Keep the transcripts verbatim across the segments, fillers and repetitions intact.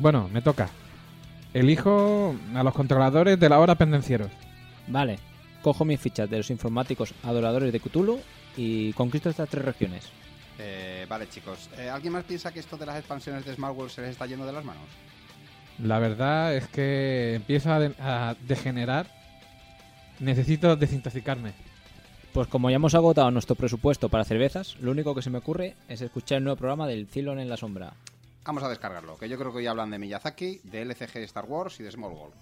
Bueno, me toca. Elijo a los controladores de la hora pendencieros. Vale, cojo mis fichas de los informáticos adoradores de Cthulhu y conquisto estas tres regiones. Eh, vale, chicos. Eh, ¿Alguien más piensa que esto de las expansiones de Smart World se les está yendo de las manos? La verdad es que empiezo a, de- a degenerar. Necesito desintoxicarme. Pues como ya hemos agotado nuestro presupuesto para cervezas, lo único que se me ocurre es escuchar el nuevo programa del Cylon en la sombra. Vamos a descargarlo, que yo creo que hoy hablan de Miyazaki, de L C G Star Wars y de Small World.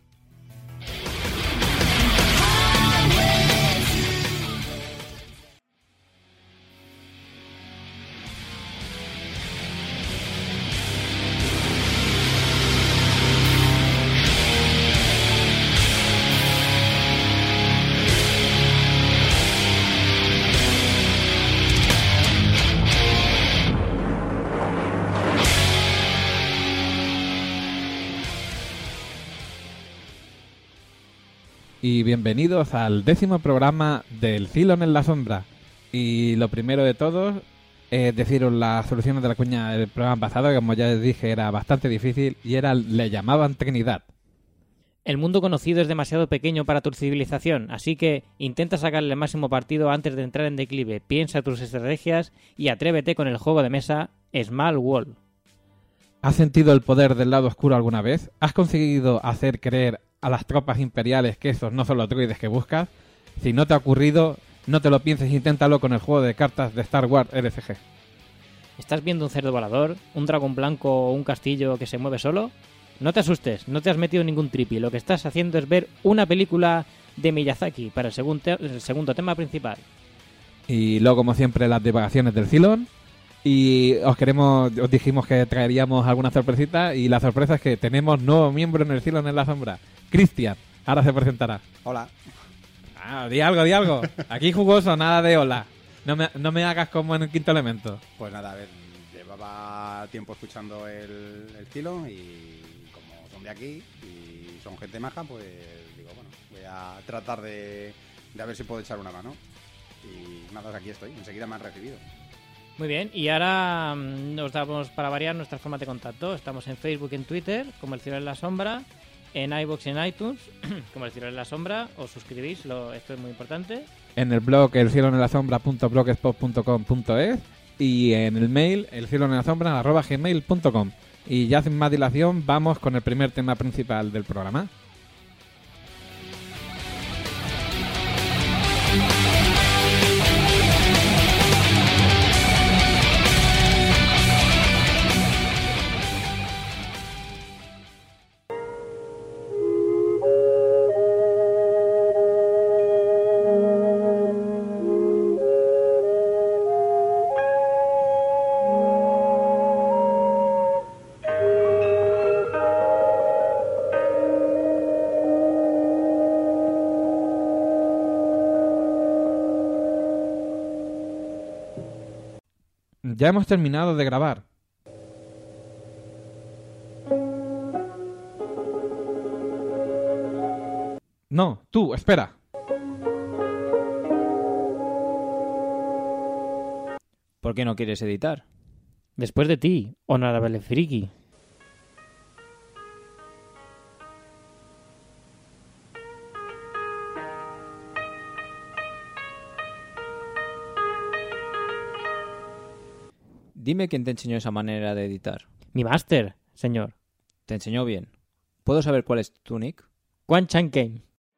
Y bienvenidos al décimo programa del Cylon en la sombra. Y lo primero de todo es deciros las soluciones de la cuña del programa pasado, que como ya les dije era bastante difícil, y era le llamaban Trinidad. El mundo conocido es demasiado pequeño para tu civilización, así que intenta sacarle el máximo partido antes de entrar en declive, piensa tus estrategias y atrévete con el juego de mesa Small World. ¿Has sentido el poder del lado oscuro alguna vez? ¿Has conseguido hacer creer a las tropas imperiales que esos no son los druides que buscas? Si no te ha ocurrido, no te lo pienses, inténtalo con el juego de cartas de Star Wars L C G. ¿Estás viendo un cerdo volador, un dragón blanco o un castillo que se mueve solo? No te asustes, no te has metido en ningún tripi. Lo que estás haciendo es ver una película de Miyazaki para el, segun te- el segundo tema principal. Y luego, como siempre, las divagaciones del Cylon. Y os queremos, os dijimos que traeríamos alguna sorpresita. Y la sorpresa es que tenemos nuevo miembro en el Cylon en la sombra. Cristian, ahora se presentará. Hola. Ah, di algo, di algo. Aquí jugoso, nada de hola. No me, no me hagas como en el Quinto Elemento. Pues nada, a ver, llevaba tiempo escuchando el, el Cylon y como son de aquí y son gente maja, pues digo, bueno, voy a tratar de, de a ver si puedo echar una mano. Y nada, aquí estoy, enseguida me han recibido. Muy bien, y ahora mm, nos damos para variar nuestra forma de contacto. Estamos en Facebook y en Twitter, como El Cielo en la Sombra, en iVoox y en iTunes, como El Cielo en la Sombra. Os suscribís, lo, esto es muy importante. En el blog elcieloenlasombra punto blogspot punto com punto es y en el mail elcieloenlasombra arroba gmail punto com. Y ya sin más dilación, vamos con el primer tema principal del programa. Ya hemos terminado de grabar. No, tú, espera. ¿Por qué no quieres editar? Después de ti, honorable friki. Dime quién te enseñó esa manera de editar. Mi máster, señor. ¿Te enseñó bien? ¿Puedo saber cuál es tu nick? Quan Chan Kane.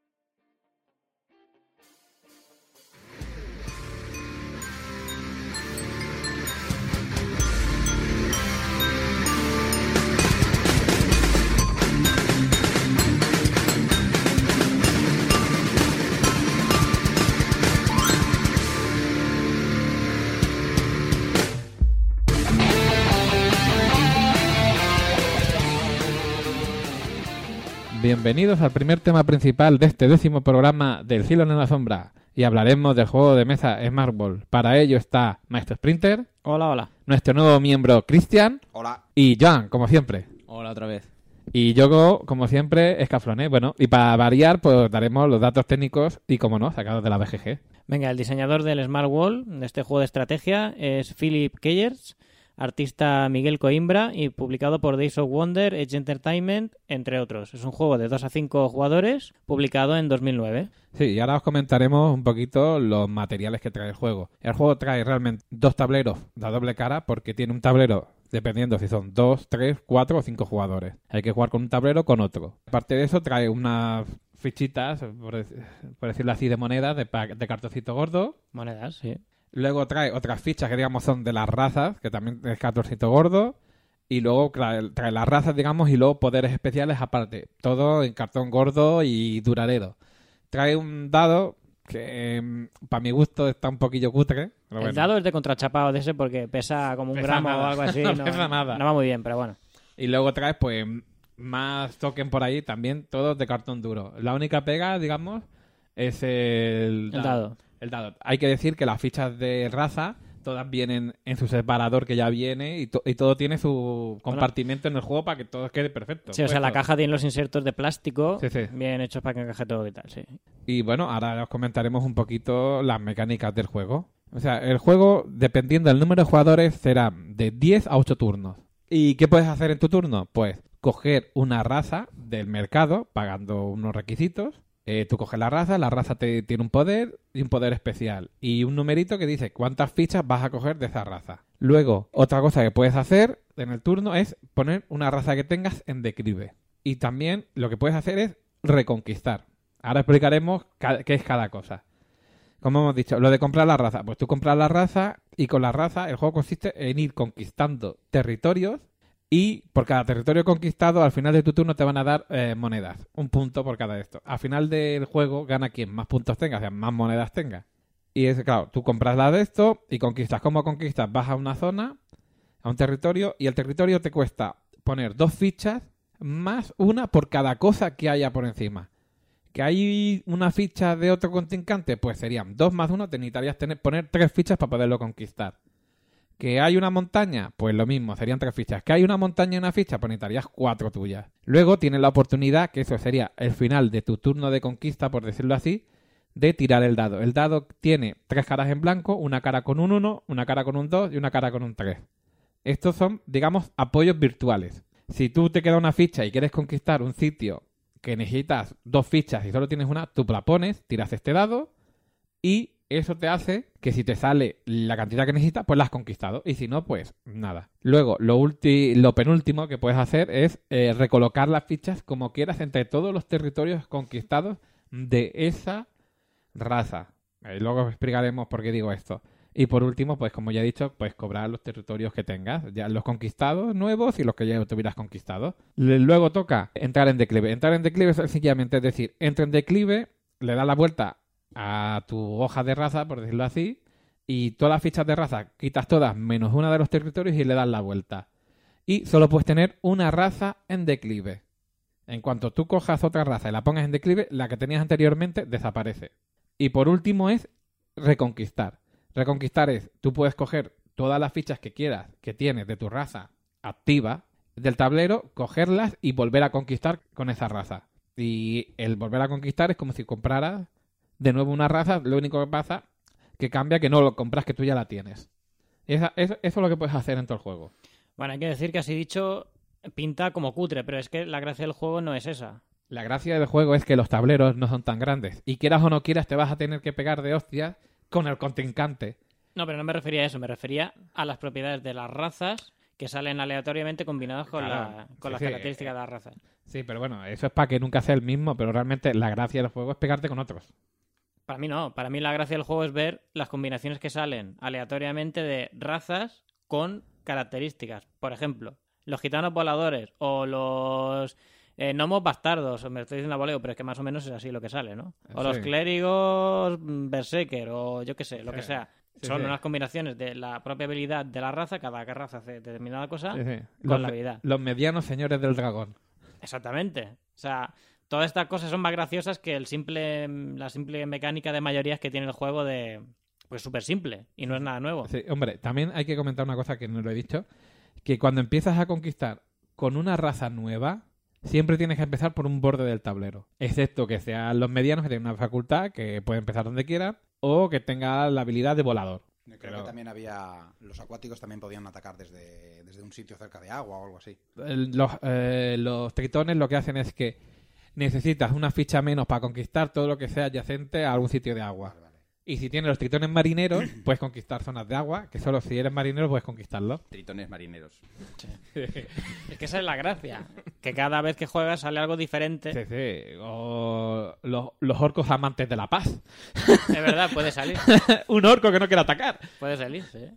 Bienvenidos al primer tema principal de este décimo programa del Cylon en la sombra. Y hablaremos del juego de mesa Smart World. Para ello está Maestro Sprinter, Hola, hola. nuestro nuevo miembro Cristian Hola. y Joan, como siempre. Hola otra vez. Y yo, como siempre, Escafloné. Bueno, y para variar, pues daremos los datos técnicos y, como no, sacados de la B G G. Venga, el diseñador del Smart World, de este juego de estrategia, es Philip Keyers. artista Miguel Coimbra y publicado por Days of Wonder, Edge Entertainment, entre otros. Es un juego de dos a cinco jugadores, publicado en dos mil nueve. Sí, y ahora os comentaremos un poquito los materiales que trae el juego. El juego trae realmente dos tableros de doble cara porque tiene un tablero dependiendo si son dos, tres, cuatro o cinco jugadores. Hay que jugar con un tablero o con otro. Aparte de eso, trae unas fichitas, por, dec- por decirlo así, de monedas, de, pa- de cartoncito gordo. Monedas, sí. Luego trae otras fichas que, digamos, son de las razas, que también es cartoncito gordo. Y luego trae, trae las razas, digamos, y luego poderes especiales aparte. Todo en cartón gordo y duradero. Trae un dado que, eh, para mi gusto, está un poquillo cutre. Pero El bueno. dado es de contrachapado de ese porque pesa como un Pesa gramo nada. o algo así. No no, pesa nada. no va muy bien, pero bueno. Y luego traes, pues, más token por ahí, también todos de cartón duro. La única pega, digamos, es el El dado. El dado. Hay que decir que las fichas de raza todas vienen en su separador que ya viene y, to- y todo tiene su compartimento en el juego para que todo quede perfecto. Sí, o sea, la puesto. caja tiene los insertos de plástico Sí, sí. bien hechos para que encaje todo y tal, sí. Y bueno, ahora os comentaremos un poquito las mecánicas del juego. O sea, el juego, dependiendo del número de jugadores, será de diez a ocho turnos. ¿Y qué puedes hacer en tu turno? Pues coger una raza del mercado pagando unos requisitos. Eh, tú coges la raza, la raza te tiene un poder y un poder especial. Y un numerito que dice cuántas fichas vas a coger de esa raza. Luego, otra cosa que puedes hacer en el turno es poner una raza que tengas en declive. Y también lo que puedes hacer es reconquistar. Ahora explicaremos ca- qué es cada cosa. Como hemos dicho, lo de comprar la raza. Pues tú compras la raza y con la raza el juego consiste en ir conquistando territorios y por cada territorio conquistado al final de tu turno te van a dar eh, monedas. Un punto por cada de esto. Al final del juego gana quien más puntos tenga, o sea, más monedas tenga. Y es claro, tú compras la de esto y conquistas. ¿Cómo conquistas? Vas a una zona, a un territorio y el territorio te cuesta poner dos fichas más una por cada cosa que haya por encima. ¿Que hay una ficha de otro contrincante? Pues serían dos más uno, te necesitarías tener, poner tres fichas para poderlo conquistar. ¿Que hay una montaña? Pues lo mismo, serían tres fichas. ¿Que hay una montaña y una ficha? Pues necesitarías cuatro tuyas. Luego tienes la oportunidad, que eso sería el final de tu turno de conquista, por decirlo así, de tirar el dado. El dado tiene tres caras en blanco, una cara con un uno, una cara con un dos y una cara con un tres. Estos son, digamos, apoyos virtuales. Si tú te queda una ficha y quieres conquistar un sitio que necesitas dos fichas y solo tienes una, tú la pones, tiras este dado y eso te hace que si te sale la cantidad que necesitas, pues la has conquistado. Y si no, pues nada. Luego, lo, ulti- lo penúltimo que puedes hacer es eh, recolocar las fichas como quieras entre todos los territorios conquistados de esa raza. Y luego os explicaremos por qué digo esto. Y por último, pues como ya he dicho, pues cobrar los territorios que tengas, ya los conquistados nuevos y los que ya tuvieras conquistados. Le- Luego toca entrar en declive. Entrar en declive es sencillamente, es decir, entra en declive, le das la vuelta a tu hoja de raza, por decirlo así, y todas las fichas de raza quitas todas menos una de los territorios y le das la vuelta. Y solo puedes tener una raza en declive. En cuanto tú cojas otra raza y la pongas en declive, la que tenías anteriormente desaparece. Y por último es reconquistar. Reconquistar es, tú puedes coger todas las fichas que quieras que tienes de tu raza activa del tablero, cogerlas y volver a conquistar con esa raza. Y el volver a conquistar es como si compraras de nuevo una raza, lo único que pasa que cambia que no lo compras, que tú ya la tienes. Esa, eso, eso es lo que puedes hacer en todo el juego. Bueno, hay que decir que así dicho pinta como cutre, pero es que la gracia del juego no es esa. La gracia del juego es que los tableros no son tan grandes. Y quieras o no quieras, te vas a tener que pegar de hostias con el contrincante. No, pero no me refería a eso, me refería a las propiedades de las razas que salen aleatoriamente combinadas con, Claro, la, con sí, las sí, características eh, de las razas. Sí, pero bueno, eso es para que nunca sea el mismo, pero realmente la gracia del juego es pegarte con otros. Para mí no, para mí la gracia del juego es ver las combinaciones que salen aleatoriamente de razas con características. Por ejemplo, los gitanos voladores o los eh, gnomos bastardos, o me estoy diciendo a voleo, pero es que más o menos es así lo que sale, ¿no? O Sí. los clérigos mm, berserker o yo qué sé, lo que Sí. sea. Sí, Son sí. unas combinaciones de la propia habilidad de la raza, cada raza hace determinada cosa Sí, sí. con Los, la habilidad. los medianos señores del dragón. Exactamente. O sea, todas estas cosas son más graciosas que el simple, la simple mecánica de mayorías que tiene el juego de... Pues súper simple y no es nada nuevo. Sí, hombre, también hay que comentar una cosa que no lo he dicho, que cuando empiezas a conquistar con una raza nueva, siempre tienes que empezar por un borde del tablero. Excepto que sean los medianos que tienen una facultad que puede empezar donde quiera o que tenga la habilidad de volador. Creo Pero- que también había... Los acuáticos también podían atacar desde, desde un sitio cerca de agua o algo así. El- Los, eh, los tritones lo que hacen es que necesitas una ficha menos para conquistar todo lo que sea adyacente a algún sitio de agua. Vale, vale. Y si tienes los tritones marineros, puedes conquistar zonas de agua, que solo si eres marinero puedes conquistarlos. Tritones marineros. Es que esa es la gracia. Que cada vez que juegas sale algo diferente. Sí, sí. O los, los orcos amantes de la paz. Es verdad, puede salir. Un orco que no quiere atacar. Puede salir, sí.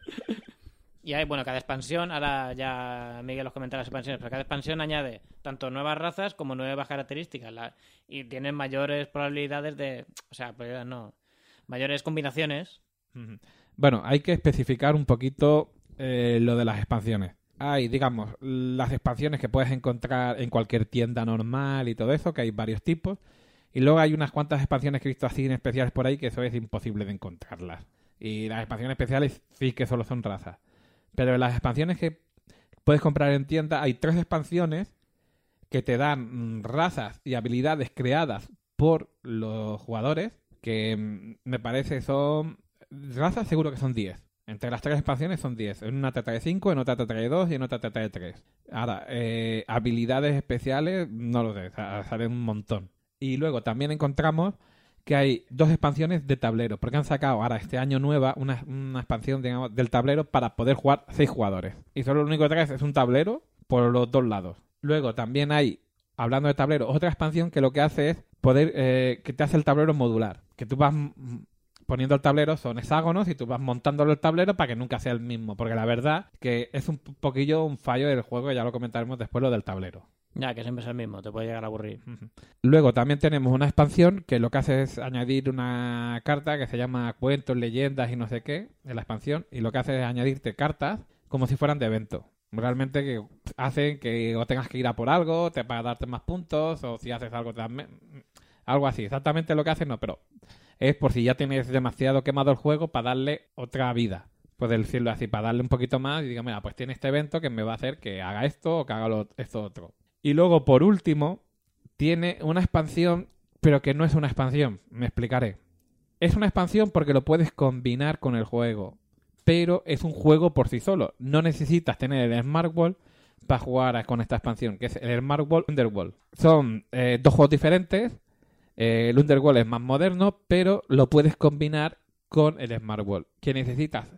Y hay, bueno, cada expansión, ahora ya Miguel os comentará las expansiones, pero cada expansión añade tanto nuevas razas como nuevas características. La- y tienen mayores probabilidades de... O sea, probabilidades no. Mayores combinaciones. Ujú. Bueno, hay que especificar un poquito eh, lo de las expansiones. Hay, digamos, las expansiones que puedes encontrar en cualquier tienda normal y todo eso, que hay varios tipos. Y luego hay unas cuantas expansiones que he visto así en especiales por ahí que eso es imposible de encontrarlas. Y las expansiones especiales sí que solo son razas. Pero en las expansiones que puedes comprar en tienda hay tres expansiones que te dan mm, razas y habilidades creadas por los jugadores que mm, me parece son... Razas seguro que son diez. Entre las tres expansiones son diez. En una te trae cinco, en otra te trae dos y en otra te trae tres. Ahora, eh, habilidades especiales, no lo sé, sa- salen un montón. Y luego también encontramos que hay dos expansiones de tablero, porque han sacado ahora este año nueva una, una expansión, digamos, del tablero para poder jugar seis jugadores. Y solo lo único que traes es un tablero por los dos lados. Luego también hay, hablando de tablero, otra expansión que lo que hace es poder, eh, que te hace el tablero modular. Que tú vas mm, poniendo el tablero, son hexágonos, y tú vas montándolo el tablero para que nunca sea el mismo. Porque la verdad que es un poquillo un fallo del juego, ya lo comentaremos después, lo del tablero. Ya, que siempre es el mismo, te puede llegar a aburrir. Luego también tenemos una expansión que lo que hace es añadir una carta que se llama cuentos, leyendas y no sé qué en la expansión, y lo que hace es añadirte cartas como si fueran de evento. Realmente que hacen que o tengas que ir a por algo, te para darte más puntos, o si haces algo también, algo así. Exactamente lo que hacen no, pero es por si ya tienes demasiado quemado el juego para darle otra vida. Puedes decirlo así, para darle un poquito más y diga, mira, pues tiene este evento que me va a hacer que haga esto o que haga lo, esto otro. Y luego, por último, tiene una expansión, pero que no es una expansión. Me explicaré. Es una expansión porque lo puedes combinar con el juego, pero es un juego por sí solo. No necesitas tener el Smart World para jugar con esta expansión, que es el Smart World Underworld. Son eh, dos juegos diferentes. Eh, el Underworld es más moderno, pero lo puedes combinar con el Smart World. Que necesitas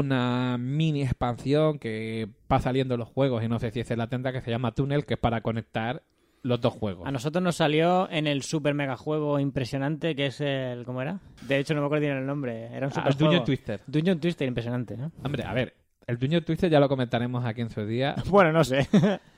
una mini expansión que va saliendo en los juegos, y no sé si es en la tienda, que se llama Tunnel, que es para conectar los dos juegos. A nosotros nos salió en el super mega juego impresionante que es el... ¿Cómo era? De hecho no me acuerdo bien el nombre. Era un Ah, super el Dungeon Twister. Dungeon Twister impresionante, ¿no? Hombre, a ver, el Dungeon Twister ya lo comentaremos aquí en su día. Bueno, no sé.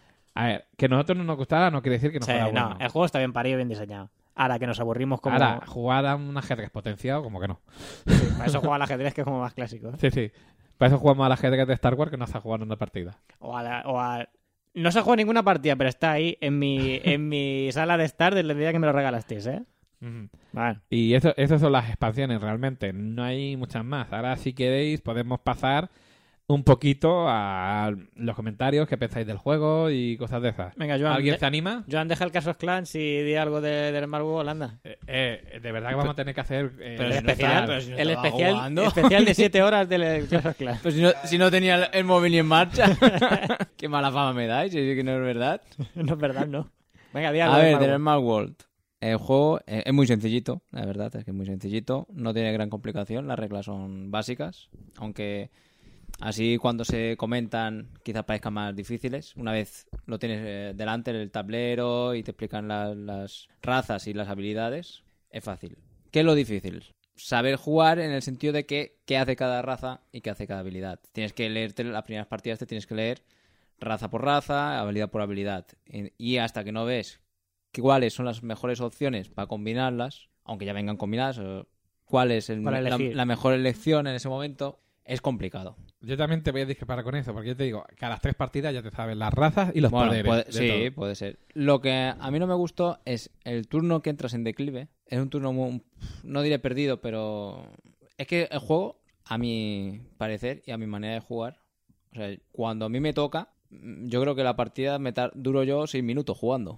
A ver, que a nosotros no nos gustara no quiere decir que no Sí, fuera no, bueno. el juego está bien parido y bien diseñado. Ahora que nos aburrimos como... Ahora, jugar a un ajedrez potenciado, como que no. Para eso juega al ajedrez, que es como más clásico. ¿eh? Sí, sí. Para eso jugamos al ajedrez de Star Wars, que no se ha jugado en una partida. O a, la- o a- No se ha jugado ninguna partida, pero está ahí en mi, en mi sala de estar desde el día que me lo regalasteis, ¿eh? Ujú. Vale. Y eso, esas son las expansiones realmente, no hay muchas más. Ahora, si queréis, podemos pasar un poquito a los comentarios que pensáis del juego y cosas de esas. Venga, Joan, ¿Alguien de- se anima? Joan, deja el Casos Clans y di algo de, del Smart World, anda. Eh, eh, de verdad que vamos a tener que hacer eh, Pero El si no especial, estaba- pero si no el estaba especial, jugando. especial de siete horas del Casos Clans. Pues si no, si no tenía el, el móvil ni en marcha. Qué mala fama me dais, si es que no es verdad. No es verdad, no. Venga, di algo A del ver, Smart del World. Smart World. El juego eh, es muy sencillito, la verdad, es que es muy sencillito. No tiene gran complicación, las reglas son básicas. Aunque así cuando se comentan quizás parezcan más difíciles. Una vez lo tienes eh, delante en el tablero y te explican la- las razas y las habilidades, es fácil. ¿Qué es lo difícil? Saber jugar en el sentido de que qué hace cada raza y qué hace cada habilidad. Tienes que leerte las primeras partidas, te tienes que leer raza por raza, habilidad por habilidad. Y y hasta que no ves cuáles son las mejores opciones para combinarlas, aunque ya vengan combinadas, o cuál es el- Para la, elegir. la mejor elección en ese momento, es complicado. Yo también te voy a discrepar con eso, porque yo te digo que a las tres partidas ya te sabes las razas y los Bueno, poderes. puede- de sí, todo. puede ser. Lo que a mí no me gustó es el turno que entras en declive. Es un turno muy, no diré perdido, pero es que el juego, a mi parecer y a mi manera de jugar, o sea, cuando a mí me toca, yo creo que la partida me tar- duro yo seis minutos jugando.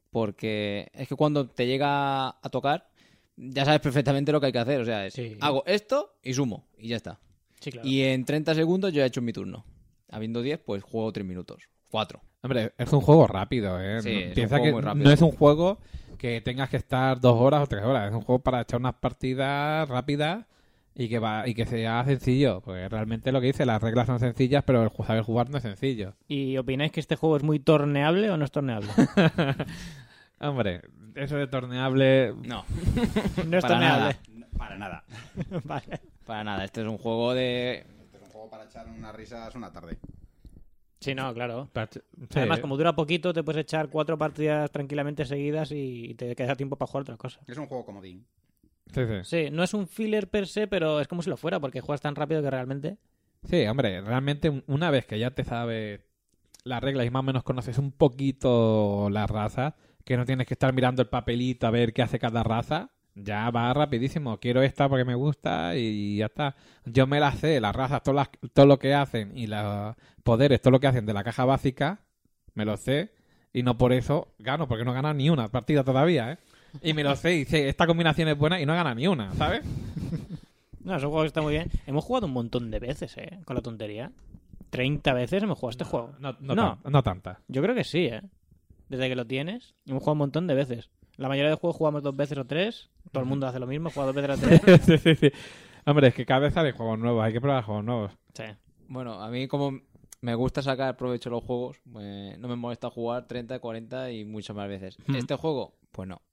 Porque es que cuando te llega a tocar, ya sabes perfectamente lo que hay que hacer. O sea, es, Sí. hago esto y sumo, y ya está. Sí, claro. Y en treinta segundos yo he hecho mi turno. Habiendo diez, pues juego tres minutos. cuatro. Hombre, es un juego rápido, ¿eh? Sí, es un Piensa juego que muy rápido. no es un juego que tengas que estar dos horas o tres horas. Es un juego para echar unas partidas rápidas y que va y que sea sencillo. Pues realmente lo que dice, las reglas son sencillas, pero el ju- saber jugar no es sencillo. ¿Y opináis que este juego es muy torneable o no es torneable? Hombre, eso de torneable... No, No es Para torneable. No, para nada. Vale. para nada. Este es un juego de... Este es un juego para echar unas risas una tarde. Sí, no, claro. Sí. Además, como dura poquito, te puedes echar cuatro partidas tranquilamente seguidas y te queda tiempo para jugar otras cosas. Es un juego comodín. Sí, sí. Sí, no es un filler per se, pero es como si lo fuera, porque juegas tan rápido que realmente... Sí, hombre, realmente un- una vez que ya te sabes las reglas y más o menos conoces un poquito la raza, que no tienes que estar mirando el papelito a ver qué hace cada raza, ya va rapidísimo. Quiero esta porque me gusta y ya está. Yo me la sé, las razas, todo, las- todo lo que hacen y los poderes, todo lo que hacen de la caja básica, me lo sé y no por eso gano, porque no he ganado ni una partida todavía, ¿eh? Y me lo sé y sé, esta combinación es buena y no he ganado ni una, ¿sabes? No, es un juego que está muy bien. Hemos jugado un montón de veces, ¿eh? Con la tontería. treinta veces hemos jugado este juego. No, no, No. tan- no tanta. Yo creo que sí, ¿eh? Desde que lo tienes, hemos jugado un montón de veces. La mayoría de juegos jugamos dos veces o tres. Todo el mundo hace lo mismo, juega dos veces o tres. sí, sí, sí. Hombre, es que cada vez salen juegos nuevos, hay que probar juegos nuevos. Sí. Bueno, a mí como me gusta sacar provecho de los juegos, pues no me molesta jugar treinta, cuarenta y muchas más veces. Hmm. ¿Este juego? Pues no.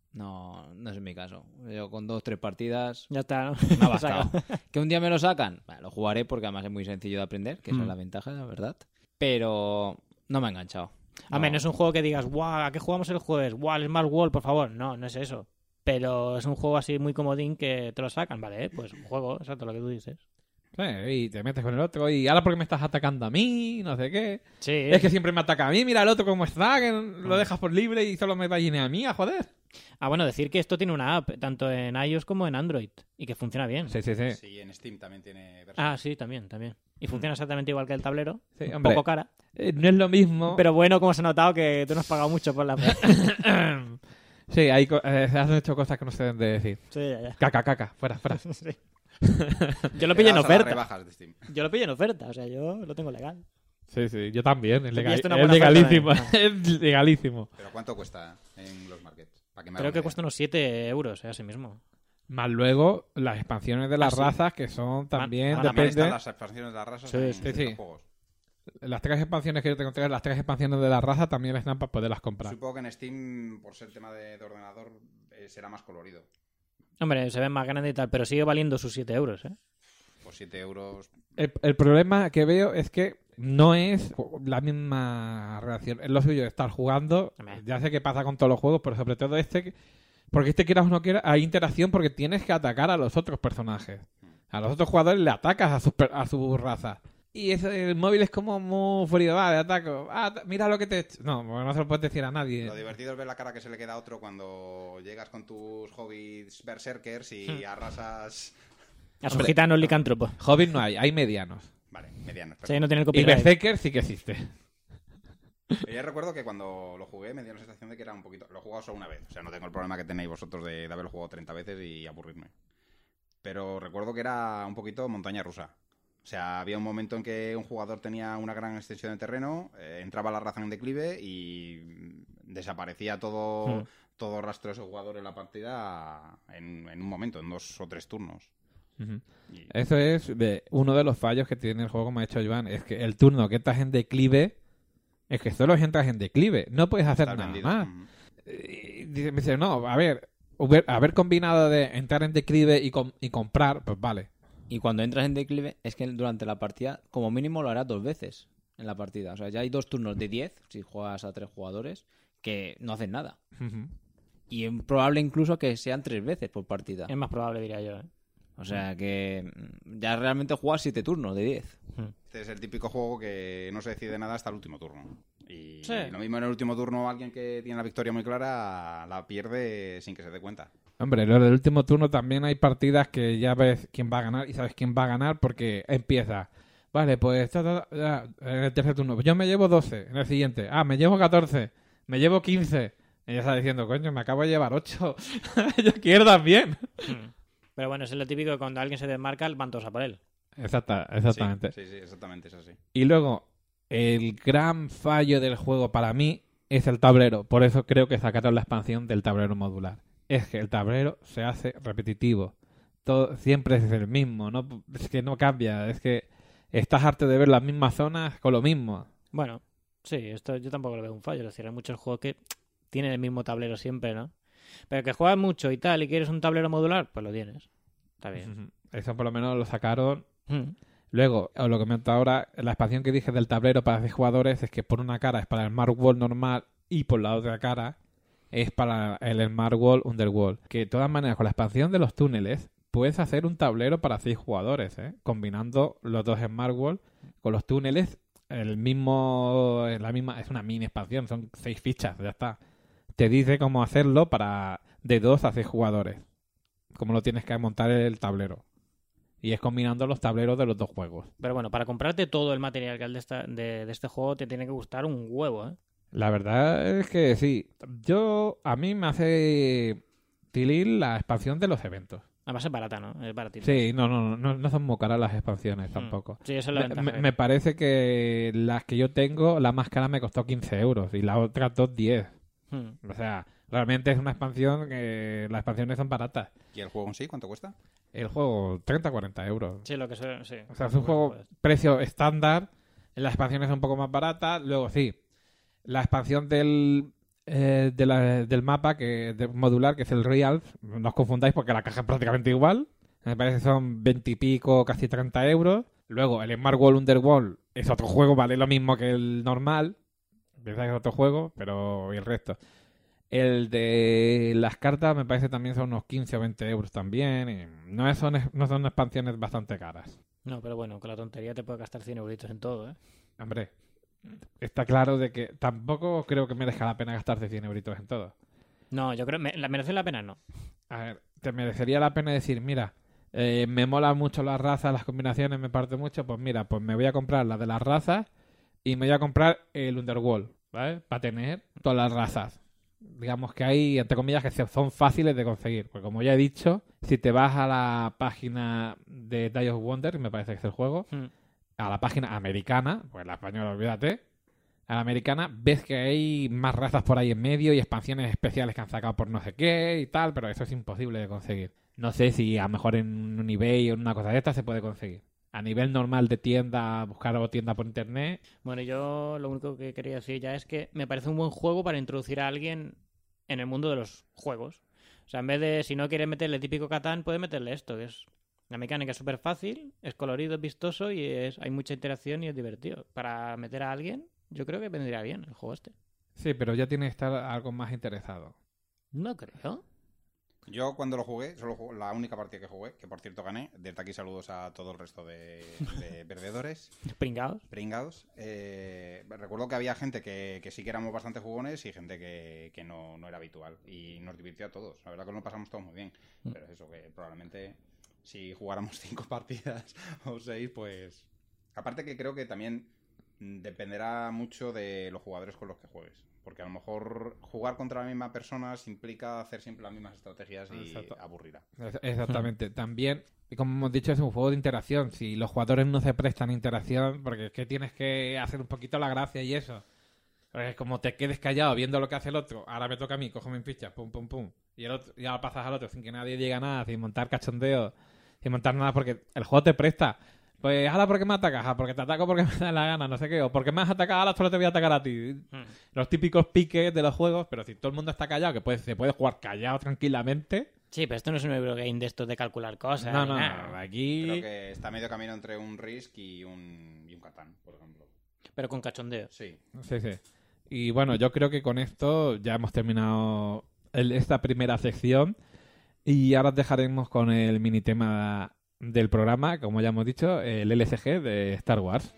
No, no es mi caso. Yo con dos, tres partidas Ya está, ¿no? me ha bastado. ¿Que un día me lo sacan? Bueno, lo jugaré porque además es muy sencillo de aprender, que esa Mm. es la ventaja, la verdad. Pero no me ha enganchado. A ver, no es un juego que digas, guau, ¿a qué jugamos el jueves? Guau, el Smart World, por favor. No, no es eso. Pero es un juego así muy comodín que te lo sacan, ¿vale? ¿eh? Pues un juego, exacto, lo que tú dices. Sí, y te metes con el otro. Y ahora porque me estás atacando a mí, no sé qué. Sí, Es que siempre me ataca a mí, mira el otro cómo está, que lo dejas por libre y solo me va a llenar a mí, a joder. Ah, bueno, decir que esto tiene una app, tanto en iOS como en Android, y que funciona bien. Sí, sí, sí. Sí, en Steam también tiene versión. Ah, sí, también, también. Y funciona exactamente igual que el tablero. Sí, un hombre. poco cara. Eh, no es lo mismo. Pero bueno, como se ha notado que tú no has pagado mucho por la app. Sí, hay co- eh, se han hecho cosas que no se deben de decir. Sí, ya, ya. Caca, caca, fuera, fuera. Sí. Yo lo pillé en Llegados a las oferta. rebajas de Steam. Yo lo pillé en oferta, o sea, yo lo tengo legal. Sí, sí, yo también. Es, Te legal- pillaste una es buena oferta legalísimo. también. Es legalísimo. Pero ¿cuánto cuesta en los markets? Para que me haga Creo una que idea. cuesta unos siete euros, eh, así mismo. Más luego las expansiones de las Ah, sí. razas que son también, ah, También depende. están las expansiones de las razas Sí, en sí, estos sí. juegos. Las tres expansiones que yo tengo, las tres expansiones de la raza también están para poderlas comprar. Supongo que en Steam, por ser tema de, de ordenador, eh, será más colorido. Hombre, se ven más grandes y tal, pero sigue valiendo sus siete euros, ¿eh? Por siete euros. El, el problema que veo es que no es la misma relación. Es lo suyo de estar jugando. Hombre. Ya sé que pasa con todos los juegos, pero sobre todo este. Porque este, quieras o no quieras, hay interacción porque tienes que atacar a los otros personajes. A los otros jugadores le atacas a sus, per- a sus razas. Y ese, el móvil es como muy frío. Vale, ataco. Ah, t- mira lo que te he hecho. No, porque no se lo puedes decir a nadie. Lo divertido es ver la cara que se le queda a otro cuando llegas con tus hobbies berserkers y Hmm. arrasas... A sus Hombre, gitanos licántropos. Hobbit no hay, hay medianos. Vale, medianos. Sí, perdón. no tiene el Y copyright. Berserker sí que existe. Pero yo recuerdo que cuando lo jugué me dio la sensación de que era un poquito... Lo he jugado solo una vez. O sea, no tengo el problema que tenéis vosotros de, de haberlo jugado treinta veces y aburrirme. Pero recuerdo que era un poquito montaña rusa. O sea, había un momento en que un jugador tenía una gran extensión de terreno, eh, entraba la raza en declive y desaparecía todo, Hmm. todo rastro de ese jugador en la partida en, en un momento, en dos o tres turnos. Ujú. Y- Eso es de uno de los fallos que tiene el juego, como ha dicho Joan, es que el turno que estás en declive es que solo entras en declive, no puedes hacer Estás nada vendido. más. Ujú. Y dice- me dice, no, a ver, hubier- haber combinado de entrar en declive y, com- y comprar, pues vale. Y cuando entras en declive, es que durante la partida, como mínimo lo harás dos veces en la partida. O sea, ya hay dos turnos de diez, si juegas a tres jugadores, que no hacen nada. Ujú. Y es probable incluso que sean tres veces por partida. Es más probable, diría yo, ¿eh? O sea que mm, ya realmente juegas siete turnos de diez. Este es el típico juego que no se decide nada hasta el último turno. Y Sí. lo mismo en el último turno, alguien que tiene la victoria muy clara la pierde sin que se dé cuenta. Hombre, lo del último turno también hay partidas que ya ves quién va a ganar y sabes quién va a ganar porque empieza. Vale, pues ta, ta, ta, ya, en el tercer turno. Pues yo me llevo doce. En el siguiente. Ah, me llevo catorce. Me llevo quince. Y ya está diciendo, coño, me acabo de llevar ocho. Yo quiero también. Pero bueno, es lo típico que cuando alguien se desmarca, van todos a por él. exacta, exactamente. Sí, sí, sí, exactamente, es así. Y luego, el gran fallo del juego para mí es el tablero. Por eso creo que sacaron la expansión del tablero modular. Es que el tablero se hace repetitivo. Todo, siempre es el mismo, ¿no? Es que no cambia. Es que estás harto de ver las mismas zonas con lo mismo. Bueno, sí, esto yo tampoco lo veo un fallo. Es decir, hay muchos juegos que tienen el mismo tablero siempre, ¿no? Pero que juegas mucho y tal y quieres un tablero modular, pues lo tienes. Está bien. Eso por lo menos lo sacaron. Mm. Luego, os lo comento ahora, la expansión que dije del tablero para seis jugadores es que por una cara es para el Smart World normal y por la otra cara es para el Smart World Underworld. Que de todas maneras, con la expansión de los túneles, puedes hacer un tablero para seis jugadores, ¿eh? Combinando los dos Smart World con los túneles, el mismo, la misma, es una mini expansión, son seis fichas, ya está. Te dice cómo hacerlo para de dos a seis jugadores. Cómo lo tienes que montar el tablero. Y es combinando los tableros de los dos juegos. Pero bueno, para comprarte todo el material que hay de, esta, de, de este juego te tiene que gustar un huevo, ¿eh? La verdad es que sí. Yo, a mí me hace tilín la expansión de los eventos. Además es barata, ¿no? Es baratito. Sí, no, no, no, no son muy caras las expansiones tampoco. Sí, eso es la Me, ventaja. me- me parece que las que yo tengo, la más cara me costó quince euros y la otra dos diez. Hmm. O sea, realmente es una expansión que las expansiones son baratas. ¿Y el juego en sí cuánto cuesta? El juego, treinta a cuarenta euros. Sí, lo que sea, sí. O sea, es un juego precio estándar. Las expansiones son un poco más baratas. Luego, sí, la expansión del, eh, de la- del mapa que de modular, que es el Real, no os confundáis porque la caja es prácticamente igual. Me parece que son veinte y pico, casi treinta euros. Luego, el Smart World Underworld es otro juego, vale lo mismo que el normal. Piensa que es otro juego, pero y el resto. El de las cartas me parece también son unos quince o veinte euros también. Y no, son, no son expansiones bastante caras. No, pero bueno, con la tontería te puedes gastar cien euritos en todo, ¿eh? Hombre, está claro de que tampoco creo que merezca la pena gastarse cien euritos en todo. No, yo creo que la merece la pena, no. A ver, te merecería la pena decir, mira, eh, me mola mucho las razas, las combinaciones, me parte mucho, pues mira, pues me voy a comprar la de las razas y me voy a comprar el Underworld, ¿vale? Para tener todas las razas. Digamos que hay, entre comillas, que son fáciles de conseguir. Porque como ya he dicho, si te vas a la página de Die of Wonder, me parece que es el juego, Hmm. a la página americana, pues la española, olvídate, a la americana ves que hay más razas por ahí en medio y expansiones especiales que han sacado por no sé qué y tal, pero eso es imposible de conseguir. No sé si a lo mejor en un eBay o en una cosa de esta se puede conseguir. A nivel normal de tienda, buscar o tienda por internet, Bueno, yo lo único que quería decir ya es que me parece un buen juego para introducir a alguien en el mundo de los juegos. O sea, en vez de, si no quieres meterle típico Catán, puedes meterle esto, que es la mecánica es súper fácil, es colorido, es vistoso y es, hay mucha interacción y es divertido. Para meter a alguien, yo creo que vendría bien el juego este. sí, pero ya tiene que estar algo más interesado. No creo. Yo cuando lo jugué, solo jugué- la única partida que jugué, que por cierto gané, desde aquí saludos a todo el resto de, de perdedores, Pringados. pringados. Eh, recuerdo que había gente que, que sí que éramos bastante jugones y gente que, que no, no era habitual. Y nos divirtió a todos. La verdad que nos lo pasamos todos muy bien. Pero es eso, que probablemente si jugáramos cinco partidas o seis, pues... Aparte que creo que también mm, dependerá mucho de los jugadores con los que juegues. Porque a lo mejor jugar contra la misma persona implica hacer siempre las mismas estrategias y Exacto. aburrirá. Es- Exactamente. También, y como hemos dicho, es un juego de interacción. Si los jugadores no se prestan a interacción, porque es que tienes que hacer un poquito la gracia y eso. Porque como te quedes callado viendo lo que hace el otro, ahora me toca a mí, cojo mis fichas, pum, pum, pum. Y el otro, y ahora pasas al otro sin que nadie diga nada, sin montar cachondeo, sin montar nada, porque el juego te presta. Pues ahora, ¿por qué me atacas? Ah, porque te ataco porque me da la gana, no sé qué. O porque me has atacado, ahora solo te voy a atacar a ti. Hmm. Los típicos piques de los juegos, pero si todo el mundo está callado, que puede, se puede jugar callado tranquilamente. Sí, pero esto no es un Eurogame de estos de calcular cosas. No, ni no, nada. aquí... Creo que está medio camino entre un Risk y un, y un Catán, por ejemplo. Pero con cachondeo. Sí. Sí, sí. Y bueno, yo creo que con esto ya hemos terminado el- esta primera sección y ahora os dejaremos con el mini tema del programa, como ya hemos dicho, el L C G de Star Wars.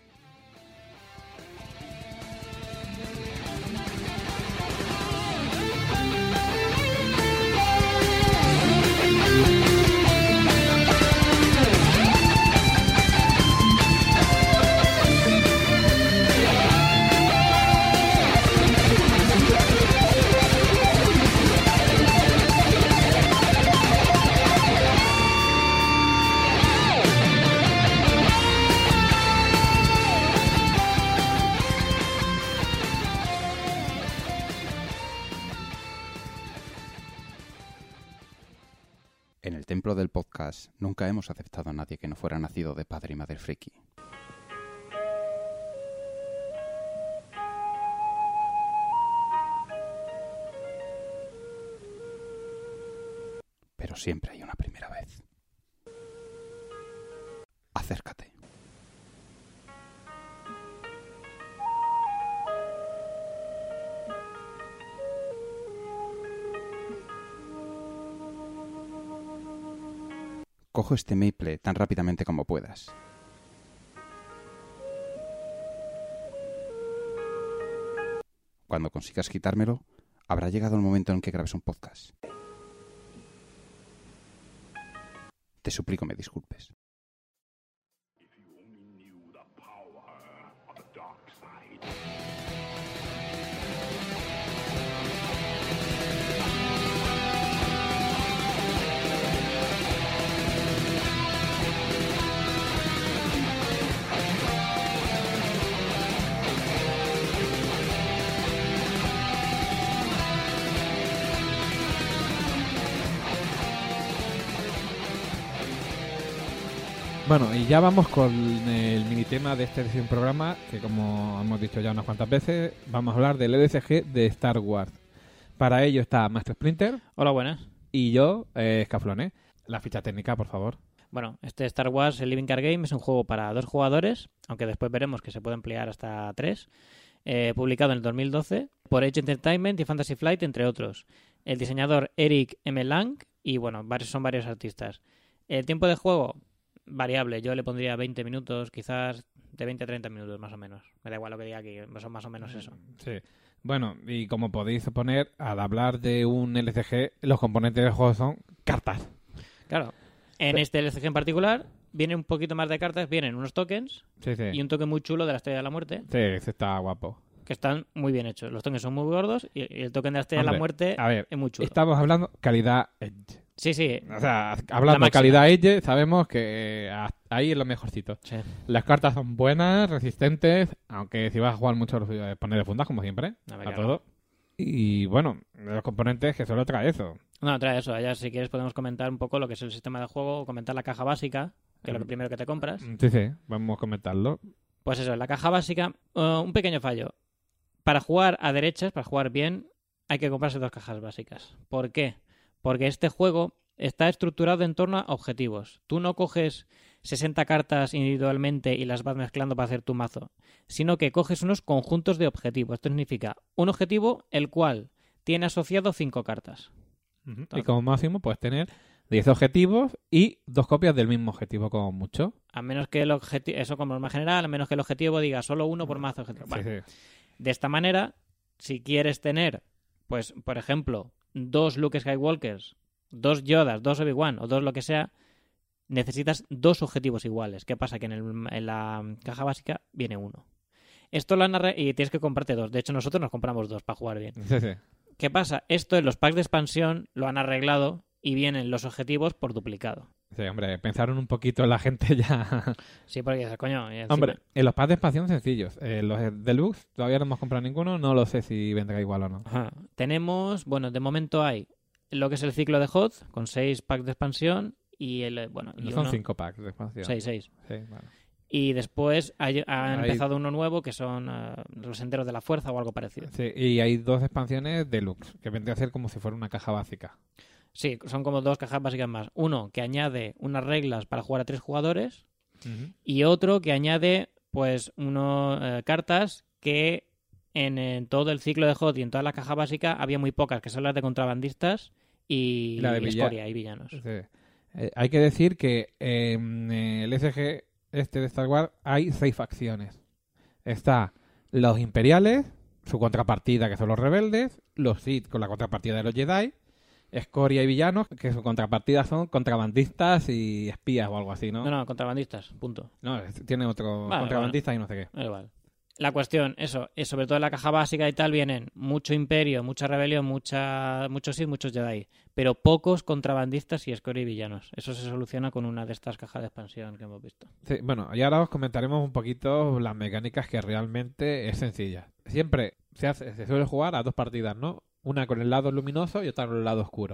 Thank templo del podcast, nunca hemos aceptado a nadie que no fuera nacido de padre y madre friki. Pero siempre hay una primera vez. Acércate. Cojo este maple tan rápidamente como puedas. Cuando consigas quitármelo, habrá llegado el momento en que grabes un podcast. Te suplico me disculpes. Bueno, y ya vamos con el minitema de este programa, que como hemos dicho ya unas cuantas veces, vamos a hablar del L C G de Star Wars. Para ello está Maestro Splinter. Hola, buenas. Y yo, eh, Scaflone. La ficha técnica, por favor. Bueno, este Star Wars, el Living Card Game, es un juego para dos jugadores, aunque después veremos que se puede ampliar hasta tres, eh, publicado en el dos mil doce por Age Entertainment y Fantasy Flight, entre otros. El diseñador Eric M. Lang y, bueno, varios, son varios artistas. El tiempo de juego, variable. Yo le pondría veinte minutos, quizás de veinte a treinta minutos, más o menos. Me da igual lo que diga aquí, son más o menos eso. Sí. Bueno, y como podéis suponer, al hablar de un L C G, los componentes del juego son cartas. Claro. En este L C G en particular, viene un poquito más de cartas, vienen unos tokens Sí, sí. y un token muy chulo de la Estrella de la Muerte, Sí, ese está guapo. que están muy bien hechos. Los tokens son muy gordos y y el token de la Estrella de Hombre, la Muerte a ver, es muy chulo. Estamos hablando calidad Edge. Sí, sí. O sea, La hablando de máxima. calidad Edge, sabemos que eh, ahí es lo mejorcito. Sí. Las cartas son buenas, resistentes, aunque si vas a jugar mucho, eh, ponerle fundas, como siempre, A ver, a claro. todo. Y bueno, los componentes que solo trae eso. No, trae eso. Ya si quieres podemos comentar un poco lo que es el sistema de juego, comentar la caja básica, que es lo que primero que te compras. Sí, sí, vamos a comentarlo. Pues eso, la caja básica, uh, un pequeño fallo. Para jugar a derechas, para jugar bien, hay que comprarse dos cajas básicas. ¿Por qué? Porque este juego está estructurado en torno a objetivos. Tú no coges sesenta cartas individualmente y las vas mezclando para hacer tu mazo, sino que coges unos conjuntos de objetivos. Esto significa un objetivo el cual tiene asociado cinco cartas. Ujú. Y como máximo puedes tener diez objetivos y dos copias del mismo objetivo como mucho. A menos que el objetivo, eso como norma general, a menos que el objetivo diga solo uno por mazo objetivo. Bueno, Sí, sí. de esta manera, si quieres tener, pues, por ejemplo, dos Luke Skywalkers, dos Yodas, dos Obi-Wan o dos lo que sea, necesitas dos objetivos iguales. ¿Qué pasa? Que en, el, en la caja básica viene uno. Esto lo han arre- y tienes que comprarte dos. De hecho, nosotros nos compramos dos para jugar bien. Sí, sí. ¿Qué pasa? Esto en los packs de expansión lo han arreglado y vienen los objetivos por duplicado. Sí, hombre, pensaron un poquito en la gente ya. Sí, porque dices, coño, y encima- Hombre, en los packs de expansión sencillos. Eh, los deluxe todavía no hemos comprado ninguno, no lo sé si vendrá igual o no. Ajá. Tenemos, bueno, de momento hay lo que es el ciclo de H O T con seis packs de expansión y el, bueno, y No son uno- cinco packs de expansión. seis, seis. Sí, bueno. Y después hay- han Hay- empezado uno nuevo que son eh, los senderos de la fuerza o algo parecido. Sí, y hay dos expansiones deluxe, que vendría a ser como si fuera una caja básica. Sí, son como dos cajas básicas más. Uno que añade unas reglas para jugar a tres jugadores y otro que añade pues unas cartas que en, en todo el ciclo de H O T y en toda la caja básica había muy pocas, que son las de contrabandistas y, La de y villa- escoria y villanos. Sí. Eh, hay que decir que eh, en el S G este de Star Wars hay seis facciones. Está los imperiales, su contrapartida que son los rebeldes, los Sith con la contrapartida de los Jedi, escoria y villanos que su contrapartida son contrabandistas y espías o algo así, ¿no? No, no, contrabandistas, punto. No, es- tiene otro Vale, contrabandista y no sé qué. Da igual. La cuestión, eso, es sobre todo en la caja básica y tal vienen mucho imperio, mucha rebelión, mucha, muchos Sith, muchos Jedi, pero pocos contrabandistas y escoria y villanos. Eso se soluciona con una de estas cajas de expansión que hemos visto. Sí, bueno, y ahora os comentaremos un poquito las mecánicas que realmente es sencilla. Siempre se, hace, se suele jugar a dos partidas, ¿no? Una con el lado luminoso y otra con el lado oscuro.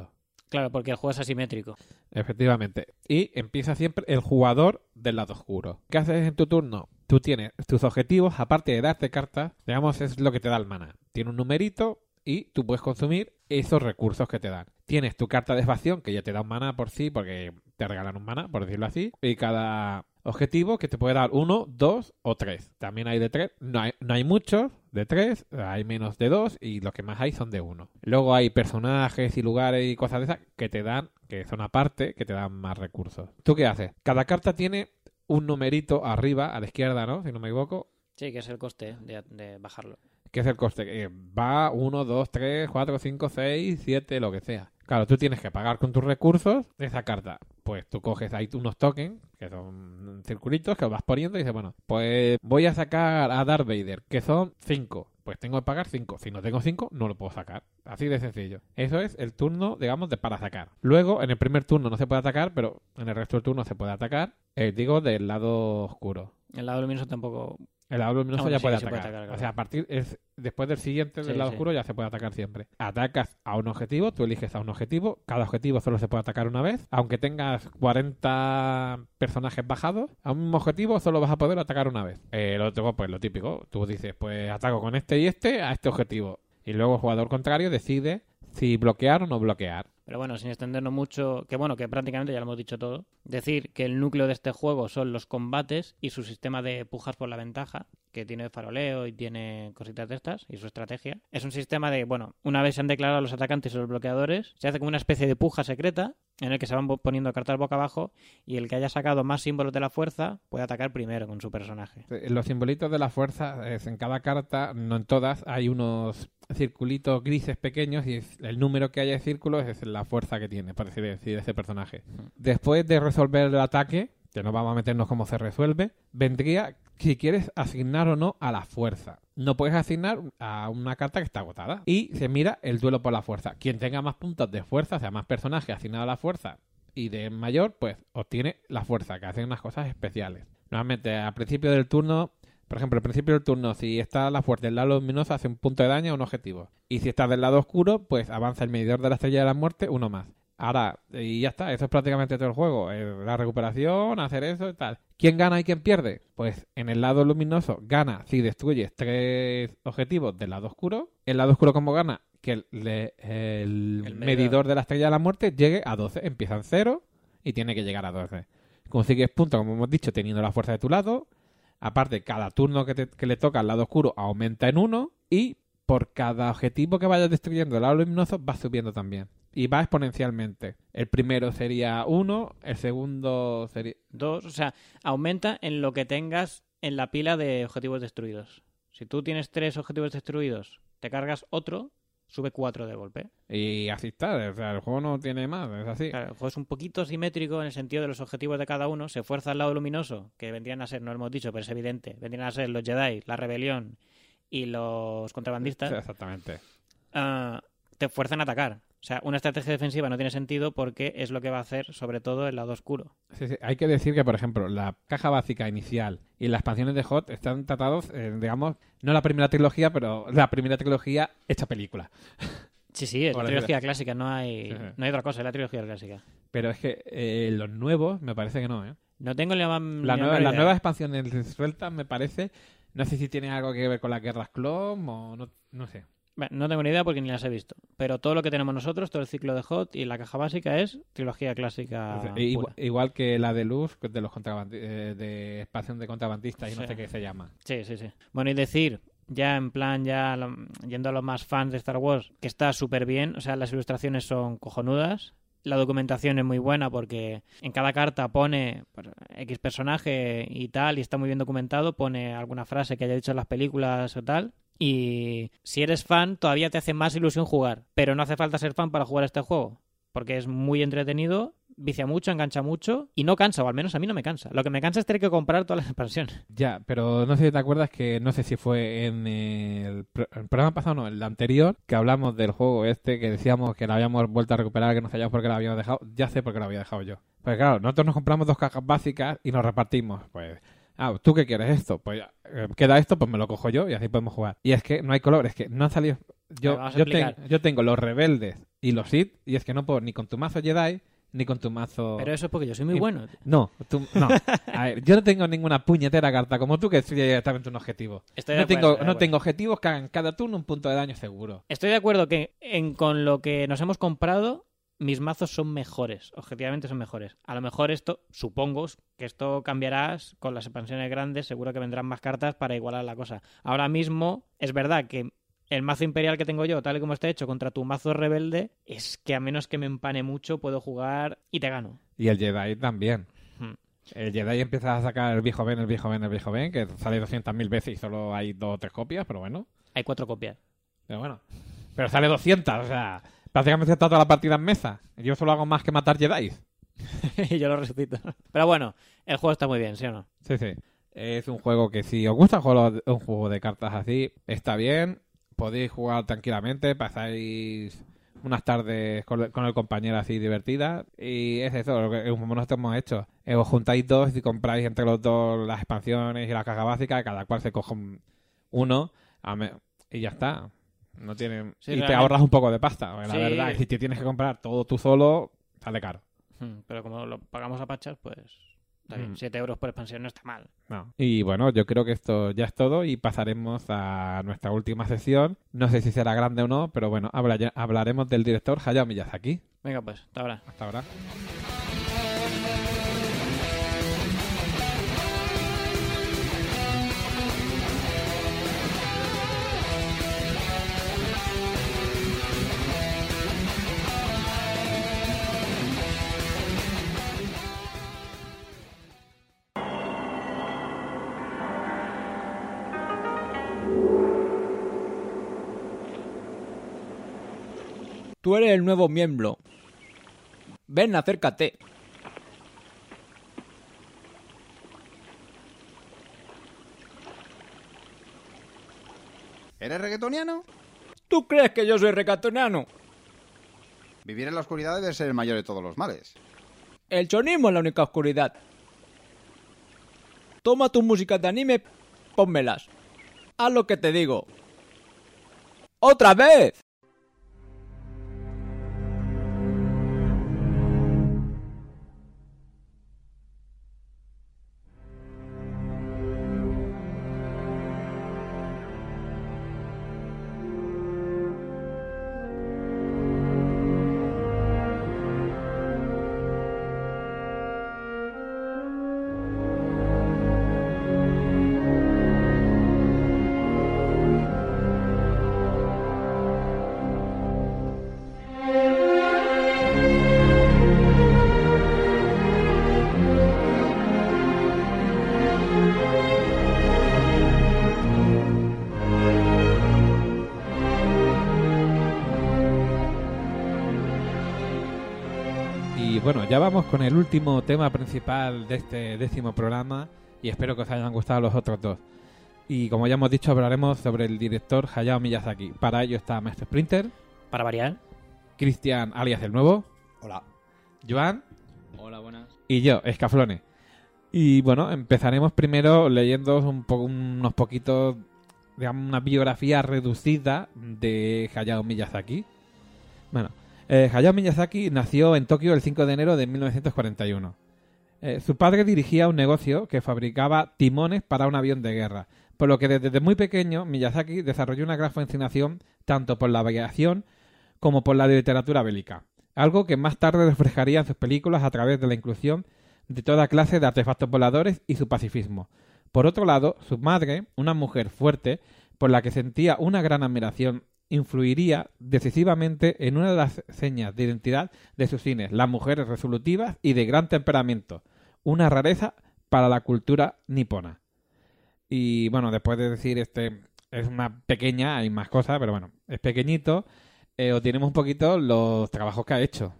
Claro, porque el juego es asimétrico. Efectivamente. Y empieza siempre el jugador del lado oscuro. ¿Qué haces en tu turno? Tú tienes tus objetivos, aparte de darte cartas, digamos, es lo que te da el mana. Tiene un numerito y tú puedes consumir esos recursos que te dan. Tienes tu carta de evasión, que ya te da un mana por sí, porque te regalan un mana, por decirlo así. Y cada objetivo que te puede dar uno, dos o tres. También hay de tres. No hay, no hay muchos de tres, hay menos de dos y los que más hay son de uno. Luego hay personajes y lugares y cosas de esas que te dan, que son aparte, que te dan más recursos. ¿Tú qué haces? Cada carta tiene un numerito arriba, a la izquierda, ¿no? Si no me equivoco. Sí, que es el coste de, de bajarlo. ¿Qué es el coste? Eh, va uno, dos, tres, cuatro, cinco, seis, siete, lo que sea. Claro, tú tienes que pagar con tus recursos esa carta. Pues tú coges ahí unos tokens, que son circulitos, que los vas poniendo y dices, bueno, pues voy a sacar a Darth Vader, que son cinco. Pues tengo que pagar cinco. Si no tengo cinco, no lo puedo sacar. Así de sencillo. Eso es el turno, digamos, de para sacar. Luego, en el primer turno no se puede atacar, pero en el resto del turno se puede atacar. Eh, digo, del lado oscuro. El lado luminoso tampoco... El lado luminoso ah, ya sí, puede, sí atacar. puede atacar. Claro. O sea, a partir es después del siguiente del Sí, lado sí. oscuro ya se puede atacar siempre. Atacas a un objetivo, tú eliges a un objetivo. Cada objetivo solo se puede atacar una vez. Aunque tengas cuarenta personajes bajados, a un objetivo solo vas a poder atacar una vez. Eh, lo otro, pues lo típico. Tú dices, pues ataco con este y este a este objetivo. Y luego el jugador contrario decide si bloquear o no bloquear. Pero bueno, sin extendernos mucho, que bueno, que prácticamente ya lo hemos dicho todo. Decir que el núcleo de este juego son los combates y su sistema de pujas por la ventaja, que tiene faroleo y tiene cositas de estas, y su estrategia. Es un sistema de, bueno, una vez se han declarado los atacantes y los bloqueadores, se hace como una especie de puja secreta en el que se van poniendo cartas boca abajo y el que haya sacado más símbolos de la fuerza puede atacar primero con su personaje. Los simbolitos de la fuerza, es en cada carta, no en todas, hay unos circulitos grises pequeños y es el número que haya de círculos es la fuerza que tiene, por así decir, ese personaje. Después de resolver el ataque, que no vamos a meternos cómo se resuelve, vendría si quieres asignar o no a la fuerza. No puedes asignar a una carta que está agotada. Y se mira el duelo por la fuerza. Quien tenga más puntos de fuerza, o sea, más personajes asignados a la fuerza y de mayor, pues obtiene la fuerza, que hacen unas cosas especiales. Normalmente, al principio del turno, por ejemplo, al principio del turno, si está la fuerza del lado luminoso, hace un punto de daño a un objetivo. Y si está del lado oscuro, pues avanza el medidor de la estrella de la muerte, uno más. Ahora, y ya está, eso es prácticamente todo el juego. Eh, la recuperación, hacer eso y tal. ¿Quién gana y quién pierde? Pues en el lado luminoso gana si destruyes tres objetivos del lado oscuro. El lado oscuro, ¿cómo gana? Que el, le- el El medidor. medidor de la estrella de la muerte llegue a doce. Empieza en cero y tiene que llegar a doce. Consigues puntos, como hemos dicho, teniendo la fuerza de tu lado. Aparte, cada turno que, te- que le toca al lado oscuro aumenta en uno. Y por cada objetivo que vayas destruyendo del lado luminoso va subiendo también. Y va exponencialmente. El primero sería uno, el segundo sería... Dos, o sea, aumenta en lo que tengas en la pila de objetivos destruidos. Si tú tienes tres objetivos destruidos, te cargas otro, sube cuatro de golpe. Y así está, o sea, el juego no tiene más, es así. Claro, el juego es un poquito simétrico en el sentido de los objetivos de cada uno. Se fuerza al lado luminoso, que vendrían a ser, no lo hemos dicho, pero es evidente, vendrían a ser los Jedi, la rebelión y los contrabandistas. Sí, exactamente. Ah, te fuerzan a atacar. O sea, una estrategia defensiva no tiene sentido porque es lo que va a hacer sobre todo el lado oscuro. Sí, sí. Hay que decir que, por ejemplo, la caja básica inicial y las expansiones de Hot están tratados, eh, digamos, no la primera trilogía, pero la primera trilogía hecha película. Sí, sí, es la Por trilogía decirlo. clásica, no hay, Sí, sí. no hay otra cosa, es la trilogía clásica. Pero es que eh, los nuevos, me parece que no, ¿eh? No tengo ni la, más- La ni nueva, menor las idea. nuevas expansiones sueltas, me parece, no sé si tienen algo que ver con las guerras clon o no, no sé. Bueno, no tengo ni idea porque ni las he visto. Pero todo lo que tenemos nosotros, todo el ciclo de Hot y la caja básica es trilogía clásica. O sea, i- pura. igual que la de Luz, que es de los contrabandi- eh, de expansión de contrabandistas y no Sí. sé qué se llama. Sí, sí, sí. Bueno, y decir, ya en plan, ya lo- yendo a los más fans de Star Wars, que está súper bien. O sea, las ilustraciones son cojonudas. La documentación es muy buena porque en cada carta pone pues, X personaje y tal, y está muy bien documentado. Pone alguna frase que haya dicho en las películas o tal. Y si eres fan, todavía te hace más ilusión jugar. Pero no hace falta ser fan para jugar este juego. Porque es muy entretenido, vicia mucho, engancha mucho y no cansa, o al menos a mí no me cansa. Lo que me cansa es tener que comprar todas las expansiones. Ya, pero no sé si te acuerdas que, no sé si fue en el, pro- el programa pasado, no, el anterior, que hablamos del juego este, que decíamos que lo habíamos vuelto a recuperar, que no sabíamos por qué lo habíamos dejado. Ya sé por qué lo había dejado yo. Pues claro, nosotros nos compramos dos cajas básicas y nos repartimos, pues... Ah, ¿tú qué quieres esto? Pues ya, eh, queda esto, pues me lo cojo yo y así podemos jugar. Y es que no hay color, es que no han salido yo, vamos a yo, explicar. ten- yo tengo los rebeldes y los Sith, y es que no puedo ni con tu mazo Jedi ni con tu mazo... Pero eso es porque yo soy muy Y- bueno. No, tú- no. A ver, yo no tengo ninguna puñetera carta como tú que estoy directamente un objetivo. Estoy de no acuerdo, tengo, estoy de no acuerdo. tengo objetivos que hagan cada turno un punto de daño seguro. Estoy de acuerdo que en, con lo que nos hemos comprado, mis mazos son mejores. Objetivamente son mejores. A lo mejor esto, supongo que esto cambiará con las expansiones grandes. Seguro que vendrán más cartas para igualar la cosa. Ahora mismo, es verdad que el mazo imperial que tengo yo, tal y como está hecho, contra tu mazo rebelde, es que a menos que me empane mucho, puedo jugar y te gano. Y el Jedi también. Hmm. El Jedi empieza a sacar el viejo Ben, el viejo Ben, el viejo Ben, que sale doscientas mil veces y solo hay dos o tres copias, pero bueno. Hay cuatro copias. Pero bueno. Pero sale doscientas, o sea, prácticamente está toda la partida en mesa. Yo solo hago más que matar Jedi. Y yo lo resucito. Pero bueno, el juego está muy bien, ¿sí o no? Sí, sí. Es un juego que si os gusta un juego, un juego de cartas así, está bien. Podéis jugar tranquilamente, pasáis unas tardes con, con el compañero así divertidas. Y es eso, lo que como nosotros hemos hecho. Eh, os juntáis dos y compráis entre los dos las expansiones y la caja básica. Cada cual se coge un- uno a me- y ya está. No tienen Sí, y te realmente. ahorras un poco de pasta. porque Sí. La verdad, si te tienes que comprar todo tú solo, sale caro. Hmm, Pero como lo pagamos a pachas, pues está bien. Mm. siete euros por expansión no está mal. No. Y bueno, yo creo que esto ya es todo y pasaremos a nuestra última sesión. No sé si será grande o no, pero bueno, habla- hablaremos del director Hayao Miyazaki. Venga, pues, hasta ahora. Hasta ahora. Tú eres el nuevo miembro. Ven, acércate. ¿Eres reggaetoniano? ¿Tú crees que yo soy recatonano? Vivir en la oscuridad debe ser el mayor de todos los males. El chonismo es la única oscuridad. Toma tus músicas de anime, pónmelas. Haz lo que te digo. ¡Otra vez! Y bueno, ya vamos con el último tema principal de este décimo programa y espero que os hayan gustado los otros dos. Y como ya hemos dicho, hablaremos sobre el director Hayao Miyazaki. Para ello está Maestro Sprinter, Para variar. Cristian alias el Nuevo, Hola. Joan Hola, buenas. y yo, Escaflone. Y bueno, empezaremos primero leyendo un po- unos poquitos, digamos, una biografía reducida de Hayao Miyazaki. Bueno, eh, Hayao Miyazaki nació en Tokio el cinco de enero de mil novecientos cuarenta y uno. Eh, su padre dirigía un negocio que fabricaba timones para un avión de guerra, por lo que desde muy pequeño Miyazaki desarrolló una gran fascinación tanto por la aviación como por la literatura bélica, algo que más tarde reflejaría en sus películas a través de la inclusión de toda clase de artefactos voladores y su pacifismo. Por otro lado, su madre, una mujer fuerte, por la que sentía una gran admiración, influiría decisivamente en una de las señas de identidad de sus cines, las mujeres resolutivas y de gran temperamento, una rareza para la cultura nipona. Y bueno, después de decir este es una pequeña, hay más cosas, pero bueno, es pequeñito, eh, os diremos un poquito los trabajos que ha hecho.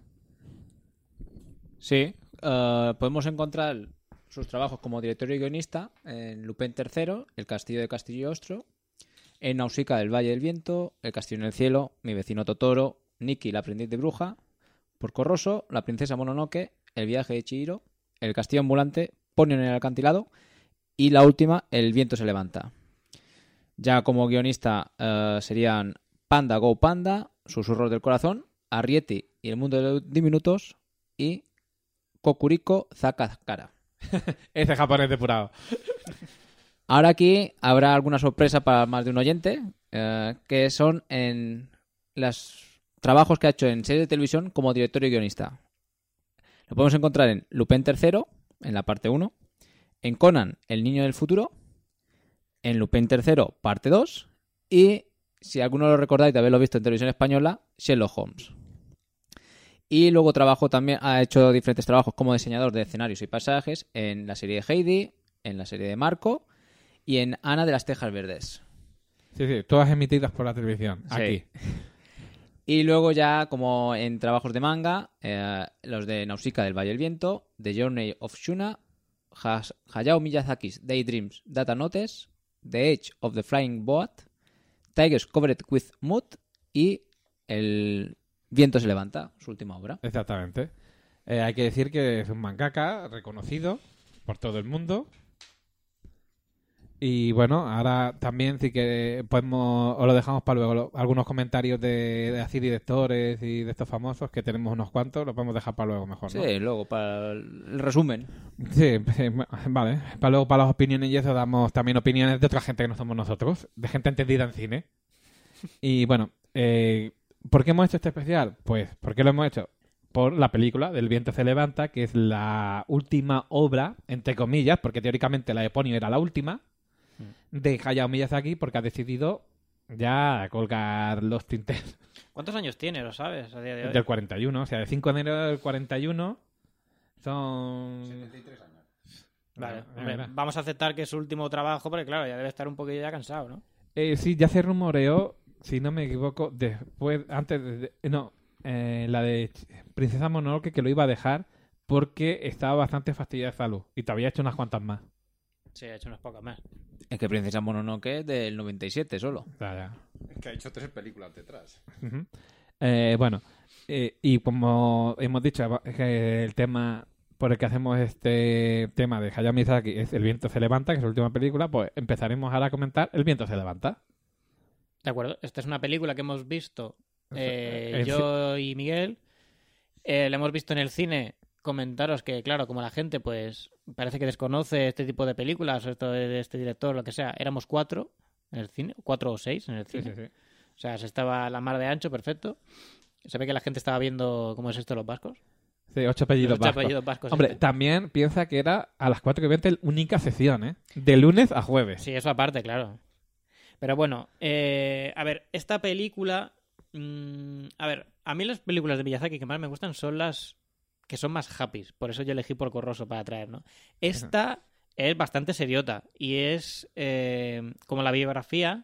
Sí, eh, podemos encontrar sus trabajos como director y guionista en Lupin tercero, El castillo de Cagliostro, en Nausicaa del Valle del Viento, El castillo en el cielo, Mi vecino Totoro, Nikki, la aprendiz de bruja, Porco Rosso, La princesa Mononoke, El viaje de Chihiro, El castillo ambulante, Ponyo en el acantilado y la última, El viento se levanta. Ya como guionista eh, serían Panda Go Panda, Susurros del Corazón, Arrietty y El Mundo de los Diminutos y Kokuriko Zakakara. Ese japonés depurado. Ahora aquí habrá alguna sorpresa para más de un oyente, eh, que son en los trabajos que ha hecho en series de televisión como director y guionista. Lo podemos encontrar en Lupin tercero, en la parte uno, en Conan, El Niño del Futuro, en Lupin tercero, parte dos, y, si alguno lo recordáis de haberlo visto en televisión española, Sherlock Holmes. Y luego trabajo también, ha hecho diferentes trabajos como diseñador de escenarios y paisajes en la serie de Heidi, en la serie de Marco y en Ana de las Tejas Verdes. Sí, sí, todas emitidas por la televisión, Sí. aquí. Y luego ya como en trabajos de manga, eh, los de Nausicaa del Valle del Viento, The Journey of Shuna, Has- Hayao Miyazaki's Daydreams Data Notes, The Age of the Flying Boat, Tigers Covered with Mud y El Viento se levanta, su última obra. Exactamente. Eh, hay que decir que es un mangaka reconocido por todo el mundo. Y bueno, ahora también sí que podemos, os lo dejamos para luego, lo- algunos comentarios de, de así directores y de estos famosos, que tenemos unos cuantos, los podemos dejar para luego mejor, ¿no? Sí, luego para el resumen. Sí, sí, vale. Para luego, para las opiniones y eso, damos también opiniones de otra gente que no somos nosotros, de gente entendida en cine. Y bueno, eh, ¿por qué hemos hecho este especial? Pues, ¿por qué lo hemos hecho? Por la película del Viento se levanta, que es la última obra, entre comillas, porque teóricamente la de Ponyo era la última, de Hayao Miyazaki, porque ha decidido ya colgar los tintes ¿Cuántos años tiene, lo sabes, a día de hoy? del cuarenta y uno. O sea, de cinco de enero del cuarenta y uno son... setenta y tres años. Vale, Mira, hombre, mira. vamos a aceptar que es su último trabajo, porque claro, ya debe estar un poquillo ya cansado, ¿no? Eh, sí, ya se rumoreó, si no me equivoco, después, antes de... de- no, eh, la de Ch- Princesa Mononoke, que lo iba a dejar porque estaba bastante fastidiada de salud y te había hecho unas cuantas más. Sí, ha hecho unas pocas más. Es que Princesa Mononoke es del noventa y siete solo. O sea, ya. Es que ha hecho tres películas detrás. Ujú. Eh, bueno, eh, y como hemos dicho, que el tema por el que hacemos este tema de Hayao Miyazaki es El viento se levanta, que es su última película, pues empezaremos ahora a comentar El viento se levanta. De acuerdo, esta es una película que hemos visto eh, En yo y Miguel. Eh, la hemos visto en el cine. Comentaros que, claro, como la gente pues parece que desconoce este tipo de películas, o esto de este director, lo que sea, éramos cuatro en el cine, cuatro o seis en el Sí, cine. sí, sí. O sea, se estaba a la mar de ancho, perfecto. Se ve que la gente estaba viendo cómo es esto de los vascos. Sí, ocho apellidos Los ocho vascos. apellidos vascos. Hombre, este. también piensa que era a las cuatro y veinte la única sesión, ¿eh? De lunes a jueves. Sí, eso aparte, claro. Pero bueno, eh, a ver, esta película... mmm, a ver, a mí las películas de Miyazaki que más me gustan son las que son más happy. Por eso yo elegí Porco Corroso para traer, ¿no? Esta es bastante seriota y es eh, como la biografía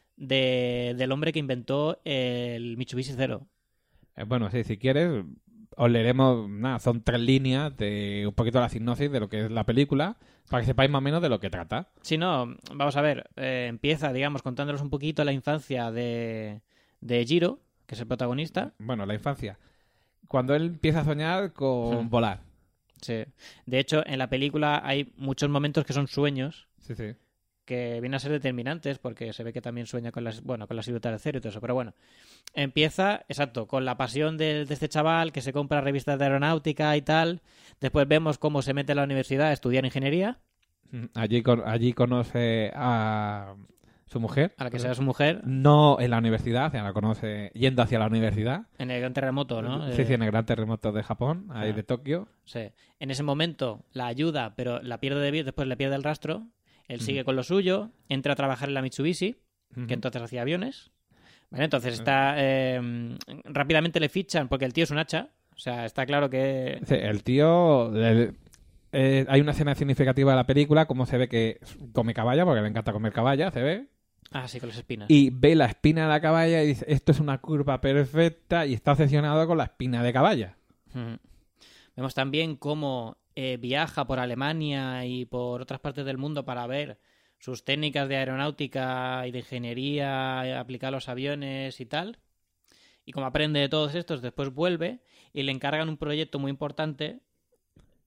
de, del hombre que inventó el Mitsubishi Zero. Eh, bueno, sí, si quieres, os leeremos, nada, son tres líneas de un poquito la sinopsis de lo que es la película, para que sepáis más o menos de lo que trata. Si no, vamos a ver, eh, empieza, digamos, contándonos un poquito la infancia de, de Jiro, que es el protagonista. Bueno, la infancia. Cuando él empieza a soñar con Hmm. volar. Sí. De hecho, en la película hay muchos momentos que son sueños Sí, sí. que vienen a ser determinantes porque se ve que también sueña con las, bueno, con la silueta del cero y todo eso. Pero bueno, empieza, exacto, con la pasión de, de este chaval que se compra revistas de aeronáutica y tal. Después vemos cómo se mete a la universidad a estudiar ingeniería, Allí, con- allí conoce a su mujer. a la que sea su mujer, No en la universidad, o sea, la conoce yendo hacia la universidad. en el gran terremoto, ¿no? Sí, Eh, sí, en el gran terremoto de Japón, ahí Ah. de Tokio. sí. En ese momento la ayuda, pero la pierde de vista, después le pierde el rastro. Él sigue con lo suyo, entra a trabajar en la Mitsubishi, Ujú. que entonces hacía aviones. Vale, entonces está eh, rápidamente le fichan porque el tío es un hacha. O sea, está claro que... Sí, el tío... el- eh, hay una escena significativa de la película, como se ve que come caballa, porque le encanta comer caballa, se ve. Ah, sí, con las espinas. Y ve la espina de la caballa y dice, esto es una curva perfecta, y está obsesionado con la espina de caballa. Ujú. Vemos también cómo eh, viaja por Alemania y por otras partes del mundo para ver sus técnicas de aeronáutica y de ingeniería, eh, aplicar a los aviones y tal. Y como aprende de todos estos, después vuelve y le encargan un proyecto muy importante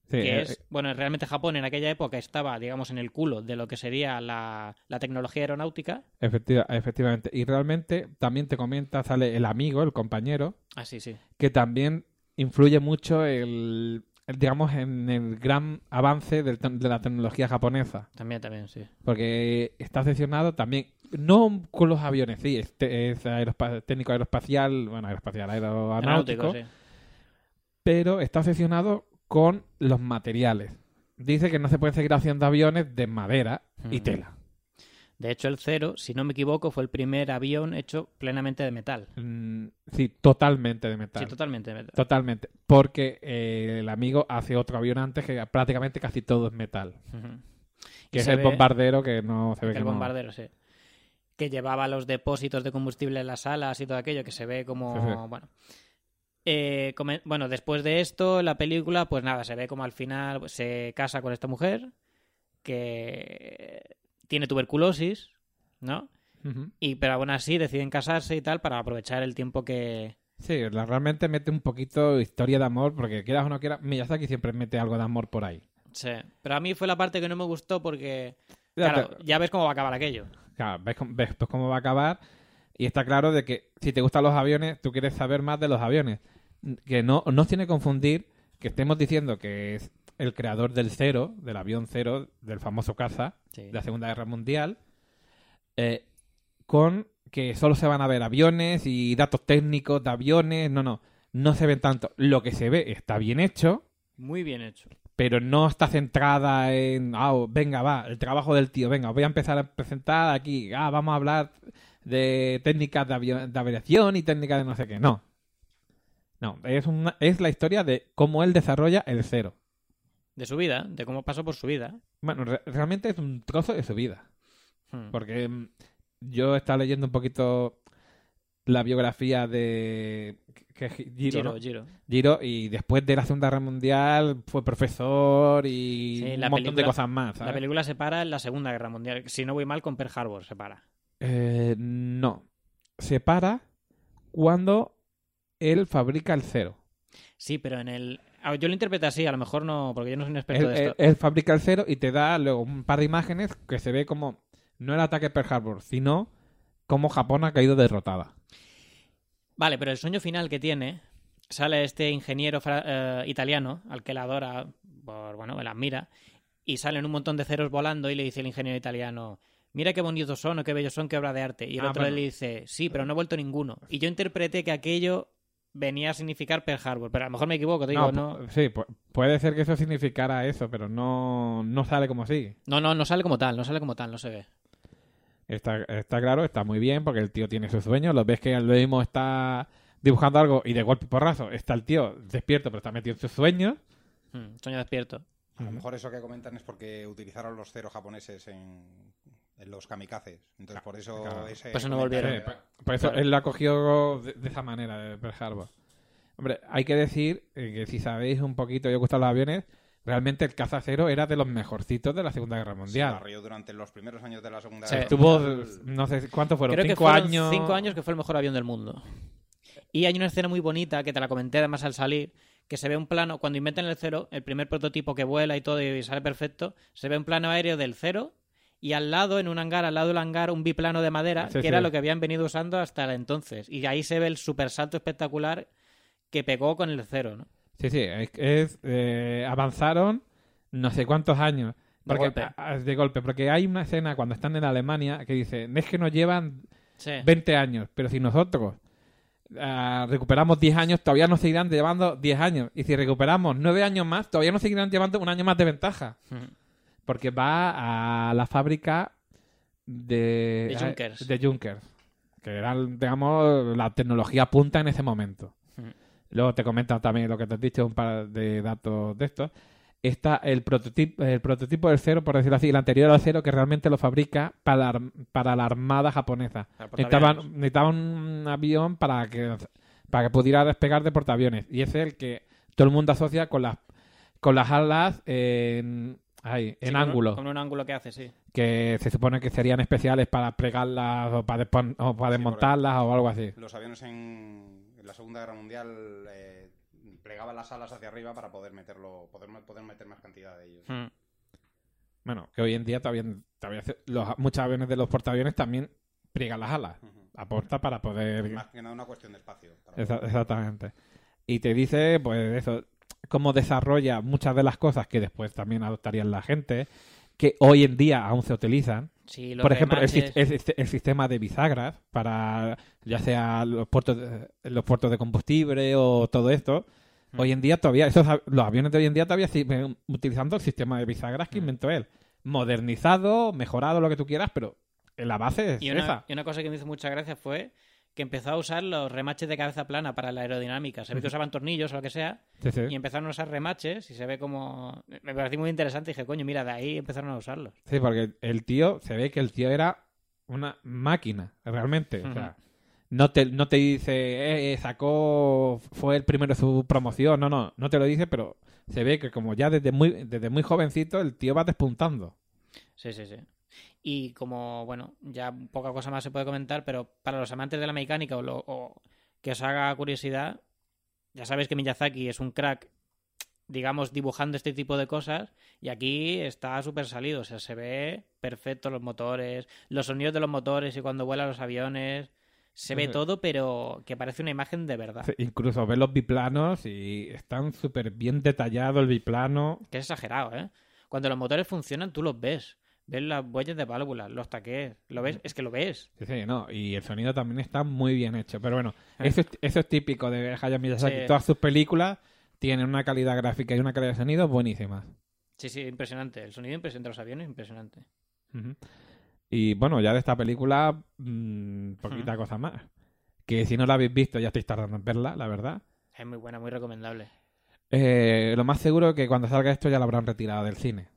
Sí, que eh, es, bueno, realmente Japón en aquella época estaba, digamos, en el culo de lo que sería la, la tecnología aeronáutica. efectiva- efectivamente. Y realmente también te comenta, sale el amigo, el compañero, Ah, sí, sí. que también influye mucho el, el, digamos, en el gran avance del te- de la tecnología japonesa. También, también, sí. Porque está obsesionado también, no con los aviones, sí, es, te- es aerospa- técnico aeroespacial, bueno, aeroespacial, aeronáutico, Aeronáutico, sí. pero está obsesionado con los materiales. Dice que no se puede seguir haciendo aviones de madera y Ujú. tela. De hecho, el Cero, si no me equivoco, fue el primer avión hecho plenamente de metal. Mm, sí, totalmente de metal. Sí, totalmente de metal. Totalmente. Porque eh, el amigo hace otro avión antes que prácticamente casi todo es metal. Ujú. Que Y es se el ve- bombardero que no se ve que que el no- bombardero, sí. Que llevaba los depósitos de combustible en las alas y todo aquello, que se ve como... Sí, sí. Bueno. Eh, come- bueno, después de esto, la película, pues nada, se ve como al final pues, se casa con esta mujer que tiene tuberculosis, ¿no? Ujú. Y pero aún así deciden casarse y tal para aprovechar el tiempo que... Sí, la- realmente mete un poquito historia de amor, porque quieras o no quieras, Miyazaki siempre mete algo de amor por ahí. Sí. Pero a mí fue la parte que no me gustó porque... Ya Claro, te- ya ves cómo va a acabar aquello. Claro, ves, cómo- ves, pues, cómo va a acabar y está claro de que si te gustan los aviones, tú quieres saber más de los aviones. Que no no tiene que confundir que estemos diciendo que es el creador del Cero, del avión Cero, del famoso caza Sí. de la Segunda Guerra Mundial, eh, con que solo se van a ver aviones y datos técnicos de aviones. No, no, no se ven tanto. Lo que se ve está bien hecho, Muy bien hecho. pero no está centrada en, ah, venga, va, el trabajo del tío, venga, voy a empezar a presentar aquí, ah, vamos a hablar de técnicas de, avio- de aviación y técnicas de no sé qué. No. No, es, una, es la historia de cómo él desarrolla el Cero. De su vida, de cómo pasó por su vida. Bueno, re- realmente es un trozo de su vida. Hmm. Porque mm, yo estaba leyendo un poquito la biografía de que, que- Jiro, Giro, ¿no? Giro. Jiro, y después de la Segunda Guerra Mundial fue profesor y Sí, un la montón de película- cosas más. La ¿sabes? película se para en la Segunda Guerra Mundial. Si no voy mal, con Pearl Harbor se para. Eh, no. Se para cuando él fabrica el Cero. Sí, pero en el... ah, yo lo interpreto así, a lo mejor no, porque yo no soy un experto Él, de él- esto. él fabrica el Cero y te da luego un par de imágenes que se ve como no el ataque Pearl Harbor, sino cómo Japón ha caído derrotada. Vale, pero el sueño final que tiene, sale este ingeniero fra- eh, italiano, al que la adora, por, bueno, me la admira, y salen un montón de ceros volando y le dice el ingeniero italiano, mira qué bonitos son o qué bellos son, qué obra de arte. Y el Ah, otro bueno. le dice, sí, pero no he vuelto ninguno. Y yo interpreté que aquello venía a significar Pearl Harbor, pero a lo mejor me equivoco, te digo, no... pu- Sí, pu- puede ser que eso significara eso, pero no, no sale como así. No, no, no sale como tal, no sale como tal, no se ve. Está, está claro, está muy bien, porque el tío tiene sus sueños. Lo ves que lo mismo está dibujando algo y de golpe y porrazo está el tío despierto, pero está metido en sus sueños. Hmm, sueño despierto. A lo mejor eso que comentan es porque utilizaron los cero japoneses en, en los kamikazes. Entonces, por eso claro. ese Por eso no comentario- Sí, por, por eso Claro. él lo ha cogido de, de esa manera, de Pearl Harbor. Hombre, hay que decir eh, que si sabéis un poquito y os gustan los aviones, realmente el caza cero era de los mejorcitos de la Segunda Guerra Se Mundial. barrió durante los primeros años de la Segunda Sí. Guerra Estuvo, Mundial. no sé cuántos fueron, Creo que cinco fueron años. cinco años que fue el mejor avión del mundo. Y hay una escena muy bonita que te la comenté además al salir, que se ve un plano, cuando inventan el Cero, el primer prototipo que vuela y todo y sale perfecto, se ve un plano aéreo del Cero y al lado, en un hangar, al lado del hangar, un biplano de madera, Sí, que sí. era lo que habían venido usando hasta entonces. Y ahí se ve el super salto espectacular que pegó con el Cero, ¿no? Sí, sí, es, es, eh, avanzaron no sé cuántos años. De Porque- golpe. a- a- de golpe, porque hay una escena cuando están en Alemania que dice, es que nos llevan Sí. veinte años, pero si nosotros ah, recuperamos diez años, todavía nos seguirán llevando diez años. Y si recuperamos nueve años más, todavía nos seguirán llevando un año más de ventaja. Ujú. Porque va a la fábrica de, De Junkers. de Junkers, que era, digamos, la tecnología punta en ese momento. Ujú. Luego te comentan también lo que te has dicho, un par de datos de estos. Está el prototipo, el prototipo del Cero, por decirlo así, el anterior al Cero, que realmente lo fabrica para, la ar- para la armada japonesa. Para Necesitaban, portaaviones. necesitaban un avión para que, para que pudiera despegar de portaaviones. Y ese es el que todo el mundo asocia con las, con las alas en, ahí, Sí, en con un- ángulo, Con un ángulo que hace, sí. que se supone que serían especiales para plegarlas o para, despon- o para Sí, desmontarlas o algo así. Los aviones en, en la Segunda Guerra Mundial eh, plegaba las alas hacia arriba para poder meterlo, poder, poder meter más cantidad de ellos. Hmm. Bueno, que hoy en día todavía, todavía se- los, muchos aviones de los portaaviones también pliegan las alas. Ujú. Aporta para poder... Más que nada una cuestión de espacio. para Exa- poder- exactamente. Y te dice, pues eso, cómo desarrolla muchas de las cosas que después también adoptarían la gente, que hoy en día aún se utilizan. Sí, los Por ejemplo, el, remaches. sis- el- el sistema de bisagras para ya sea los puertos de, los puertos de combustible o todo esto. Mm. Hoy en día todavía, esos, av- los aviones de hoy en día todavía siguen utilizando el sistema de bisagras que Mm. inventó él. Modernizado, mejorado, lo que tú quieras, pero en la base es Y una, esa. y una cosa que me hizo mucha gracia fue que empezó a usar los remaches de cabeza plana para la aerodinámica. Se ve que usaban tornillos o lo que sea, Sí, sí. y empezaron a usar remaches y se ve como... Me pareció muy interesante y dije, coño, mira, de ahí empezaron a usarlos. Sí, porque el tío, se ve que el tío era una máquina, realmente. O sea, no te, no te dice, eh, eh, sacó, fue el primero de su promoción. No, no, no te lo dice, pero se ve que como ya desde muy, desde muy jovencito el tío va despuntando. Sí, sí, sí. Y como, bueno, ya poca cosa más se puede comentar, pero para los amantes de la mecánica o, lo- o que os haga curiosidad, ya sabéis que Miyazaki es un crack, digamos, dibujando este tipo de cosas, y aquí está súper salido, o sea, se ve perfecto los motores, los sonidos de los motores y cuando vuelan los aviones, se ve Ujú. todo, pero que parece una imagen de verdad. Sí, incluso ves los biplanos y están súper bien detallado el biplano. Que es exagerado, ¿eh? Cuando los motores funcionan, tú los ves. Ves las huellas de válvulas, los taqués. ¿Lo ves? Es que lo ves. Sí, sí, no, y el sonido también está muy bien hecho. Pero bueno, Eh. eso es, eso es típico de Hayao Miyazaki. Sí. Todas sus películas tienen una calidad gráfica y una calidad de sonido buenísimas. Sí, sí, impresionante. El sonido impresionante de los aviones, impresionante. Ujú. Y bueno, ya de esta película, mmm, poquita Ujú. cosa más. Que si no la habéis visto ya estáis tardando en verla, la verdad. Es muy buena, muy recomendable. Eh, lo más seguro es que cuando salga esto ya la habrán retirado del cine.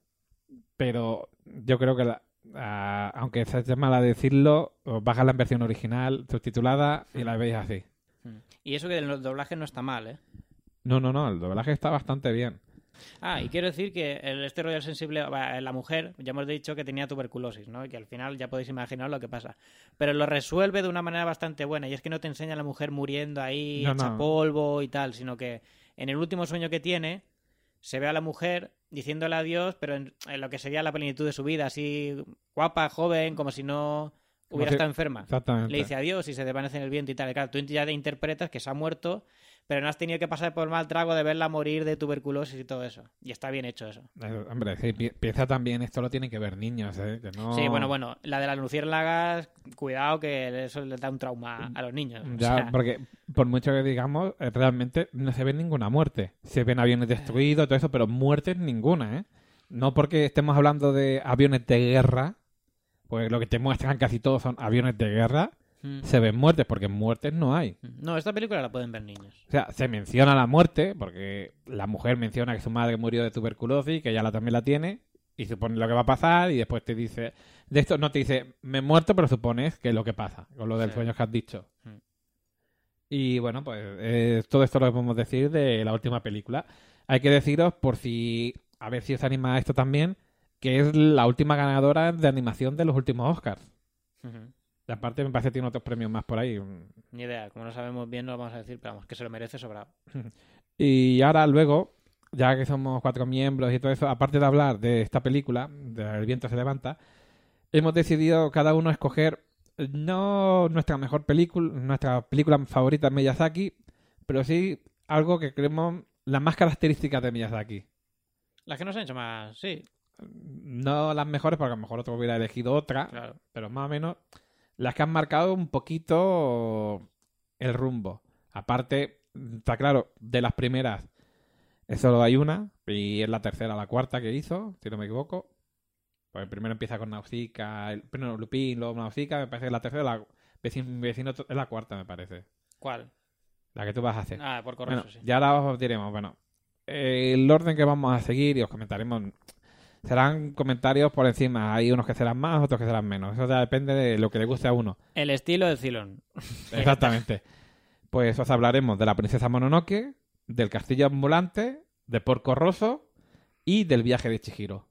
Pero yo creo que, la- ah, aunque sea mala decirlo, os bajas en versión original, subtitulada, y la veis así. Mm. Y eso que el doblaje no está mal, ¿eh? No, no, no, el doblaje está bastante bien. Ah, y quiero decir que el, este Royal Sensible, va, la mujer, ya hemos dicho que tenía tuberculosis, ¿no? Y que al final ya podéis imaginar lo que pasa. Pero lo resuelve de una manera bastante buena, y es que no te enseña a la mujer muriendo ahí, No, hecha no. polvo y tal, sino que en el último sueño que tiene, se ve a la mujer diciéndole adiós, pero en, en lo que sería la plenitud de su vida, así guapa, joven, como si no Como hubiera si- estado enferma. Exactamente. Le dice adiós y se desvanece en el viento y tal. Y claro, tú ya te interpretas que se ha muerto, pero no has tenido que pasar por el mal trago de verla morir de tuberculosis y todo eso. Y está bien hecho eso. Eh, Hombre, sí, pi- piensa también, esto lo tienen que ver niños, ¿eh? Que no... Sí, bueno, bueno, la de las luciérnagas, cuidado que eso le da un trauma a los niños. O Ya, sea, porque por mucho que digamos, eh, realmente no se ve ninguna muerte. Se ven aviones destruidos, todo eso, pero muertes ninguna, ¿eh? No porque estemos hablando de aviones de guerra, pues lo que te muestran casi todos son aviones de guerra, mm. se ven muertes, porque muertes no hay. No, esta película la pueden ver niños. O sea, se menciona la muerte, porque la mujer menciona que su madre murió de tuberculosis, que ella la, también la tiene, y supone lo que va a pasar, y después te dice... De esto no te dice, me he muerto, pero supones que es lo que pasa, con lo del Sí. sueño que has dicho. Mm. Y bueno, pues eh, todo esto lo podemos decir de la última película. Hay que deciros, por si... A ver si os anima a esto también, que es la última ganadora de animación de los últimos Oscars. Ujú. Y aparte me parece que tiene otros premios más por ahí. Ni idea, como no sabemos bien no lo vamos a decir, pero vamos, que se lo merece sobrado. Y ahora luego, ya que somos cuatro miembros y todo eso, aparte de hablar de esta película, de El viento se levanta, hemos decidido cada uno escoger no nuestra mejor película, nuestra película favorita de Miyazaki, pero sí algo que creemos las más características de Miyazaki. Las que nos han hecho más, sí, No las mejores, porque a lo mejor otro hubiera elegido otra, claro. pero más o menos las que han marcado un poquito el rumbo. Aparte, está claro, de las primeras, solo hay una, y es la tercera, la cuarta que hizo, si no me equivoco. Pues primero empieza con Nausicaa, el, primero Lupin, luego Nausicaa, me parece que la tercera, la vecino, vecino es la cuarta, me parece. ¿Cuál? La que tú vas a hacer. Ah, por correo, Bueno, sí. ya ahora os diremos, bueno, eh, el orden que vamos a seguir y os comentaremos, serán comentarios por encima, hay unos que serán más, otros que serán menos, eso ya depende de lo que le guste a uno. El estilo de Cylon. Exactamente. Pues os hablaremos de la princesa Mononoke, del castillo ambulante, de Porco Rosso y del viaje de Chihiro.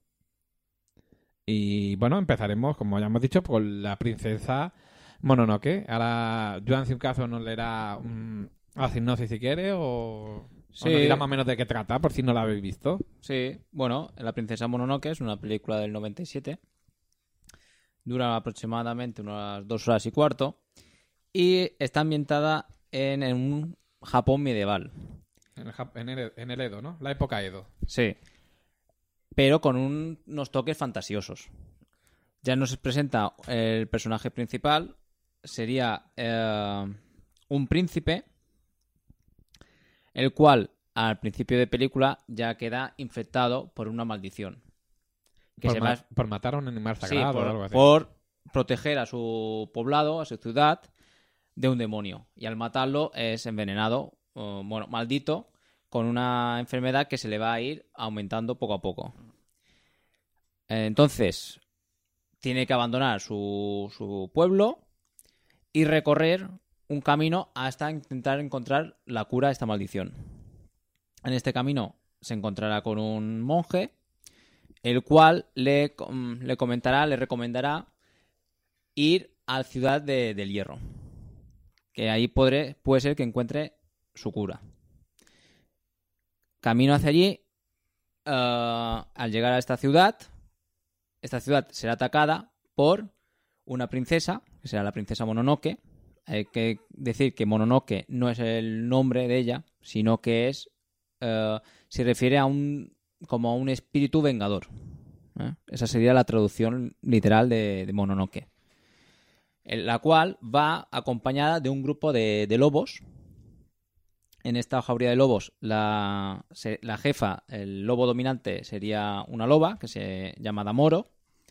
Y bueno, empezaremos, como ya hemos dicho, por la princesa Mononoke. Ahora, Joan, si un caso, nos leerá un... Ah, si no sé si quiere o... ¿O nos dirá más o menos de qué trata, por si no la habéis visto? Sí, bueno, La princesa Mononoke es una película del noventa y siete. Dura aproximadamente unas dos horas y cuarto. Y está ambientada en, en un Japón medieval. En el, Jap- en, el, en el Edo, ¿no? La época Edo. Sí. Pero con un- unos toques fantasiosos. Ya nos presenta el personaje principal. Sería eh, un príncipe, el cual al principio de película ya queda infectado por una maldición. Que Por, se ma- va- por matar a un animal Sí, sagrado por, o algo así. por proteger a su poblado, a su ciudad, de un demonio. Y al matarlo es envenenado, o, bueno, maldito, con una enfermedad que se le va a ir aumentando poco a poco. Entonces, tiene que abandonar su, su pueblo y recorrer un camino hasta intentar encontrar la cura a esta maldición. En este camino se encontrará con un monje, el cual le, com- le comentará, le recomendará ir a la ciudad de- del Hierro, que ahí podré, puede ser que encuentre su cura. Camino hacia allí, eh, al llegar a esta ciudad, esta ciudad será atacada por una princesa, que será la princesa Mononoke. Hay que decir que Mononoke no es el nombre de ella, sino que es eh, se refiere a un como a un espíritu vengador. ¿eh? Esa sería la traducción literal de, de Mononoke. En la cual va acompañada de un grupo de, de lobos. En esta jauría de lobos, la, se- la jefa, el lobo dominante, sería una loba que se llama Damoro.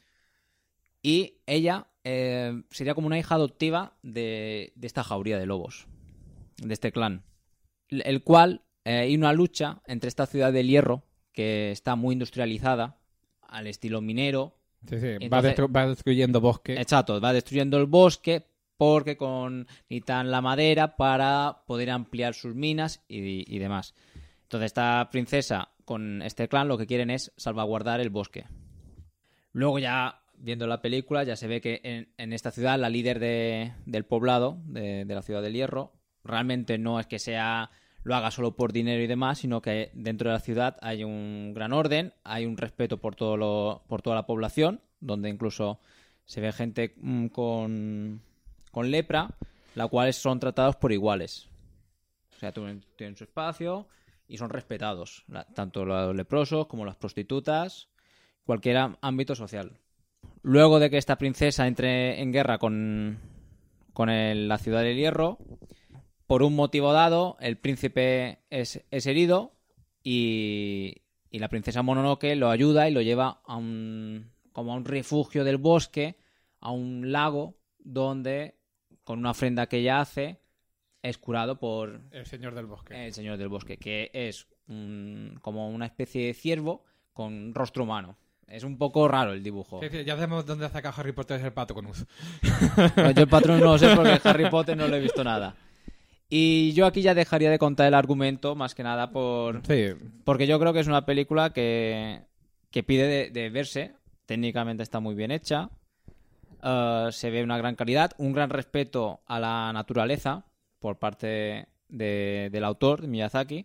Y ella eh, sería como una hija adoptiva de, de esta jauría de lobos, de este clan. El el cual eh, hay una lucha entre esta ciudad del Hierro, que está muy industrializada, al estilo minero. Sí, sí. Va, Entonces- destru- va destruyendo bosque. Exacto, va destruyendo el bosque porque con necesitan la madera para poder ampliar sus minas y, y demás. Entonces esta princesa con este clan lo que quieren es salvaguardar el bosque. Luego ya viendo la película ya se ve que en, en esta ciudad la líder de- del poblado, de, de la ciudad del Hierro, realmente no es que sea lo haga solo por dinero y demás, sino que dentro de la ciudad hay un gran orden, hay un respeto por todo lo, por toda la población, donde incluso se ve gente mm, con, con lepra, la cual son tratados por iguales. O sea, tienen, tienen su espacio y son respetados, la- tanto los leprosos como las prostitutas, cualquier am- ámbito social. Luego de que esta princesa entre en guerra con, con el- la ciudad del Hierro, por un motivo dado, el príncipe es, es herido y, y la princesa Mononoke lo ayuda y lo lleva a un, como a un refugio del bosque, a un lago donde, con una ofrenda que ella hace, es curado por El señor del bosque. el señor del bosque, que es un- como una especie de ciervo con rostro humano. Es un poco raro el dibujo. Sí, sí, ya sabemos dónde ha sacado Harry Potter el pato con us. Pues yo el patrón no lo sé porque Harry Potter no lo he visto nada. Y yo aquí ya dejaría de contar el argumento, más que nada por Sí, porque yo creo que es una película que, que pide de, de verse. Técnicamente está muy bien hecha. Eh, se ve una gran calidad, un gran respeto a la naturaleza por parte de- del autor, de Miyazaki.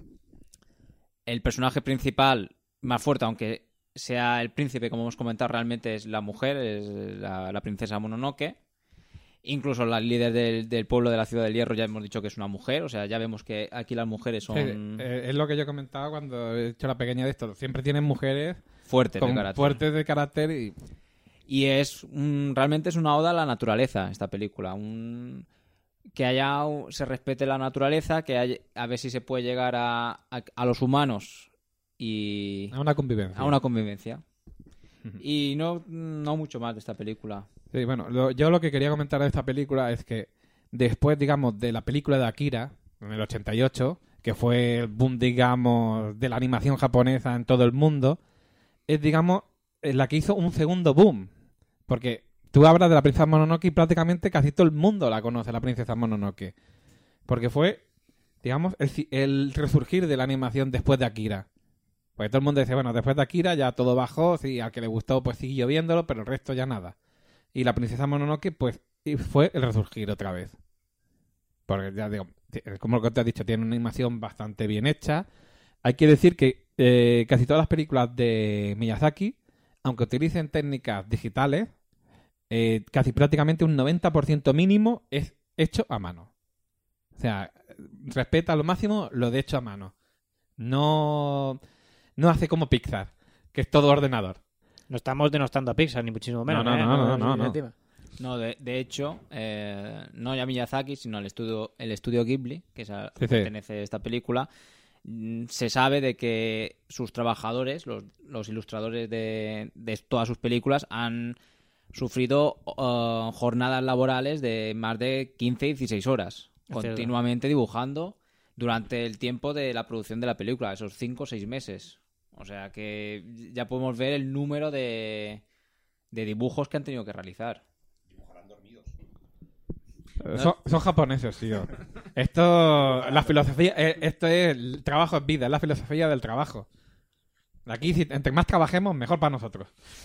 El personaje principal más fuerte, aunque sea el príncipe, como hemos comentado, realmente es la mujer, es la, la princesa Mononoke. Incluso la líder del, del pueblo de la Ciudad del Hierro ya hemos dicho que es una mujer, o sea, ya vemos que aquí las mujeres son sí, eh, es lo que yo comentaba cuando he hecho la pequeña de esto. Siempre tienen mujeres fuertes de con carácter. fuertes de carácter y Y es un- realmente es una oda a la naturaleza esta película. Un, que haya un- se respete la naturaleza, que haya- a ver si se puede llegar a, a, a los humanos y a una convivencia. a una convivencia. Y no, no mucho más de esta película. Sí, bueno, lo- yo lo que quería comentar de esta película es que después, digamos, de la película de Akira, en el ochenta y ocho, que fue el boom, digamos, de la animación japonesa en todo el mundo, es, digamos, eh, la que hizo un segundo boom. Porque tú hablas de la princesa Mononoke y prácticamente casi todo el mundo la conoce, la princesa Mononoke. Porque fue, digamos, el, ci- el resurgir de la animación después de Akira. Porque todo el mundo dice, bueno, después de Akira ya todo bajó, sí, al que le gustó pues siguió viéndolo, pero el resto ya nada. Y la princesa Mononoke, pues, y fue el resurgir otra vez. Porque ya digo, como lo que te has dicho, tiene una animación bastante bien hecha. Hay que decir que eh, casi todas las películas de Miyazaki, aunque utilicen técnicas digitales, eh, casi prácticamente un noventa por ciento mínimo es hecho a mano. O sea, respeta lo máximo lo de hecho a mano. No, no hace como Pixar, que es todo ordenador. No estamos denostando a Pixar, ni muchísimo menos. No, no, ¿eh? no, no, no, no. encima. No, de, de hecho, eh, no ya Miyazaki, sino el estudio, el estudio Ghibli, que es a, Sí, sí. pertenece a esta película, mm, se sabe de que sus trabajadores, los, los ilustradores de, de todas sus películas, han sufrido uh, jornadas laborales de más de quince a dieciséis horas, Es continuamente dibujando durante el tiempo de la producción de la película, esos cinco o seis meses. O sea que ya podemos ver el número de, de dibujos que han tenido que realizar. Eh, Son, son japoneses, tío. Esto, la filosofía, eh, esto es, el trabajo es vida, es la filosofía del trabajo. Aquí, si, entre más trabajemos, mejor para nosotros.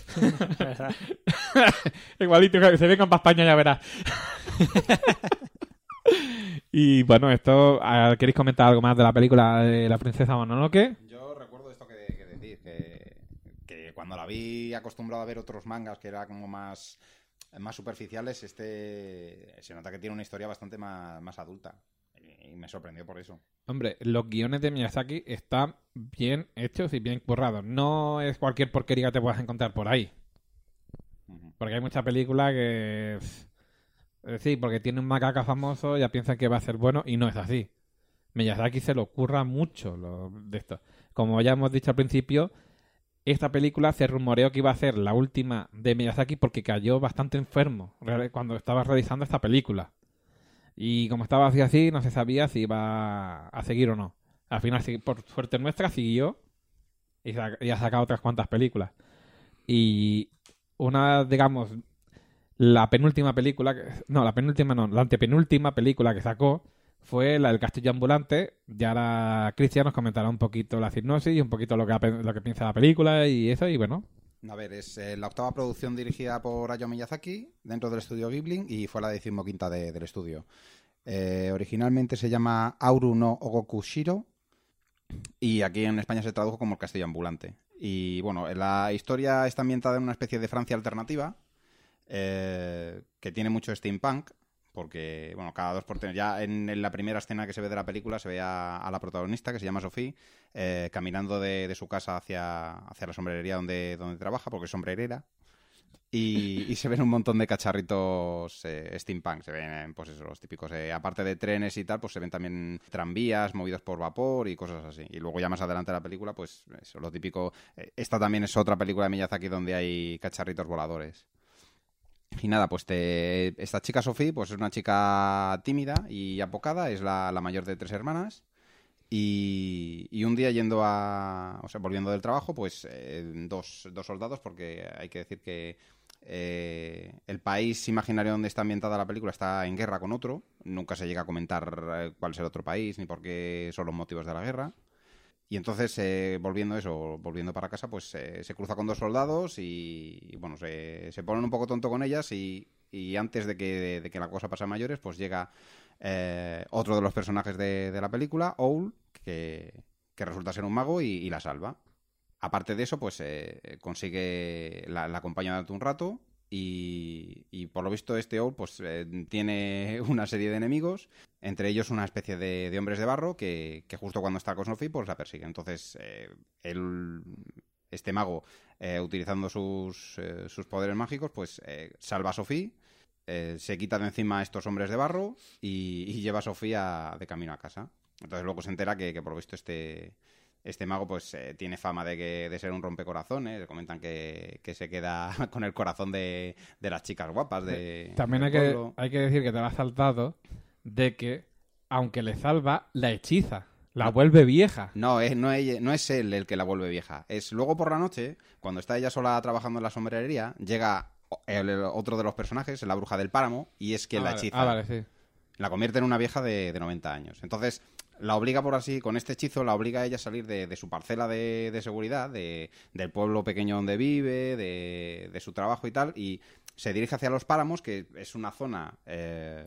Igualito, que se vengan para España, ya verás. Y bueno, esto, ah, ¿queréis comentar algo más de la película de La princesa Mononoke? Yo recuerdo esto que, que decís, que, que cuando la vi acostumbrado a ver otros mangas que era como más, más superficiales, este se nota que tiene una historia bastante más, más adulta. Y, y me sorprendió por eso. Hombre, los guiones de Miyazaki están bien hechos y bien currados. No es cualquier porquería que te puedas encontrar por ahí. Ujú. Porque hay mucha película que... eh, sí, porque tiene un macaca famoso, ya piensan que va a ser bueno y no es así. Miyazaki se lo ocurra mucho lo, de esto. Como ya hemos dicho al principio, esta película se rumoreó que iba a ser la última de Miyazaki porque cayó bastante enfermo re- cuando estaba realizando esta película. Y como estaba así así, no se sabía si iba a seguir o no. Al final, sí, por suerte nuestra, siguió y, sa- y ha sacado otras cuantas películas. Y una, digamos, la penúltima película, que- no, la penúltima no, la antepenúltima película que sacó fue la del Castillo Ambulante. Ya ahora Cristian nos comentará un poquito la hipnosis y un poquito lo que, ha pe- lo que piensa de la película y eso, y bueno. A ver, es eh, la octava producción dirigida por Hayao Miyazaki dentro del estudio Ghibli y fue la decimoquinta de, del estudio. Eh, originalmente se llama Auru no Ogoku Shiro y aquí en España se tradujo como El Castillo Ambulante. Y bueno, la historia está ambientada en una especie de Francia alternativa eh, que tiene mucho steampunk porque, bueno, cada dos por tres, ya en, en la primera escena que se ve de la película se ve a, a la protagonista, que se llama Sophie, eh, caminando de, de su casa hacia, hacia la sombrerería donde, donde trabaja, porque es sombrerera, y, y se ven un montón de cacharritos eh, steampunk, se ven, pues eso, los típicos, eh, aparte de trenes y tal, pues se ven también tranvías movidos por vapor y cosas así, y luego ya más adelante de la película, pues eso, lo típico, eh, esta también es otra película de Miyazaki donde hay cacharritos voladores. Y nada, pues te... esta chica Sophie pues es una chica tímida y apocada, es la, la mayor de tres hermanas. Y, y un día yendo a... o sea, volviendo del trabajo, pues eh, dos, dos soldados, porque hay que decir que eh, el país imaginario donde está ambientada la película está en guerra con otro. Nunca se llega a comentar eh, cuál es el otro país ni por qué son los motivos de la guerra. Y entonces, eh, volviendo eso, volviendo para casa, pues eh, se cruza con dos soldados y, y, bueno, se, se ponen un poco tonto con ellas y, y antes de que, de, de que la cosa pase a mayores, pues llega eh, otro de los personajes de, de la película, Owl, que, que resulta ser un mago y, y la salva. Aparte de eso, pues eh, consigue, la, la acompaña durante un rato y, y por lo visto este Owl pues eh, tiene una serie de enemigos, entre ellos una especie de, de hombres de barro que, que justo cuando está con Sophie pues la persigue. Entonces eh, él, este mago, eh, utilizando sus, eh, sus poderes mágicos, pues eh, salva a Sophie, eh, se quita de encima a estos hombres de barro y, y lleva a Sophie a, de camino a casa. Entonces luego se entera que, que por lo visto este... Este mago pues eh, tiene fama de, que, de ser un rompecorazones. Le comentan que, que se queda con el corazón de, de las chicas guapas de, También hay del que, pueblo. hay que decir que te lo has saltado de que, aunque le salva, la hechiza, la No. vuelve vieja. No, es, no, es, no es él el que la vuelve vieja. Es luego por la noche, cuando está ella sola trabajando en la sombrerería, llega el, el otro de los personajes, la bruja del páramo, y es quien ah, la vale. hechiza. Ah, vale, sí. La convierte en una vieja de, de noventa años. Entonces, la obliga por así, con este hechizo, la obliga a ella a salir de, de su parcela de, de seguridad, de, del pueblo pequeño donde vive, de, de su trabajo y tal, y se dirige hacia los páramos, que es una zona eh,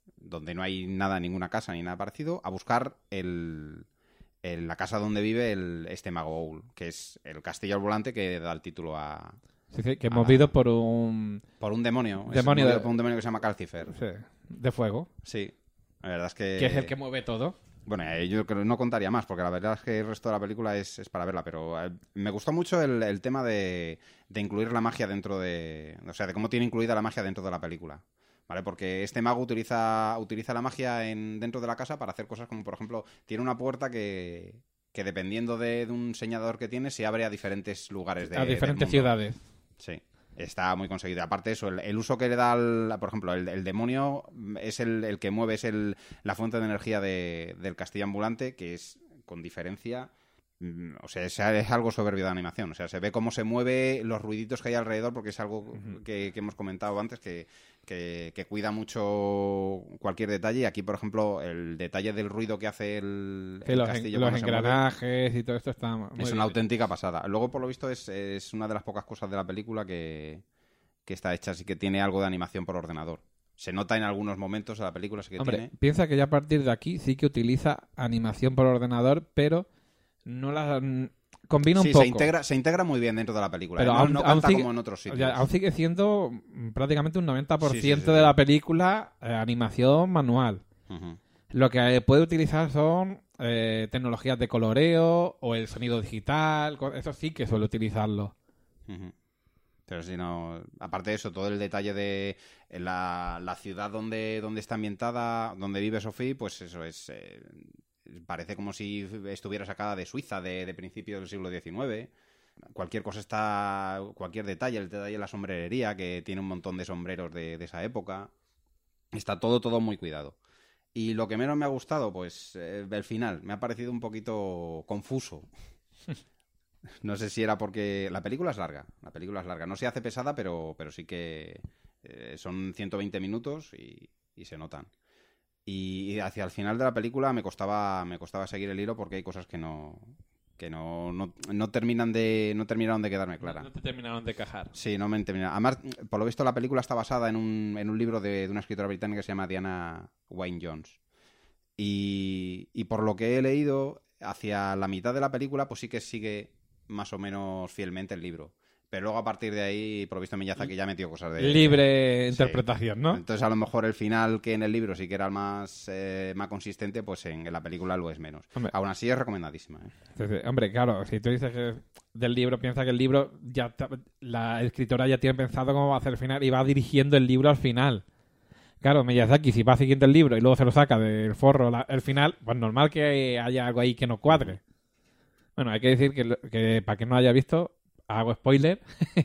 donde no hay nada, ninguna casa ni nada parecido, a buscar el, el- la casa donde vive el, este mago Owl, que es el castillo al volante que da el título a... Sí, sí, que es Ah. movido por un... Por un demonio. es Demonio movido de- por un demonio que se llama Calcifer. sí, de fuego, Sí, la verdad es que... que es el que mueve todo. Bueno, eh, yo creo que no contaría más, porque la verdad es que el resto de la película es, es para verla, pero eh, me gustó mucho el, el tema de, de incluir la magia dentro de... O sea, de cómo tiene incluida la magia dentro de la película, ¿vale? Porque este mago utiliza, utiliza la magia en, dentro de la casa para hacer cosas como, por ejemplo, tiene una puerta que, que dependiendo de, de un señalador que tiene, se abre a diferentes lugares de A diferentes del mundo. ciudades. Sí, está muy conseguido. Aparte de eso, el, el uso que le da, al, por ejemplo, el, el demonio es el, el que mueve, es el, la fuente de energía de- del castillo ambulante, que es, con diferencia, mm, o sea, es, es algo soberbio de animación. O sea, se ve cómo se mueve, los ruiditos que hay alrededor, porque es algo que, que hemos comentado antes, que, que, que cuida mucho cualquier detalle. Y aquí, por ejemplo, el detalle del ruido que hace el, Sí, el los, castillo en- los cuando se mueve, engranajes y todo esto está muy es bien una auténtica pasada. Luego, por lo visto, es, es una de las pocas cosas de la película que, que está hecha, así que tiene algo de animación por ordenador. Se nota en algunos momentos de la película, sí que Hombre, tiene. piensa que ya a partir de aquí sí que utiliza animación por ordenador, pero no la mm, combina un Sí, poco. se integra, se integra muy bien dentro de la película. Pero ¿eh? No, aún- no aún canta sigue- como en otros O sitios. sea, aún sigue siendo mm, prácticamente un noventa por ciento Sí, sí, sí, de sí. la película eh, animación manual. Ujú. Lo que eh, puede utilizar son eh, tecnologías de coloreo o el sonido digital. co- Eso sí que suele utilizarlo. Ujú. Pero si no, aparte de eso, todo el detalle de la, la ciudad donde, donde está ambientada, donde vive Sophie, pues eso es, eh, parece como si estuviera sacada de Suiza de, de principios del siglo diecinueve. Cualquier cosa está, cualquier detalle, el detalle de la sombrerería, que tiene un montón de sombreros de, de esa época, está todo, todo muy cuidado. Y lo que menos me ha gustado, pues eh, el final, me ha parecido un poquito confuso. No sé si era porque... La película es larga, la película es larga. No se hace pesada, pero, pero sí que eh, son ciento veinte minutos y, y se notan. Y, y hacia el final de la película me costaba, me costaba seguir el hilo porque hay cosas que no que no, no, no terminan de no terminaron de quedarme claras. No te terminaron de cajar. Sí, no me terminaron. Además, por lo visto, la película está basada en un, en un libro de, de una escritora británica que se llama Diana Wynne Jones. Y, y por lo que he leído, hacia la mitad de la película, pues sí que sigue más o menos fielmente el libro. Pero luego a partir de ahí, por lo visto, Miyazaki ya metió cosas de... Libre Sí. interpretación, ¿no? Entonces a lo mejor el final que en el libro sí que era el más, eh, más consistente, pues en, en la película lo es menos. Hombre. Aún así es recomendadísima. ¿eh? Sí, sí. Hombre, claro, si tú dices que del libro, piensa que el libro, ya ta- la escritora ya tiene pensado cómo va a hacer el final y va dirigiendo el libro al final. Claro, Miyazaki, si va siguiendo el libro y luego se lo saca del forro la- el final, pues normal que haya algo ahí que no cuadre. Bueno, hay que decir que, lo- que para quien no haya visto, hago spoiler,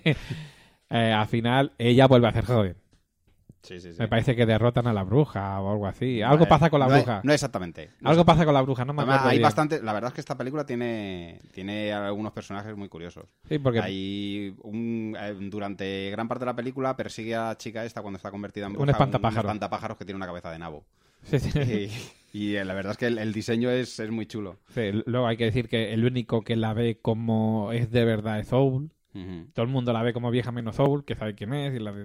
eh, al final ella vuelve a ser joven. Sí, sí, sí. Me parece que derrotan a la bruja o algo así. Algo Eh, pasa con la no es- bruja. No exactamente. No Algo exactamente. pasa con la bruja, no me Además, acuerdo hay bien. bastante, la verdad es que esta película tiene, tiene algunos personajes muy curiosos. Sí, porque Hay un, eh, durante gran parte de la película persigue a la chica esta cuando está convertida en bruja. Un espantapájaro. Un espantapájaros que tiene una cabeza de nabo. sí, sí. Y, y, eh, la verdad es que el, el diseño es, es muy chulo. Sí, luego hay que decir que el único que la ve como es de verdad es Soul. Ujú. Todo el mundo la ve como vieja menos Soul, que sabe quién es. Y, la de...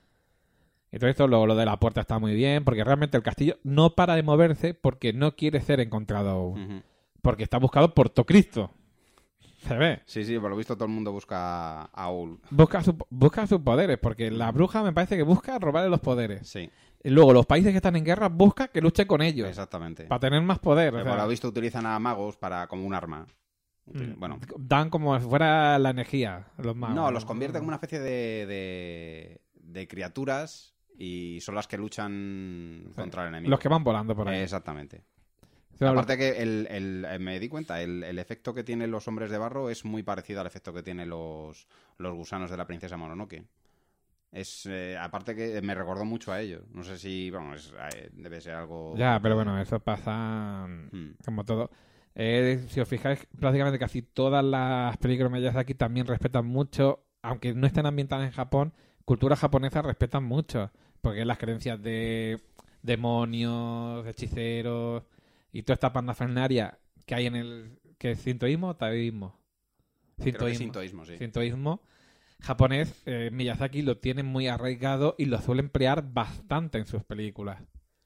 y todo esto, luego lo de la puerta está muy bien, porque realmente el castillo no para de moverse porque no quiere ser encontrado aún. Ujú. Porque está buscado por Tocristo. Se ve. Sí, sí, por lo visto todo el mundo busca a Owl. Busca, su- busca sus poderes, porque la bruja me parece que busca robarle los poderes. Sí, Y luego los países que están en guerra busca que luche con ellos. exactamente. Para tener más poder. o Pero sea, por lo visto utilizan a magos para como un arma. Util- mm, Bueno, dan como si fuera la energía. Los magos. no, los convierte como una especie de, de, de criaturas y son las que luchan contra el enemigo. Los que van volando por ahí. Exactamente. O sea, Aparte que el, el- eh, me di cuenta, el, el efecto que tienen los hombres de barro es muy parecido al efecto que tienen los, los gusanos de la princesa Mononoke. Es, eh, aparte que me recordó mucho a ellos. No sé si, vamos, es, eh, debe ser algo... Ya, pero bueno, eso pasa Hmm. como todo. Eh, si os fijáis, prácticamente casi todas las películas de Miyazaki también respetan mucho, aunque no estén ambientadas en Japón, cultura japonesa respetan mucho, porque las creencias de demonios, hechiceros y toda esta parafernalia que hay en el... ¿Qué es sintoísmo o taoísmo? Creo que es sintoísmo, sí. Sintoísmo japonés, eh, Miyazaki lo tiene muy arraigado y lo suele emplear bastante en sus películas.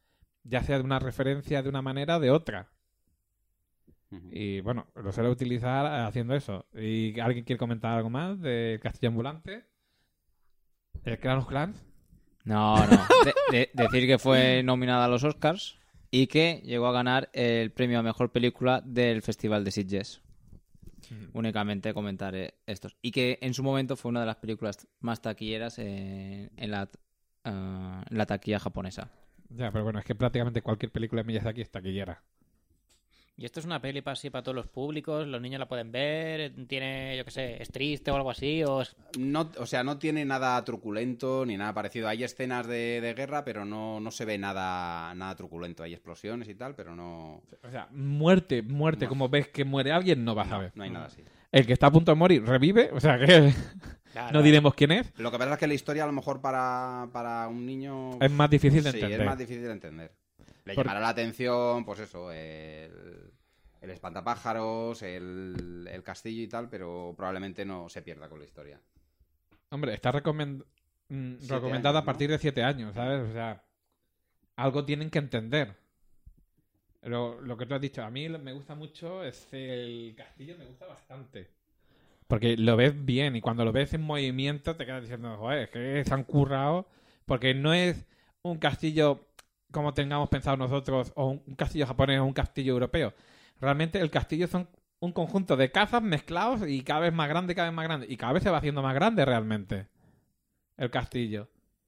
ya sea de una referencia de una manera o de otra. Ujú. Y bueno, lo suele utilizar haciendo eso. ¿Y alguien quiere comentar algo más del Castillo Ambulante? ¿El Clan of Clans? No, no. De- de- decir que fue nominada a los Oscars y que llegó a ganar el premio a mejor película del Festival de Sitges. Únicamente comentaré estos. Y que en su momento fue una de las películas más taquilleras en, en la, ah, en la taquilla japonesa. Ya, pero bueno, es que prácticamente cualquier película de Miyazaki es taquillera. Y esto es una peli para, así, para todos los públicos, los niños la pueden ver, tiene, yo qué sé, es triste o algo así, o es... No, o sea, no tiene nada truculento ni nada parecido. Hay escenas de, de guerra, pero no, no se ve nada, nada truculento. Hay explosiones y tal, pero no... O sea, muerte, muerte, No. como ves que muere alguien, no vas a No, ver. no hay nada así. El que está a punto de morir revive, o sea que Claro. no diremos quién es. Lo que pasa es que la historia a lo mejor para, para un niño... Es más difícil de sí, entender. es más difícil de entender. Le Por- llamará la atención, pues eso, el, el espantapájaros, el, el castillo y tal, pero probablemente no se pierda con la historia. Hombre, está recomend- mm, Siete recomendada años, a partir ¿no? de siete años, ¿sabes? O sea, algo tienen que entender. Lo, lo que tú has dicho, a mí me gusta mucho, es el castillo, me gusta bastante. Porque lo ves bien y cuando lo ves en movimiento te quedas diciendo, joder, es que se han currado. Porque no es un castillo como tengamos pensado nosotros, o un castillo japonés o un castillo europeo. Realmente el castillo son un conjunto de casas mezclados y cada vez más grande, cada vez más grande. Y cada vez se va haciendo más grande realmente el castillo.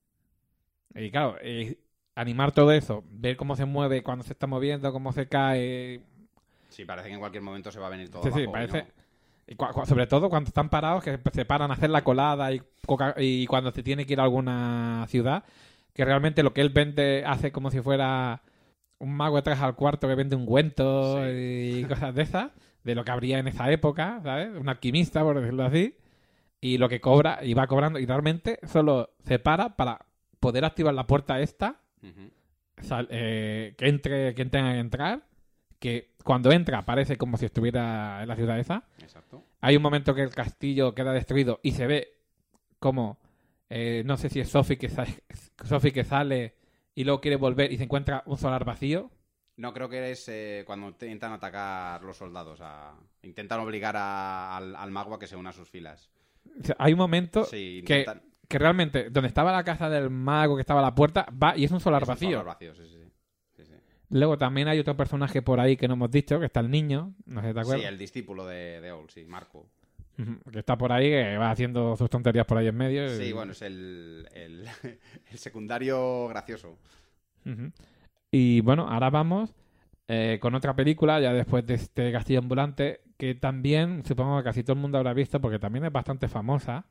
Y claro, eh, animar todo eso, ver cómo se mueve, cuando se está moviendo, cómo se cae. Sí, parece que en cualquier momento se va a venir todo Sí, sí, abajo, y parece. no. Y cua- cua- sobre todo cuando están parados, que se paran a hacer la colada y, coca- y cuando se tiene que ir a alguna ciudad, que realmente lo que él vende hace como si fuera un mago detrás al cuarto que vende ungüentos Sí. y cosas de esas, de lo que habría en esa época, ¿sabes? Un alquimista, por decirlo así. Y lo que cobra, y va cobrando, y realmente solo se para para poder activar la puerta esta, Ujú. sal- eh, que entre quien tenga que entrar, que cuando entra parece como si estuviera en la ciudad esa. Exacto. Hay un momento que el castillo queda destruido y se ve como, eh, no sé si es Sophie que, sa- Sophie que sale y luego quiere volver y se encuentra un solar vacío. No, creo que es eh, cuando intentan atacar los soldados. A... Intentan obligar a- al, al mago a que se una a sus filas. O sea, hay un momento Sí, que, intentan... que realmente, donde estaba la casa del mago, que estaba la puerta, va y es un solar es un vacío. solar vacío, sí, sí, sí. Sí, sí. Luego también hay otro personaje por ahí que no hemos dicho, que está el niño, no sé si te acuerdas. Sí, el discípulo de, de Owl, sí, Marco. Ujú, que está por ahí, que va haciendo sus tonterías por ahí en medio. y- Sí, bueno, es el, el, el secundario gracioso. Ujú. Y bueno, ahora vamos eh, con otra película, ya después de este Castillo Ambulante, que también supongo que casi todo el mundo habrá visto, porque también es bastante famosa.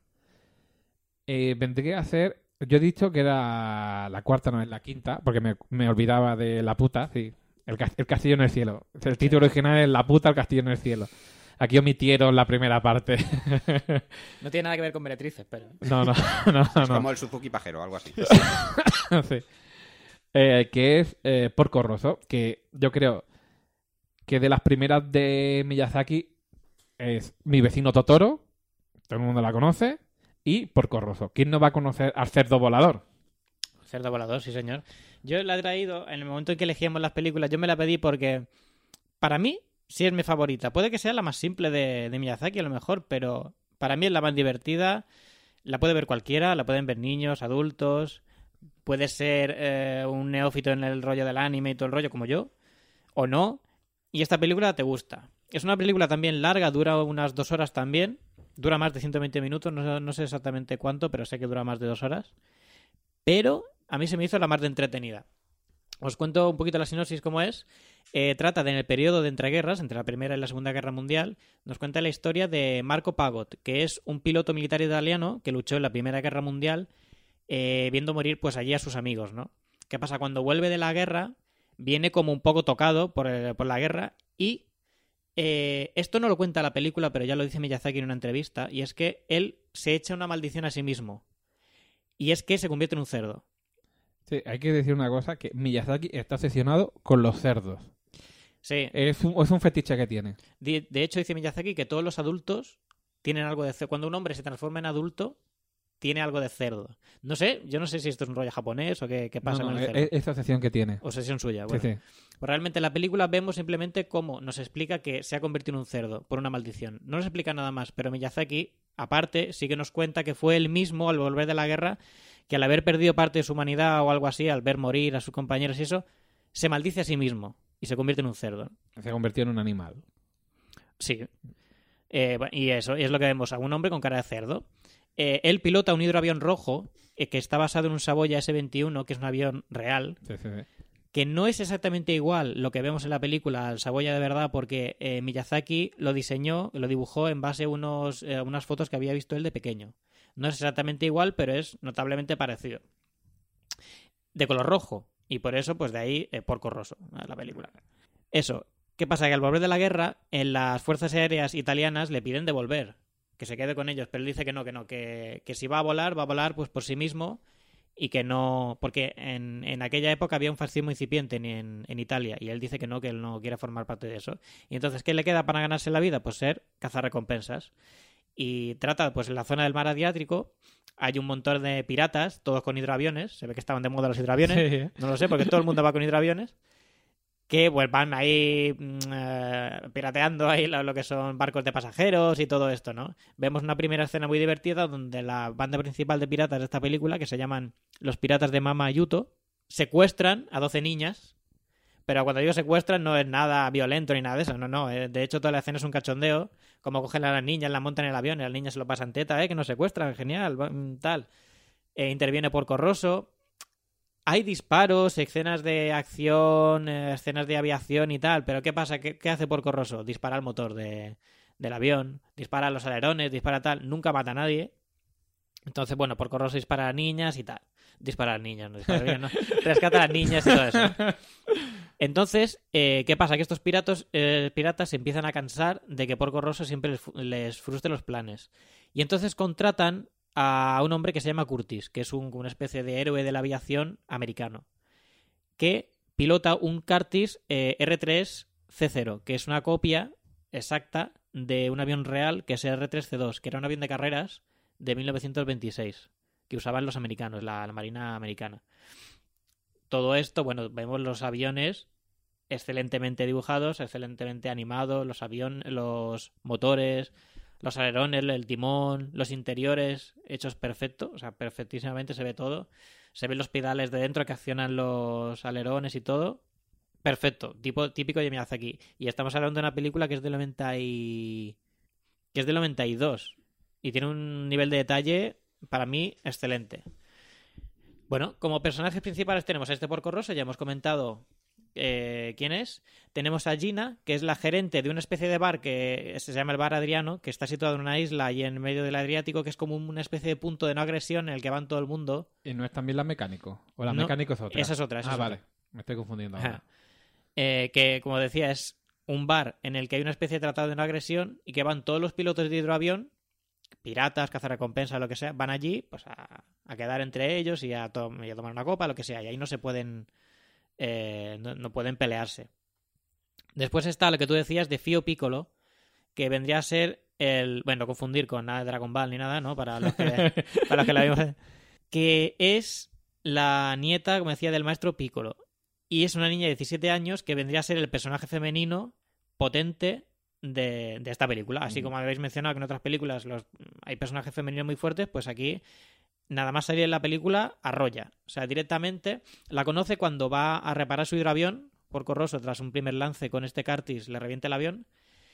Eh, vendría a ser, yo he dicho que era la cuarta, no es la quinta, porque me, me olvidaba de La Puta, sí. El, cas- el Castillo en el Cielo. El título original es La Puta, el Castillo en el Cielo. Aquí omitieron la primera parte. No tiene nada que ver con meretrices, pero... no, no, no, Es no. como el Suzuki pajero, algo así. Sí. Eh, que es eh, Porco Rosso, que yo creo que de las primeras de Miyazaki es Mi vecino Totoro, todo el mundo la conoce, y Porco Rosso. ¿Quién no va a conocer al cerdo volador? Cerdo volador, sí señor. Yo la he traído, en el momento en que elegíamos las películas, yo me la pedí porque, para mí, sí es mi favorita. Puede que sea la más simple de, de Miyazaki, a lo mejor, pero para mí es la más divertida. La puede ver cualquiera, la pueden ver niños, adultos. Puede ser eh, un neófito en el rollo del anime y todo el rollo, como yo, o no. Y esta película te gusta. Es una película también larga, dura unas dos horas también. Dura más de ciento veinte minutos, no, no sé exactamente cuánto, pero sé que dura más de dos horas. Pero a mí se me hizo la más de entretenida. Os cuento un poquito la sinopsis cómo es. Eh, trata de en el periodo de entreguerras, entre la Primera y la Segunda Guerra Mundial, nos cuenta la historia de Marco Pagot, que es un piloto militar italiano que luchó en la Primera Guerra Mundial eh, viendo morir pues allí a sus amigos, ¿no? ¿Qué pasa? Cuando vuelve de la guerra, viene como un poco tocado por, el- por la guerra y eh, esto no lo cuenta la película, pero ya lo dice Miyazaki en una entrevista, y es que él se echa una maldición a sí mismo. Y es que se convierte en un cerdo. Sí, hay que decir una cosa, que Miyazaki está obsesionado con los cerdos. Sí. Es un, es un fetiche que tiene. De, de hecho, dice Miyazaki que todos los adultos tienen algo de cerdo. Cuando un hombre se transforma en adulto, tiene algo de cerdo. No sé, yo no sé si esto es un rollo japonés o qué, qué pasa No, no, con el es, cerdo. es esta sección que tiene. Obsesión suya, bueno. Sí, sí. Pues realmente en la película vemos simplemente cómo nos explica que se ha convertido en un cerdo por una maldición. No nos explica nada más, pero Miyazaki, aparte, sí que nos cuenta que fue él mismo, al volver de la guerra, que al haber perdido parte de su humanidad o algo así, al ver morir a sus compañeros y eso, se maldice a sí mismo y se convierte en un cerdo. Se convirtió en un animal. Sí. Eh, y eso, es lo que vemos, a un hombre con cara de cerdo. Eh, él pilota un hidroavión rojo eh, que está basado en un Savoia ese veintiuno, que es un avión real, Sí, sí, sí. que no es exactamente igual lo que vemos en la película al Savoia de verdad, porque eh, Miyazaki lo diseñó, lo dibujó en base a unos, eh, unas fotos que había visto él de pequeño. No es exactamente igual, pero es notablemente parecido. De color rojo. Y por eso, pues de ahí, eh, Porco Rosso, la película. Eso. ¿Qué pasa? Que al volver de la guerra, en las fuerzas aéreas italianas le piden devolver, que se quede con ellos, pero él dice que no, que no, que, que si va a volar, va a volar pues por sí mismo y que no... Porque en, en aquella época había un fascismo incipiente en, en, en Italia y él dice que no, que él no quiere formar parte de eso. Y entonces, ¿qué le queda para ganarse la vida? Pues ser cazarrecompensas. Y trata, pues en la zona del mar Adriático hay un montón de piratas, todos con hidroaviones, se ve que estaban de moda los hidroaviones, Sí. no lo sé, porque todo el mundo va con hidroaviones, que pues, van ahí mm, eh, pirateando ahí lo, lo que son barcos de pasajeros y todo esto, ¿no? Vemos una primera escena muy divertida donde la banda principal de piratas de esta película, que se llaman los piratas de Mama Yuto, secuestran a doce niñas, pero cuando digo secuestran no es nada violento ni nada de eso, no, no, eh, de hecho toda la escena es un cachondeo, como cogen a las niñas, las montan en el avión y las niñas se lo pasan teta, eh, que nos secuestran, genial, tal. Eh, interviene Porco Rosso. Hay disparos, escenas de acción, eh, escenas de aviación y tal, pero ¿qué pasa? ¿Qué, qué hace Porco Rosso? Dispara al motor de, del avión, dispara a los alerones, dispara tal, nunca mata a nadie. Entonces, bueno, Porco Rosso dispara a niñas y tal. Dispara a niñas, no dispara bien, ¿no? Rescata a las niñas y todo eso. Entonces, eh, ¿qué pasa? Que estos piratos, eh, piratas se empiezan a cansar de que Porco Rosso siempre les, les frustre los planes. Y entonces contratan a un hombre que se llama Curtis, que es un, una especie de héroe de la aviación americano, que pilota un Curtiss eh, R tres C cero, que es una copia exacta de un avión real que es el R tres C dos, que era un avión de carreras de mil novecientos veintiséis, que usaban los americanos, la, la Marina americana. Todo esto, bueno, vemos los aviones excelentemente dibujados, excelentemente animados, los aviones, los motores, los alerones, el timón, los interiores hechos perfecto, o sea, perfectísimamente se ve todo. Se ven los pedales de dentro que accionan los alerones y todo. Perfecto, tipo, típico de Miyazaki. Y estamos hablando de una película que es del noventa y... que es del noventa y dos y tiene un nivel de detalle para mí excelente. Bueno, como personajes principales tenemos a este Porco Rosso, ya hemos comentado eh, quién es. Tenemos a Gina, que es la gerente de una especie de bar que se llama el Bar Adriano, que está situado en una isla y en medio del Adriático, que es como una especie de punto de no agresión en el que van todo el mundo. ¿Y no es también la mecánico? ¿O la No, mecánico es otra? esa es otra, esa ah, es vale. otra. Me estoy confundiendo Ajá. ahora. Eh, que, como decía, es un bar en el que hay una especie de tratado de no agresión y que van todos los pilotos de hidroavión, piratas, cazarrecompensas, lo que sea, van allí pues a, a quedar entre ellos y a, to y a tomar una copa, lo que sea, y ahí no se pueden eh, no, no pueden pelearse. Después está lo que tú decías de Fio Piccolo, que vendría a ser el, bueno, no confundir con nada de Dragon Ball ni nada, ¿no? Para los que, para los que la vimos, que es la nieta, como decía, del maestro Piccolo. Y es una niña de diecisiete años que vendría a ser el personaje femenino potente de, de esta película. Así como habéis mencionado que en otras películas los, hay personajes femeninos muy fuertes, pues aquí nada más salir en la película arrolla. O sea, directamente la conoce cuando va a reparar su hidroavión. Porco Rosso, tras un primer lance con este Curtiss, le revienta el avión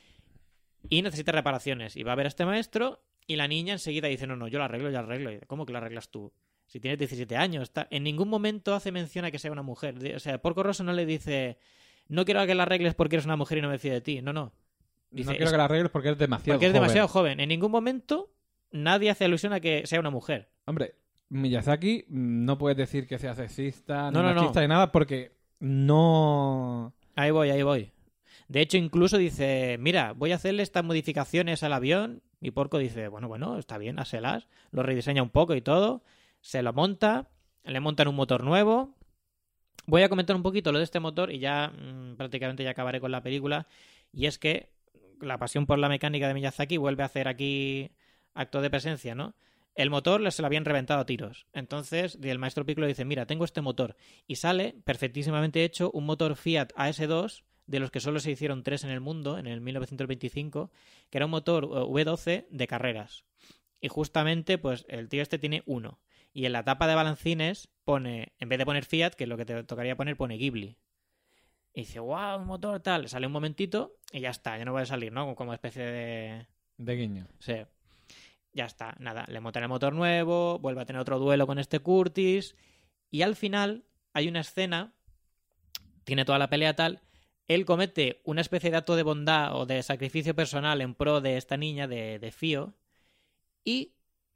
y necesita reparaciones. Y va a ver a este maestro y la niña enseguida dice, no, no, yo la arreglo, yo la arreglo. ¿Cómo que la arreglas tú? Si tienes diecisiete años. Está... En ningún momento hace mención a que sea una mujer. O sea, Porco Rosso no le dice, no quiero que la arregles porque eres una mujer y no me fío de ti. No, no. Dice, no quiero es... que la arregles porque eres demasiado porque eres joven. demasiado joven. En ningún momento nadie hace alusión a que sea una mujer. Hombre, Miyazaki no puedes decir que sea sexista, ni no, no, machista, no. ni nada, porque no... Ahí voy, ahí voy. De hecho, incluso dice, mira, voy a hacerle estas modificaciones al avión. Y Porco dice, bueno, bueno, está bien, háselas. Lo rediseña un poco y todo. Se lo monta, le montan un motor nuevo. Voy a comentar un poquito lo de este motor y ya mmm, prácticamente ya acabaré con la película. Y es que la pasión por la mecánica de Miyazaki vuelve a hacer aquí acto de presencia, ¿no? el motor se lo habían reventado a tiros. Entonces el maestro Piccolo dice, mira, tengo este motor. Y sale perfectísimamente hecho un motor Fiat A S dos, de los que solo se hicieron tres en el mundo, en el mil novecientos veinticinco, que era un motor V doce de carreras. Y justamente, pues, el tío este tiene uno. Y en la tapa de balancines pone, en vez de poner Fiat, que es lo que te tocaría poner, pone Ghibli. Y dice, wow, un motor tal. Sale un momentito y ya está, ya no puede salir, ¿no? Como especie de... De guiño. Sí. Ya está, nada. Le montan el motor nuevo, vuelve a tener otro duelo con este Curtis. Y al final hay una escena, tiene toda la pelea tal, él comete una especie de acto de bondad o de sacrificio personal en pro de esta niña, de, de Fio, y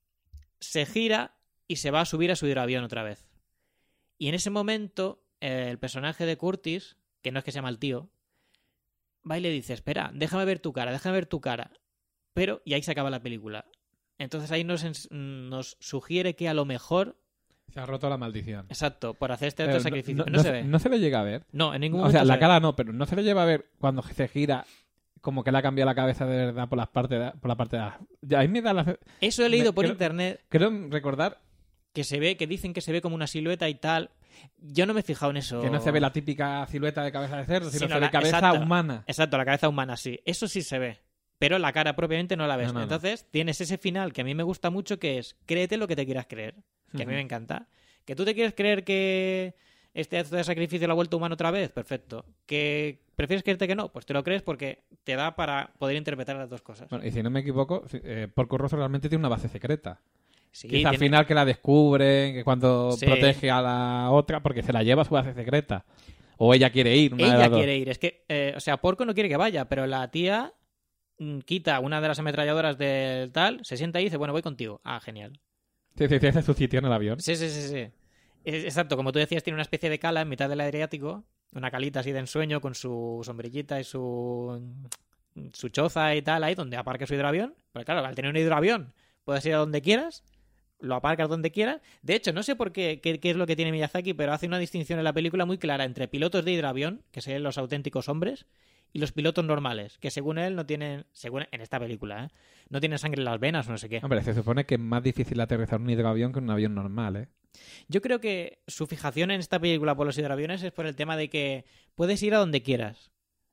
se gira y se va a subir a su hidroavión otra vez. Y en ese momento, eh, el personaje de Curtis, que no es que se llama el tío, va y le dice, espera, déjame ver tu cara, déjame ver tu cara. Pero, y ahí se acaba la película. Entonces ahí nos, ens- nos sugiere que a lo mejor, Se ha roto la maldición. exacto, por hacer este acto Pero de sacrificio, no, no se ve. No se le llega a ver. No, en ningún O momento sea, se la ve. cara no, pero no se le lleva a ver cuando se gira como que le ha cambiado la cabeza de verdad por las partes de- por la parte de abajo. Ya, a mí me da la... Eso he leído me- por creo- internet, Creo recordar que se ve, que dicen que se ve como una silueta y tal. Yo no me he fijado en eso. que no se ve la típica silueta de cabeza de cerdo, sino Sino se la- ve cabeza exacto. humana. Exacto, la cabeza humana, sí. Eso sí se ve. Pero la cara propiamente no la ves. No, no, no. Entonces tienes ese final que a mí me gusta mucho, que es créete lo que te quieras creer. Que a mí Ujú. me encanta. Que tú te quieres creer que este acto de sacrificio lo ha vuelto humano otra vez, perfecto. Que prefieres creerte que no, pues te lo crees porque te da para poder interpretar las dos cosas. Bueno, y si no me equivoco, sí, eh, Porco Rosso realmente tiene una base secreta. Sí, Quizá al tiene- final que la descubren, que cuando Sí. protege a la otra, porque se la lleva a su base secreta. O ella quiere ir, una de Ella las dos. quiere ir. Es que, eh, o sea, Porco no quiere que vaya, pero la tía mm, quita una de las ametralladoras del tal, se sienta ahí y dice, bueno, voy contigo. Ah, genial. Sí, sí, sí, ese es su sitio en el avión. Sí, sí, sí, sí. Es- exacto, como tú decías, tiene una especie de cala en mitad del Adriático, una calita así de ensueño con su sombrillita y su su choza y tal ahí donde aparca su hidroavión. Pero claro, al tener un hidroavión puedes ir a donde quieras, lo aparcas donde quieras. De hecho, no sé por qué, qué, qué es lo que tiene Miyazaki, pero hace una distinción en la película muy clara entre pilotos de hidroavión, que serían los auténticos hombres, y los pilotos normales, que según él no tienen, según en esta película, ¿eh? No tienen sangre en las venas o no sé qué. Hombre, se supone que es más difícil aterrizar un hidroavión que un avión normal, ¿eh? Yo creo que su fijación en esta película por los hidroaviones es por el tema de que puedes ir a donde quieras.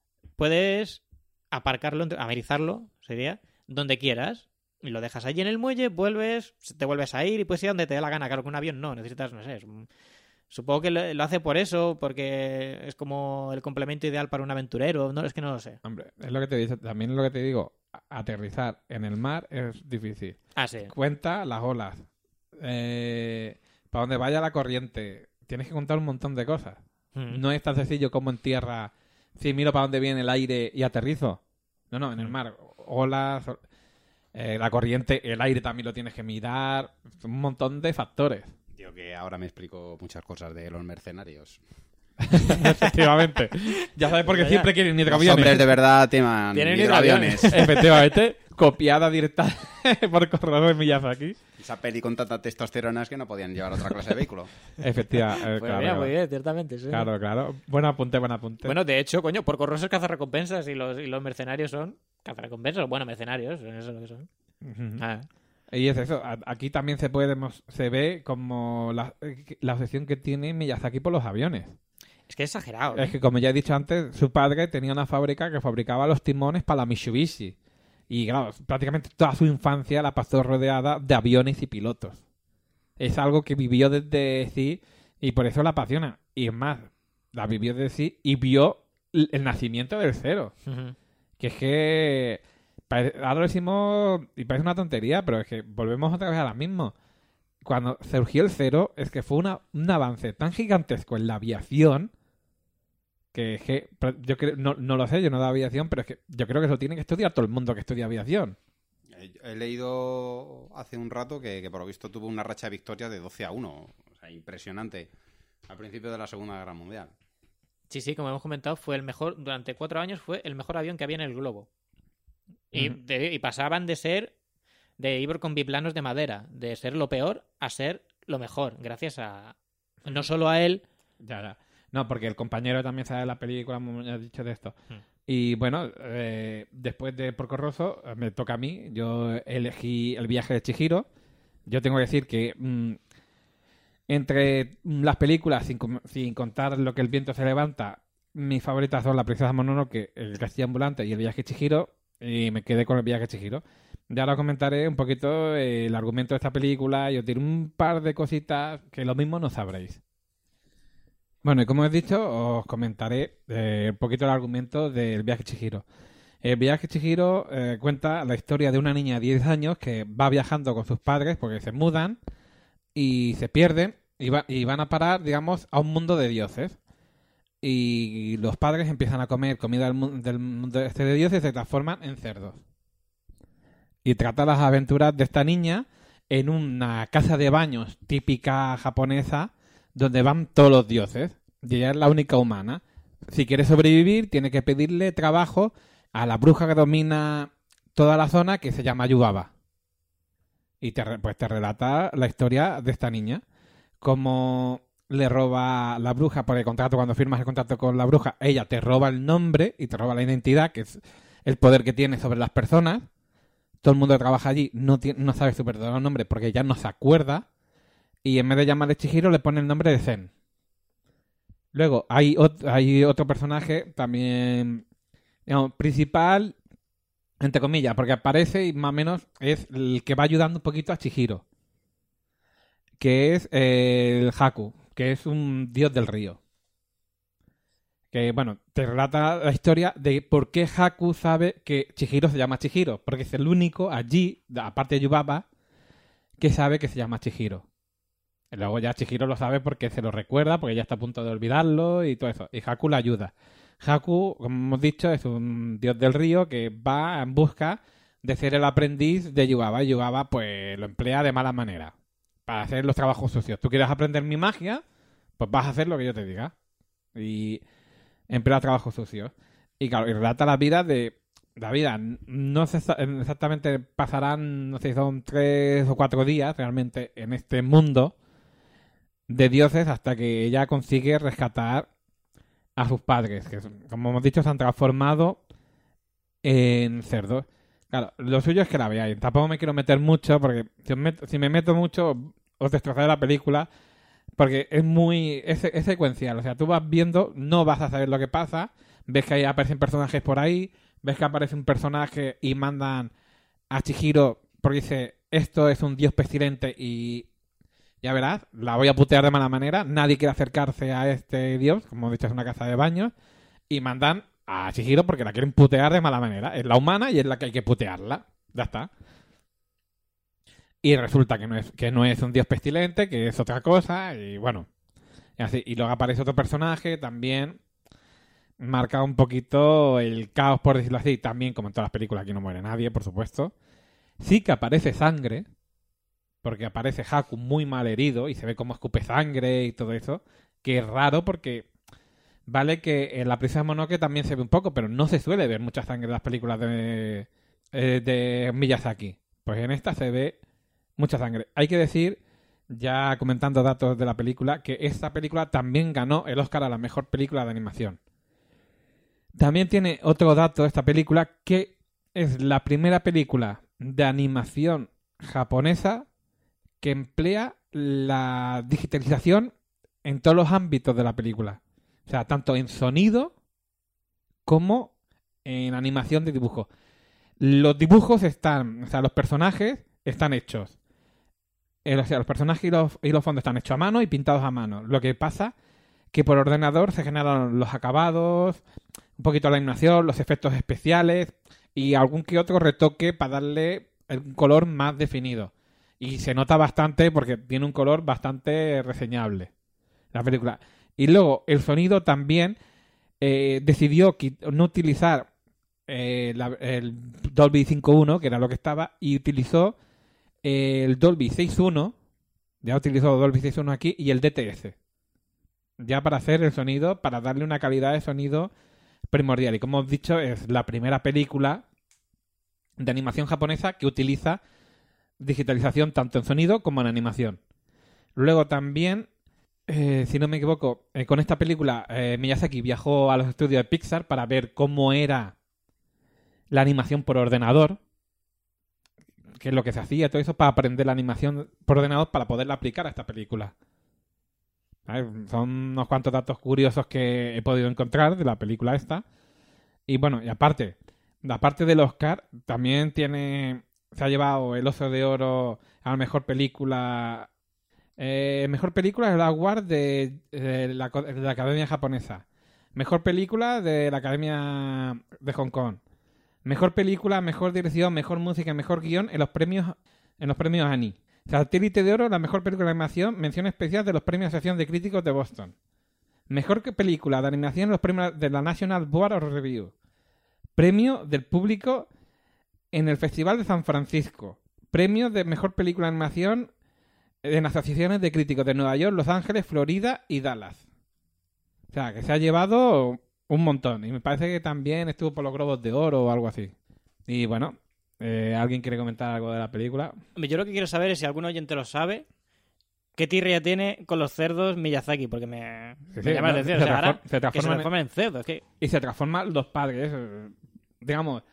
Puedes aparcarlo, amerizarlo, sería, donde quieras. Y lo dejas allí en el muelle, vuelves, te vuelves a ir y puedes ir a donde te dé la gana. Claro que un avión no, necesitas, no sé. es un- Supongo que lo, lo hace por eso, porque es como el complemento ideal para un aventurero. No, es que no lo sé. Hombre, es lo que te digo, también es lo que te digo, a- aterrizar en el mar es difícil. Ah, sí. Cuenta las olas, eh, para donde vaya la corriente, tienes que contar un montón de cosas. Mm. No es tan sencillo como en tierra, si miro para dónde viene el aire y aterrizo. No, no, en el mar, olas, eh, la corriente, el aire también lo tienes que mirar, un montón de factores. Tío, que ahora me explico muchas cosas de los mercenarios. Efectivamente. Ya sabes por qué Ya, ya. siempre quieren Los hidroaviones. hombres de verdad teman Tienen hidroaviones. Efectivamente, copiada directa por correo de Miyazaki. Esa peli con tanta testosterona es que no podían llevar otra clase de vehículo. Efectivamente, Pues claro, mira, claro. muy bien, ciertamente. Sí. Claro, claro. Buen apunte, buen apunte. Bueno, de hecho, coño, Porco Rosso es cazarrecompensas y los, y los mercenarios son cazarrecompensas. Bueno, mercenarios, eso es lo que son. Ujú. Ah. Y es eso, a- aquí también se puede demos- se ve como la, la obsesión que tiene Miyazaki por los aviones. Es que es exagerado. Es que, como ya he dicho antes, su padre tenía una fábrica que fabricaba los timones para la Mitsubishi. Y claro, prácticamente toda su infancia la pasó rodeada de aviones y pilotos. Es algo que vivió desde sí y por eso la apasiona. Y es más, la vivió desde sí y vio l- el nacimiento del cero. Ujú. Que es que... pare- Ahora lo decimos y parece una tontería, pero es que volvemos otra vez a la misma. Cuando surgió el cero, es que fue una, un avance tan gigantesco en la aviación que es que pra- yo creo, no, no lo sé, yo no de aviación, pero es que yo creo que eso tiene que estudiar todo el mundo que estudia aviación. Eh, He leído hace un rato que, que por lo visto tuvo una racha de victorias de doce a uno. O sea, impresionante. Al principio de la Segunda Guerra Mundial. Sí, sí, como hemos comentado, fue el mejor, durante cuatro años fue el mejor avión que había en el globo. Y, Ujú. de- y pasaban de ser, de ir con biplanos de madera, de ser lo peor a ser lo mejor, gracias a, no solo a él. Ya, ya. No, porque el compañero también sabe de la película, como ya he dicho de esto. Hmm. Y bueno, eh, después de Porco Rosso, eh, me toca a mí. Yo elegí El viaje de Chihiro, Yo tengo que decir que mmm, entre las películas, sin, sin contar lo que el viento se levanta, mis favoritas son La princesa Mononoke, El castillo ambulante y El viaje de Chihiro, y me quedé con El viaje de Chihiro. Y ahora comentaré un poquito eh, el argumento de esta película y os diré un par de cositas que lo mismo no sabréis. Bueno, y como he dicho, os comentaré eh, un poquito el argumento del viaje de Chihiro. El viaje de Chihiro eh, cuenta la historia de una niña de diez años que va viajando con sus padres porque se mudan y se pierden y, va, y van a parar, digamos, a un mundo de dioses. Y los padres empiezan a comer comida del, mu- del mundo este de dioses y se transforman en cerdos. Y trata las aventuras de esta niña en una casa de baños típica japonesa donde van todos los dioses. Y ella es la única humana. Si quiere sobrevivir, tiene que pedirle trabajo a la bruja que domina toda la zona, que se llama Yubaba. Y te, re- pues te relata la historia de esta niña. Cómo le roba la bruja por el contrato, cuando firmas el contrato con la bruja, ella te roba el nombre y te roba la identidad, que es el poder que tiene sobre las personas. Todo el mundo que trabaja allí no, tiene, no sabe su verdadero nombre porque ya no se acuerda. Y en vez de llamarle Chihiro, le pone el nombre de Zen. Luego, hay, ot- hay otro personaje también, digamos, principal, entre comillas, porque aparece y más o menos es el que va ayudando un poquito a Chihiro, que es eh, el Haku, que es un dios del río. Que, bueno, te relata la historia de por qué Haku sabe que Chihiro se llama Chihiro, porque es el único allí, aparte de Yubaba, que sabe que se llama Chihiro. Y luego ya Chihiro lo sabe porque se lo recuerda, porque ya está a punto de olvidarlo y todo eso. Y Haku le ayuda. Haku, como hemos dicho, es un dios del río que va en busca de ser el aprendiz de Yubaba. Y Yubaba, pues, lo emplea de mala manera para hacer los trabajos sucios. Tú quieres aprender mi magia, pues vas a hacer lo que yo te diga. Y emplea trabajos sucios. Y claro, y relata la vida de... La vida, no sé exactamente, pasarán, no sé si son tres o cuatro días realmente en este mundo de dioses hasta que ella consigue rescatar a sus padres, que como hemos dicho se han transformado en cerdos. Claro, lo suyo es que la veáis. Tampoco me quiero meter mucho porque si, os meto- si me meto mucho os destrozaré la película porque es muy... Es, es secuencial. O sea, tú vas viendo, no vas a saber lo que pasa, ves que ahí aparecen personajes por ahí, ves que aparece un personaje y mandan a Chihiro porque dice, esto es un dios pestilente y ya verás, la voy a putear de mala manera, nadie quiere acercarse a este dios, como he dicho es una casa de baños, y mandan a Chihiro porque la quieren putear de mala manera. Es la humana y es la que hay que putearla. Ya está. Y resulta que no es, que no es un dios pestilente, que es otra cosa, y bueno. Y, así. Y luego aparece otro personaje también. Marca un poquito el caos, por decirlo así. También, como en todas las películas, aquí no muere nadie, por supuesto. Sí que aparece sangre, porque aparece Haku muy mal herido y se ve cómo escupe sangre y todo eso. Que es raro porque... Vale que en La princesa Mononoke también se ve un poco, pero no se suele ver mucha sangre en las películas de, eh, de Miyazaki. Pues en esta se ve mucha sangre. Hay que decir, ya comentando datos de la película, que esta película también ganó el Oscar a la mejor película de animación. También tiene otro dato esta película, que es la primera película de animación japonesa que emplea la digitalización en todos los ámbitos de la película. O sea, tanto en sonido como en animación de dibujo. Los dibujos están, o sea, los personajes están hechos. Eh, o sea, los personajes y los, y los fondos están hechos a mano y pintados a mano. Lo que pasa que por ordenador se generan los acabados, un poquito la animación, los efectos especiales y algún que otro retoque para darle un color más definido. Y se nota bastante porque tiene un color bastante reseñable la película. Y luego el sonido también eh, decidió no utilizar eh, la, el Dolby cinco punto uno, que era lo que estaba, y utilizó eh, el Dolby seis punto uno, ya utilizó Dolby seis punto uno aquí, y el D T S. Ya para hacer el sonido, para darle una calidad de sonido primordial. Y como os he dicho, es la primera película de animación japonesa que utiliza digitalización tanto en sonido como en animación. Luego también... Eh, si no me equivoco, eh, con esta película eh, Miyazaki viajó a los estudios de Pixar para ver cómo era la animación por ordenador, qué es lo que se hacía, todo eso, para aprender la animación por ordenador para poderla aplicar a esta película. ¿Sabes? Son unos cuantos datos curiosos que he podido encontrar de la película esta. Y bueno, y aparte, aparte del Oscar, también tiene, se ha llevado el Oso de Oro a la mejor película. Eh, mejor película es el Award de, de, la, de la Academia Japonesa. Mejor película de la Academia de Hong Kong. Mejor película, mejor dirección, mejor música, mejor guión en los premios en los premios Annie. Satélite de Oro, la mejor película de animación, mención especial de los premios Asociación de Críticos de Boston. Mejor que película de animación en los premios de la National Board of Review. Premio del público en el Festival de San Francisco. Premio de mejor película de animación en asociaciones de críticos de Nueva York, Los Ángeles, Florida y Dallas. O sea, que se ha llevado un montón. Y me parece que también estuvo por los Globos de Oro o algo así. Y bueno, eh, ¿alguien quiere comentar algo de la película? Yo lo que quiero saber es si algún oyente lo sabe, ¿qué tirria tiene con los cerdos Miyazaki? Porque me, Sí, me sí, llama la no, atención. se O sea, ahora transfor- se que se transforman en- transforman en cerdos. Es que... Y se transforman los padres. eh, digamos,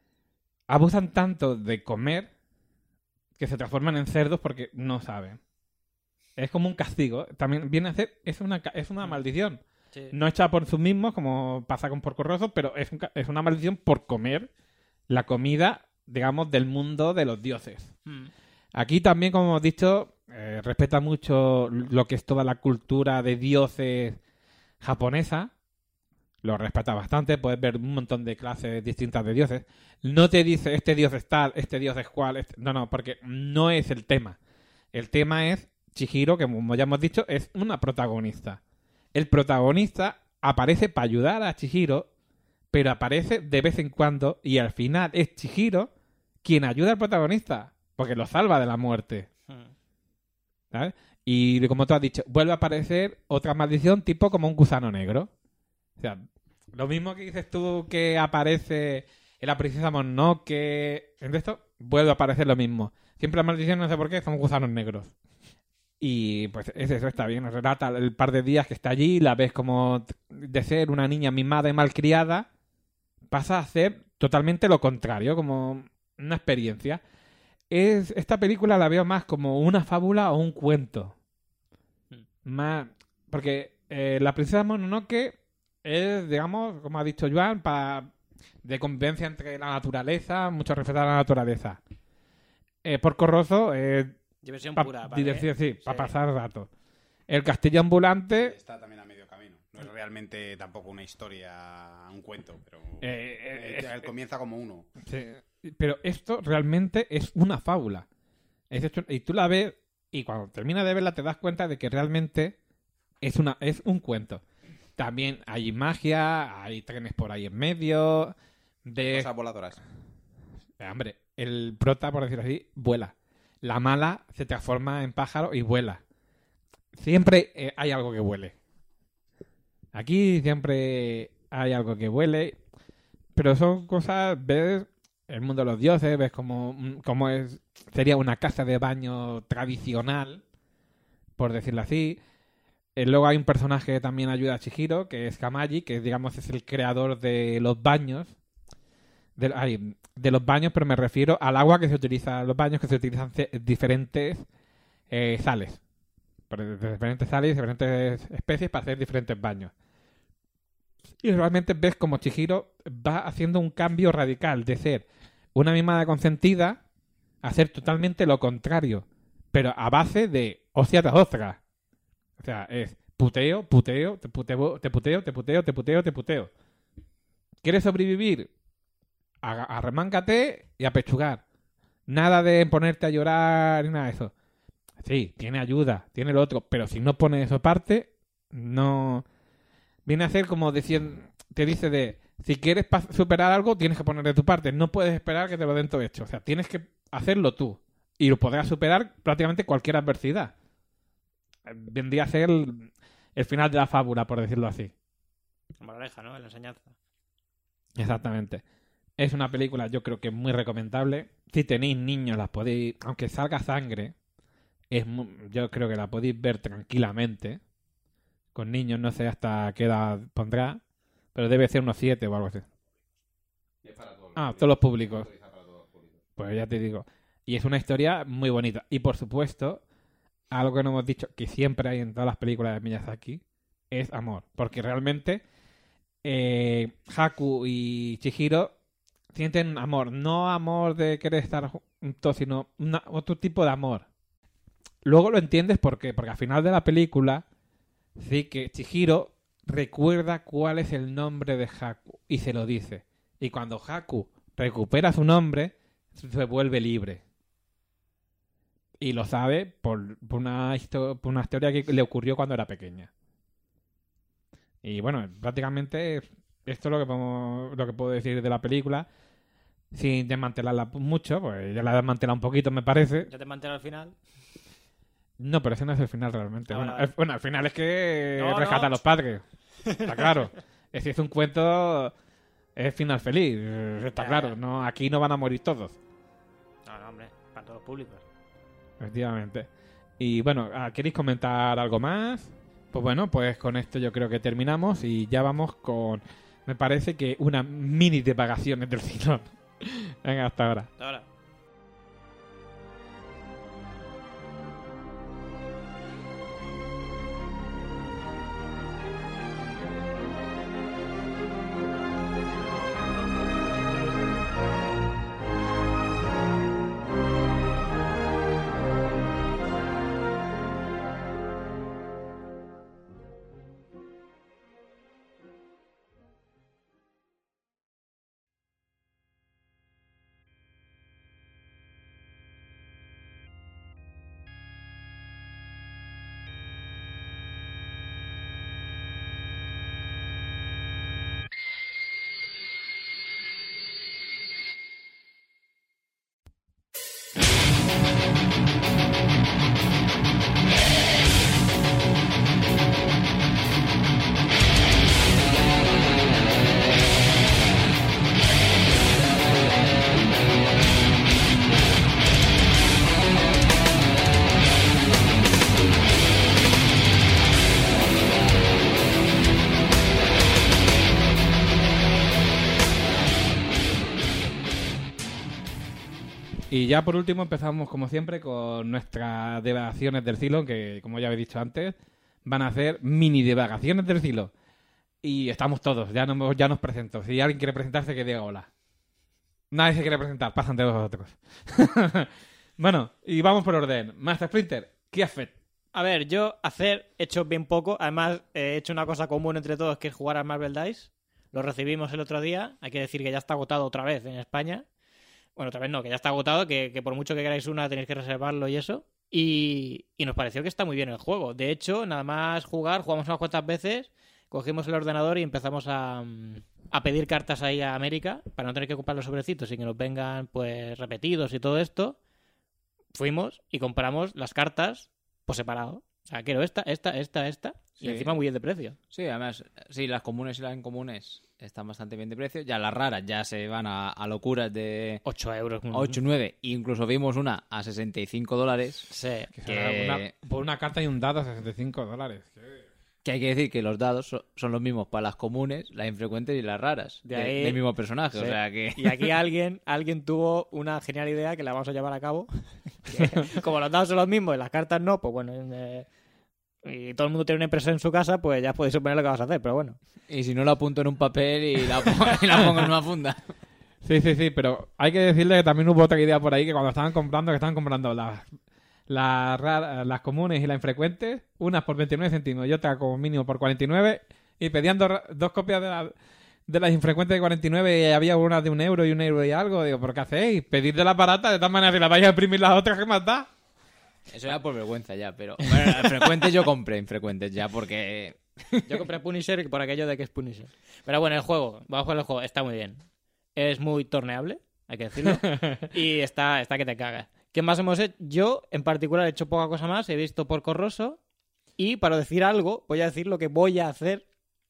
abusan tanto de comer que se transforman en cerdos porque no saben. Es como un castigo. También viene a ser... Es una, ca- es una maldición. Sí. No hecha por sus mismos, como pasa con Porco Rosso, pero es, un ca- es una maldición por comer la comida, digamos, del mundo de los dioses. Mm. Aquí también, como hemos dicho, eh, respeta mucho lo que es toda la cultura de dioses japonesa. Lo respeta bastante. Puedes ver un montón de clases distintas de dioses. No te dice este dios es tal, este dios es cual. Este... No, no, porque no es el tema. El tema es Chihiro, que como ya hemos dicho, es una protagonista. El protagonista aparece para ayudar a Chihiro, pero aparece de vez en cuando y al final es Chihiro quien ayuda al protagonista, porque lo salva de la muerte. Mm. ¿Sabes? Y como tú has dicho, vuelve a aparecer otra maldición tipo como un gusano negro. O sea, lo mismo que dices tú que aparece en la princesa Mononoke, en esto vuelve a aparecer lo mismo. Siempre la maldición, no sé por qué, son gusanos negros. Y pues es eso, está bien. Nos relata el par de días que está allí, la ves como de ser una niña mimada y malcriada, pasa a ser totalmente lo contrario, como una experiencia. Es, esta película la veo más como una fábula o un cuento. Más, porque eh, la princesa Mononoke es, digamos, como ha dicho Joan, pa, de convivencia entre la naturaleza, mucho respeto a la naturaleza. Eh, Porco Rosso es Diversión pa, pura. ¿vale? diversión, sí, para Sí. pasar rato. El castillo ambulante... Está también a medio camino. No es realmente tampoco una historia, un cuento, pero Eh, eh, eh, es- comienza como uno. Sí, pero esto realmente es una fábula. Es hecho- y tú la ves y cuando terminas de verla te das cuenta de que realmente es una es un cuento. También hay magia, hay trenes por ahí en medio, de... Cosas voladoras. Eh, Hombre, el prota, por decirlo así, vuela. La mala se transforma en pájaro y vuela. Siempre eh, hay algo que vuele. Aquí siempre hay algo que vuele. Pero son cosas, ves el mundo de los dioses, ves cómo, cómo es, sería una casa de baño tradicional, por decirlo así. Eh, luego hay un personaje que también ayuda a Chihiro, que es Kamaji, que digamos es el creador de los baños. De, ay, de los baños, pero me refiero al agua que se utiliza en los baños, que se utilizan ce- diferentes eh, sales. Por- de diferentes sales y diferentes especies para hacer diferentes baños. Y realmente ves como Chihiro va haciendo un cambio radical de ser una mimada consentida a ser totalmente lo contrario, pero a base de hostia tras hostia. O sea, es puteo, puteo, te puteo, te puteo, te puteo, te puteo, te puteo. ¿Quieres sobrevivir? A- Arremángate y a pechugar. Nada de ponerte a llorar ni nada de eso. Sí, tiene ayuda, tiene lo otro, pero si no pones eso aparte, no... Viene a ser como diciendo, te dice de, si quieres pa- superar algo, tienes que poner de tu parte. No puedes esperar que te lo den todo hecho. O sea, tienes que hacerlo tú. Y lo podrás superar prácticamente cualquier adversidad. Eh, Vendría a ser el, el final de la fábula, por decirlo así. Moraleja, ¿no? La enseñanza. Exactamente. Es una película, yo creo que muy recomendable. Si tenéis niños, las podéis, aunque salga sangre, es mu- yo creo que la podéis ver tranquilamente. Con niños, no sé hasta qué edad pondrá, pero debe ser unos siete o algo así. Ah, todos los públicos. Pues ya te digo. Y es una historia muy bonita. Y por supuesto, algo que no hemos dicho, que siempre hay en todas las películas de Miyazaki, es amor. Porque realmente eh, Haku y Chihiro sienten amor. No amor de querer estar juntos, sino una, otro tipo de amor. Luego lo entiendes por qué. Porque al final de la película, sí que Chihiro recuerda cuál es el nombre de Haku y se lo dice. Y cuando Haku recupera su nombre, se vuelve libre. Y lo sabe por, por, una, histo- por una historia que le ocurrió cuando era pequeña. Y bueno, prácticamente esto es lo que, podemos, lo que puedo decir de la película. Sin desmantelarla mucho, pues ya la he desmantelado un poquito, me parece. Ya te manteno al final. No, pero ese no es el final realmente. Ah, bueno, vale, vale. el, bueno, el final es que No, rescata no. a los padres. Está claro. Es decir, es un cuento... Es final feliz, eh, está Ya, claro. ya. No, aquí no van a morir todos. No, no, hombre, para todos los públicos. Efectivamente. Y bueno, ah, ¿queréis comentar algo más? Pues bueno, pues con esto yo creo que terminamos y ya vamos con... Me parece que una mini de vacaciones del Silón. Venga, hasta ahora. Hasta ahora. Y ya por último empezamos como siempre con nuestras divagaciones del Silón, que como ya habéis dicho antes, van a ser mini divagaciones del Silón. Y estamos todos, ya, no, ya nos presento. Si alguien quiere presentarse, que diga hola. Nadie se quiere presentar, pasan de vosotros. Bueno, y vamos por orden. Master Splinter, ¿qué has hecho? A ver, yo hacer he hecho bien poco. Además, he hecho una cosa común entre todos, que es jugar al Marvel Dice. Lo recibimos el otro día. Hay que decir que ya está agotado otra vez en España. Bueno, otra vez no, que ya está agotado, que, que por mucho que queráis una tenéis que reservarlo y eso. Y, y nos pareció que está muy bien el juego. De hecho, nada más jugar, jugamos unas cuantas veces, cogimos el ordenador y empezamos a, a pedir cartas ahí a América para no tener que comprar los sobrecitos y que nos vengan pues repetidos y todo esto. Fuimos y compramos las cartas por separado. O sea, quiero esta, esta, esta, esta. Sí. Y encima muy bien de precio. Sí, además, sí, las comunes y las incomunes están bastante bien de precio. Ya las raras ya se van a, a locuras de ocho euros. ocho, nueve. Incluso vimos una a sesenta y cinco dólares. Sí. Que Que- será una- por una carta y un dado, sesenta y cinco dólares. Que hay que decir que los dados so- son los mismos para las comunes, las infrecuentes y las raras. De de- ahí- del mismo personaje. Sí. O sea que... Y aquí alguien, alguien tuvo una genial idea que la vamos a llevar a cabo. Que, como los dados son los mismos y las cartas no, pues bueno, eh, y todo el mundo tiene una impresora en su casa, pues ya podéis suponer lo que vas a hacer, pero bueno. Y si no, lo apunto en un papel y la pongo, y la pongo en una funda. Sí, sí, sí, pero hay que decirle que también hubo otra idea por ahí, que cuando estaban comprando, que estaban comprando las, las, raras- las comunes y las infrecuentes, unas por veintinueve céntimos y otras como mínimo por cuarenta y nueve, y pedían dos, ra- dos copias de, la- de las infrecuentes de cuarenta y nueve y había una de un euro y un euro y algo. Digo, ¿por qué hacéis? Pedid de las baratas, de tal manera si las vais a imprimir las otras, ¿qué más da? Eso era por vergüenza ya, pero... Bueno, las frecuentes yo compré infrecuentes ya porque... Yo compré Punisher por aquello de que es Punisher. Pero bueno, el juego, vamos a jugar el juego, está muy bien. Es muy torneable, hay que decirlo. Y está, está que te cagas. ¿Qué más hemos hecho? Yo, en particular, he hecho poca cosa más. He visto Porco Rosso. Y para decir algo, voy a decir lo que voy a hacer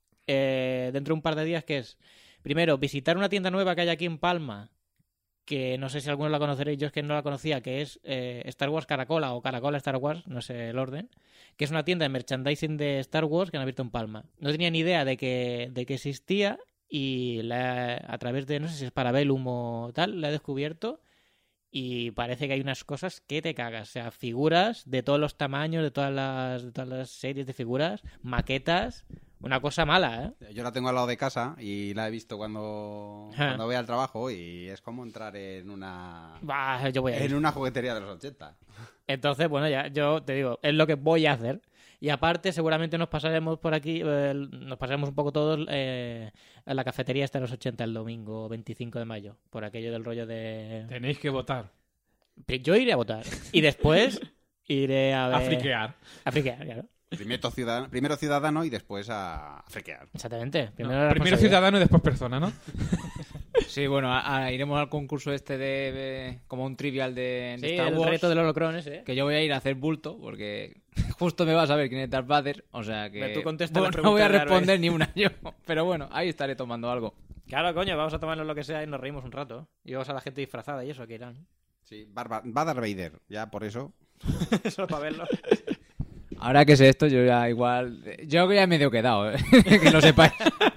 eh, dentro de un par de días, que es, primero, visitar una tienda nueva que hay aquí en Palma, que no sé si algunos la conoceréis, yo es que no la conocía, que es eh, Star Wars Caracola o Caracola Star Wars, no sé el orden, que es una tienda de merchandising de Star Wars que han abierto en Palma. No tenía ni idea de que, de que existía y la, a través de, no sé si es Parabellum o tal, la he descubierto y parece que hay unas cosas que te cagas. O sea, figuras de todos los tamaños, de todas las, de todas las series de figuras, maquetas, una cosa mala, ¿eh? Yo la tengo al lado de casa y la he visto cuando, Ah. cuando voy al trabajo y es como entrar en una Bah, yo voy a ir. en una juguetería de los ochenta. Entonces, bueno, ya yo te digo, es lo que voy a hacer. Y aparte, seguramente nos pasaremos por aquí, eh, nos pasaremos un poco todos eh, a la cafetería esta de los ochenta el domingo veinticinco de mayo, por aquello del rollo de... Tenéis que votar. Yo iré a votar. Y después iré a ver... A friquear. A friquear, claro. Primero ciudadano, primero ciudadano y después a, a frequear. Exactamente. No, Primero, la primero responsabilidad. ciudadano y después persona, ¿no? Sí, bueno, a- a- iremos al concurso este de, de- como un trivial de, de Sí, Star el Wars. reto de los holocrones, ¿eh? Que yo voy a ir a hacer bulto porque justo me vas a ver quién es Darth Vader, o sea que Pero tú contesta bueno, las no voy a preguntas de responder ni una yo, pero bueno, ahí estaré tomando algo. Claro, coño, vamos a tomarnos lo que sea y nos reímos un rato. Y vamos a la gente disfrazada y eso, que irán. Sí, Barba, va Darth Vader, ya por eso. Solo para verlo. Ahora que sé esto, yo ya igual, yo que ya medio quedado, ¿eh? Que lo sepáis.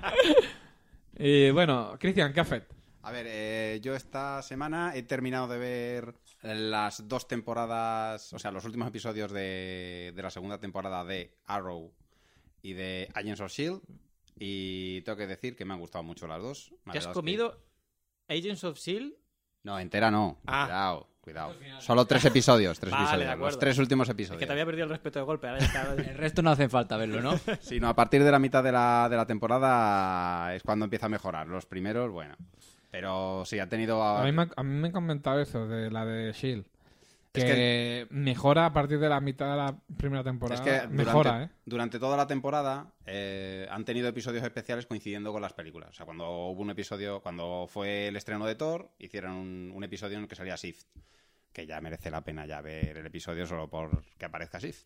Y bueno, Cristian, ¿qué haces? A ver, eh, yo esta semana he terminado de ver las dos temporadas, o sea, los últimos episodios de, de la segunda temporada de Arrow y de Agents of S H I E L D. Y tengo que decir que me han gustado mucho las dos. La ¿Te has verdad es que- comido Agents of S H I E L D? No, entera no. Ah. Cuidado, cuidado. Solo tres episodios, tres Vale, de episodios. acuerdo. Los tres últimos Es episodios. que te había perdido el respeto de golpe. Ahora ya está. El resto no hace falta verlo, ¿no? Sí, no, a partir de la mitad de la, de la temporada es cuando empieza a mejorar. Los primeros, bueno. Pero sí, ha tenido... A mí, me, a mí me han comentado eso de la de S H I E L D. Que, Es que- mejora a partir de la mitad de la primera temporada. Es que durante, mejora, ¿eh? durante toda la temporada eh, han tenido episodios especiales coincidiendo con las películas. O sea, cuando hubo un episodio, cuando fue el estreno de Thor, hicieron un, un episodio en el que salía Sif, que ya merece la pena ya ver el episodio solo por que aparezca Sif.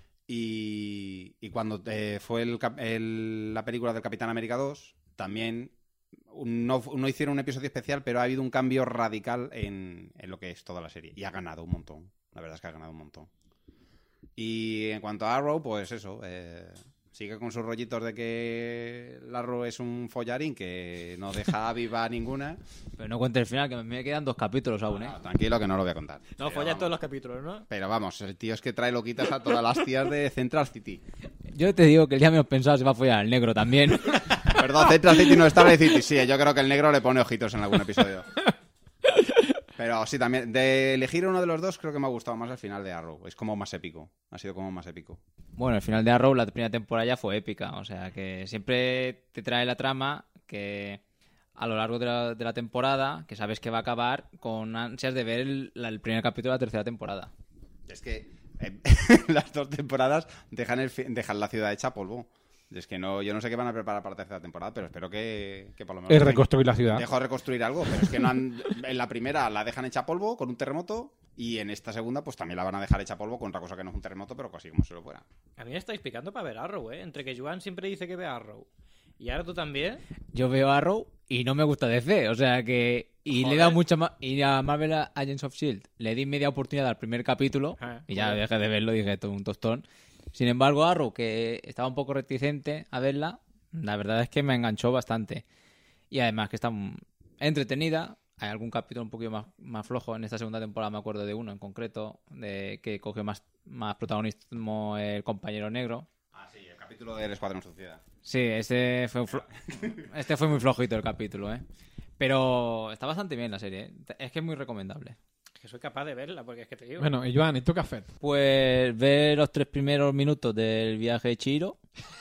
Y, y cuando eh, fue el cap- el- la película del Capitán América dos, también no, no hicieron un episodio especial, pero ha habido un cambio radical en, en lo que es toda la serie. Y ha ganado un montón. La verdad es que ha ganado un montón. Y en cuanto a Arrow, pues eso, eh, sigue con sus rollitos de que el Arrow es un follarín que no deja viva ninguna. Pero no cuente el final, que me quedan dos capítulos aún, ¿eh? No, tranquilo que no lo voy a contar. No, Pero follas vamos. todos los capítulos, ¿no? Pero vamos, el tío es que trae loquitas a todas las tías de Central City. Yo te digo que el día menos pensado se va a follar al negro también. Perdón, Central City no es Star City. Sí, yo creo que el negro le pone ojitos en algún episodio. Pero sí, también, de elegir uno de los dos, creo que me ha gustado más el final de Arrow. Es como más épico. Ha sido como más épico. Bueno, el final de Arrow, la primera temporada ya fue épica. O sea, que siempre te trae la trama que a lo largo de la, de la temporada, que sabes que va a acabar con ansias de ver el, la- el primer capítulo de la tercera temporada. Es que eh, las dos temporadas dejan, el, fi- dejan la ciudad hecha polvo. Es que no, yo no sé qué van a preparar para la tercera temporada, pero espero que, que por lo menos... Es reconstruir la ciudad. Dejo de reconstruir algo, pero es que no han, en la primera la dejan hecha polvo con un terremoto y en esta segunda pues también la van a dejar hecha polvo con otra cosa que no es un terremoto, pero casi como si lo fuera. A mí me estáis picando para ver Arrow, ¿eh? Entre que Joan siempre dice que ve Arrow y ahora tú también. Yo veo Arrow y no me gusta D C, o sea que... Y Joder. le he dado mucha más... Y a Marvel Agents of S H I E L D le di media oportunidad al primer capítulo Ah, y ya joder. dejé de verlo y dije, todo un tostón. Sin embargo, Arrow, que estaba un poco reticente a verla, la verdad es que me enganchó bastante. Y además que está mm, entretenida. Hay algún capítulo un poquito más, más flojo. En esta segunda temporada me acuerdo de uno en concreto, de que cogió más, más protagonismo el compañero negro. Ah, sí, el capítulo del Escuadrón Suicida. Sí, este fue, un flo- este fue muy flojito el capítulo, ¿eh? Pero está bastante bien la serie, ¿eh? Es que es muy recomendable. Es que soy capaz de verla, porque es que te digo. Bueno, y Joan, ¿y tú qué haces? Pues ver los tres primeros minutos del viaje de Chihiro.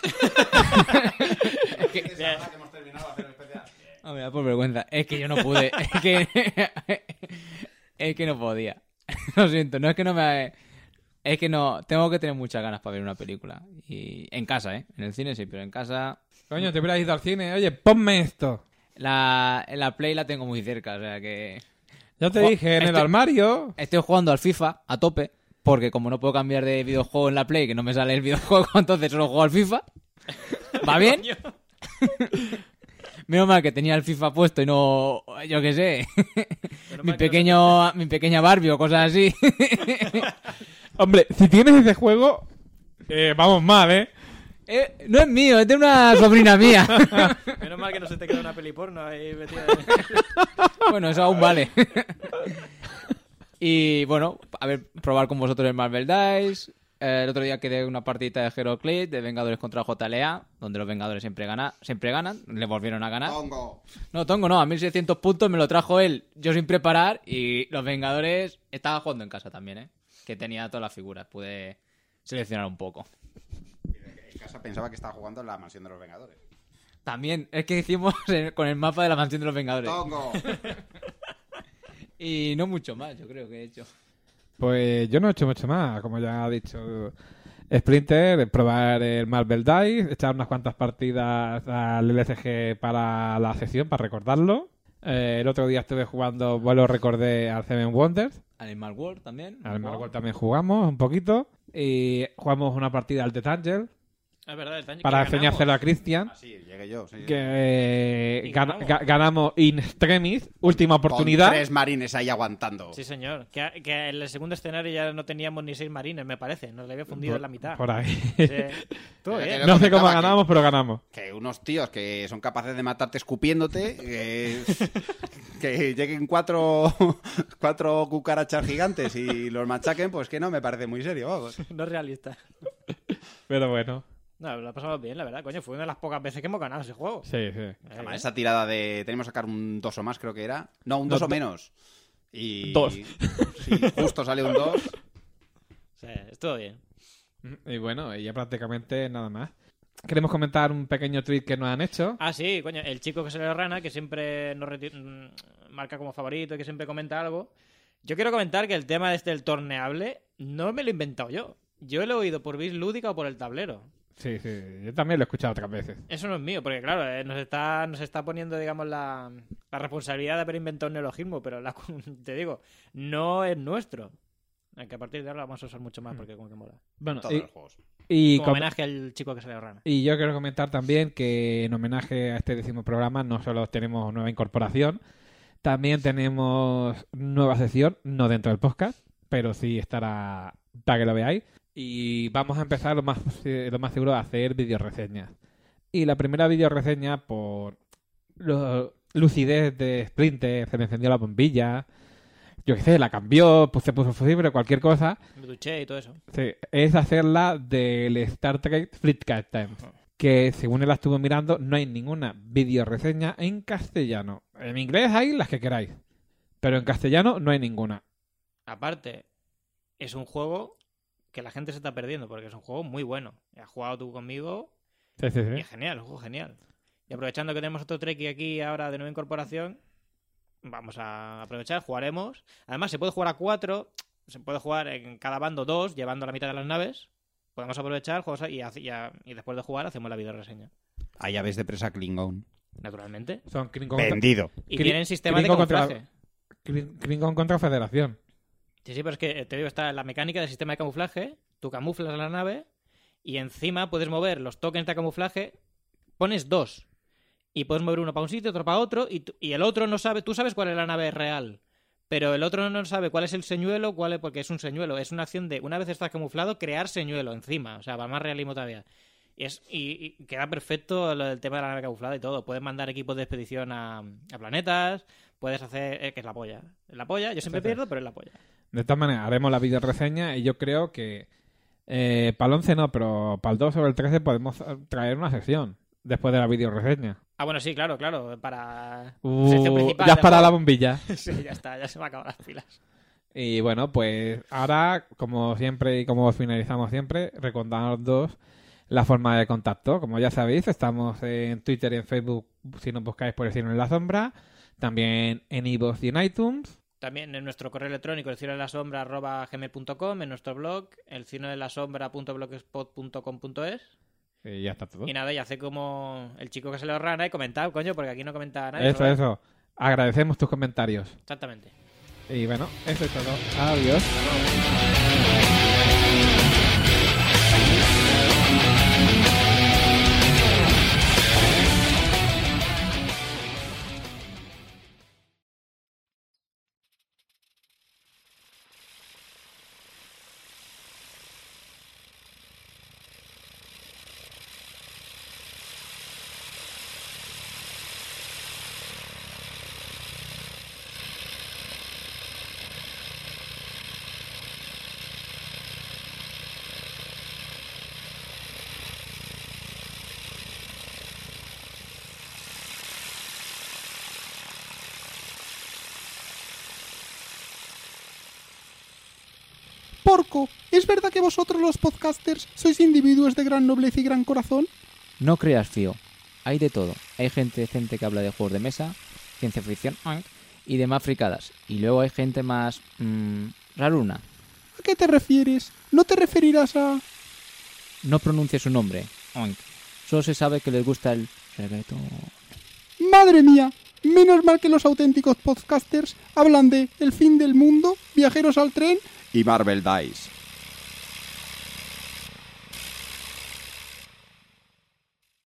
Es ahora que hemos terminado de hacer el especial. Ah, mira, por vergüenza. Es que yo no pude. Es que. Es que no podía. Lo siento, no es que no me. Es que no. Tengo que tener muchas ganas para ver una película. Y en casa, ¿eh? En el cine sí, pero en casa. Coño, te hubieras ido al cine. Oye, ponme esto. La, la Play la tengo muy cerca, o sea que. Ya te Jo- dije, en el este- armario. Estoy jugando al FIFA a tope. Porque como no puedo cambiar de videojuego en la Play, que no me sale el videojuego, entonces solo juego al FIFA. ¿Va bien? Coño. Menos mal que tenía el FIFA puesto y no. Yo qué sé. Menos mi mal que no pequeño. Mi pequeña Barbie o cosas así. Hombre, si tienes ese juego, eh, vamos mal, ¿eh? Eh, no es mío, es de una sobrina mía. se- Menos mal que no se te queda una peli porno ahí metida. en- Bueno, eso aún vale. Y bueno, a ver, probar con vosotros el Marvel Dice. Eh, el otro día quedé una partidita de Heroclix de Vengadores contra J L A, donde los Vengadores siempre, gana, siempre ganan. Le volvieron a ganar. Tongo. No, Tongo no, a mil seiscientos puntos me lo trajo él, yo sin preparar. Y los Vengadores estaba jugando en casa también, ¿eh? Que tenía todas las figuras, pude seleccionar un poco. En casa pensaba que estaba jugando en la mansión de los Vengadores. También, es que hicimos con el mapa de la mansión de los Vengadores. ¡Tongo! Y no mucho más, yo creo que he hecho. Pues yo no he hecho mucho más, como ya ha dicho Splinter, probar el Marvel Dice, echar unas cuantas partidas al L C G para la sesión, para recordarlo. Eh, el otro día estuve jugando, vuelo recordé al Seven Wonders. Animal World también. Al Animal World también jugamos un poquito. Y jugamos una partida al Death Angel Es verdad, el daño para que ganamos. enseñárselo a Christian. Ah, sí, llegué yo. Sí, sí. Que eh, Y gan- ganamos. ga- ganamos in extremis, última oportunidad. Con tres marines ahí aguantando. Sí, señor. Que, que en el segundo escenario ya no teníamos ni seis marines, me parece. Nos le había fundido Por- en la mitad. Por ahí. Sí. Estuvo Eh, bien. que No sé cómo comentaba ganamos, pero ganamos. Que unos tíos que son capaces de matarte escupiéndote, que, que lleguen cuatro, cuatro cucarachas gigantes y los machaquen, pues que no me parece muy serio, vamos. No es realista. Pero bueno, No, lo pasamos bien, la verdad. Coño, fue una de las pocas veces que hemos ganado ese juego. sí, sí. Eh, Además, eh. esa tirada de... Tenemos que sacar un dos o más, creo que era. No, un No, dos o do- menos. Y... Dos. Sí, justo sale un dos. Sí, estuvo bien. Y bueno, y ya prácticamente nada más. Queremos comentar un pequeño tweet que nos han hecho. Ah, sí, coño, el chico que se le rana, que siempre nos reti- mm, marca como favorito y que siempre comenta algo. Yo quiero comentar que el tema este del torneable no me lo he inventado yo. Yo lo he oído por Biz Lúdica o por el tablero. Sí, sí, yo también lo he escuchado otras veces. Eso no es mío, porque claro, eh, nos está nos está poniendo, digamos, la, la responsabilidad de haber inventado un neologismo, pero la- te digo, no es nuestro. Que a partir de ahora lo vamos a usar mucho más porque como que mola. Bueno, Todos y, los juegos. y Como com- homenaje al chico que se le rana. y yo quiero comentar también que en homenaje a este décimo programa no solo tenemos nueva incorporación, también tenemos nueva sección, no dentro del podcast, pero sí estará para que lo veáis. Y vamos a empezar lo más, posi- lo más seguro a hacer videoreseñas. Y la primera videoreseña, por lo- lucidez de Splinter, se me encendió la bombilla, yo qué sé, la cambió, pues se puso fusible, cualquier cosa, Me duché y todo eso. sí, es hacerla del Star Trek Fleet Captain. Que según él la estuvo mirando, no hay ninguna videoreseña en castellano. En inglés hay las que queráis, pero en castellano no hay ninguna. Aparte, es un juego que la gente se está perdiendo porque es un juego muy bueno. Has jugado tú conmigo Sí, sí, y sí. es genial, es un juego genial. Y aprovechando que tenemos otro Treki aquí ahora de nueva incorporación, vamos a aprovechar, jugaremos. Además, se puede jugar a cuatro, se puede jugar en cada bando dos, llevando la mitad de las naves. Podemos aprovechar juegos y, hace- y, a- y después de jugar hacemos la videoreseña. Hay llaves de presa Klingon. Naturalmente. Son Klingon contra, Vendido. Y Cri- tienen sistema de Klingon contra- camuflaje. Klin- Klingon contra Federación. Sí, sí, pero es que eh, te digo, está la mecánica del sistema de camuflaje, tú camuflas la nave y encima puedes mover los tokens de camuflaje, pones dos y puedes mover uno para un sitio, otro para otro y, tú- y el otro no sabe, tú sabes cuál es la nave real, pero el otro no sabe cuál es el señuelo, cuál es, porque es un señuelo, es una acción de, una vez estás camuflado, crear señuelo encima, o sea, va más realismo todavía. Y, es, y, y queda perfecto lo del tema de la nave camuflada y todo. Puedes mandar equipos de expedición a, a planetas, puedes hacer, eh, que es la polla. Es la polla, yo siempre Sí, sí. pierdo, pero es la polla. De todas maneras, haremos la videoreseña y yo creo que eh, para el once no, pero para el dos o el trece podemos traer una sección después de la videoreseña. Ah, bueno, sí, claro, claro. Para. Uh, sección principal ya has del parado la juego. bombilla. Sí, ya está, ya se me acaban las pilas. Y bueno, pues ahora, como siempre y como finalizamos siempre, recordándoos la forma de contacto. Como ya sabéis, estamos en Twitter y en Facebook si nos buscáis por el Cine en la Sombra. También en iVoox y en iTunes. También en nuestro correo electrónico, el cine de la sombra arroba gmail punto com, en nuestro blog, el cine de la sombra punto blogspot punto com punto es. Y ya está todo. Y nada, y hace como el chico que se le rana y comentar, coño, porque aquí no comenta nadie. Eso, ¿verdad? eso. Agradecemos tus comentarios. Exactamente. Y bueno, eso es todo. Adiós. Porco, ¿es verdad que vosotros los podcasters sois individuos de gran nobleza y gran corazón? No creas, Fío. Hay de todo. Hay gente decente que habla de juegos de mesa, ciencia ficción oink, y demás fricadas. Y luego hay gente más... Mmm, raruna. ¿A qué te refieres? ¿No te referirás a...? No pronuncie su nombre. Oink. Solo se sabe que les gusta el reggaetón. ¡Madre mía! Menos mal que los auténticos podcasters hablan de El fin del mundo, Viajeros al tren... Y Marvel Dice.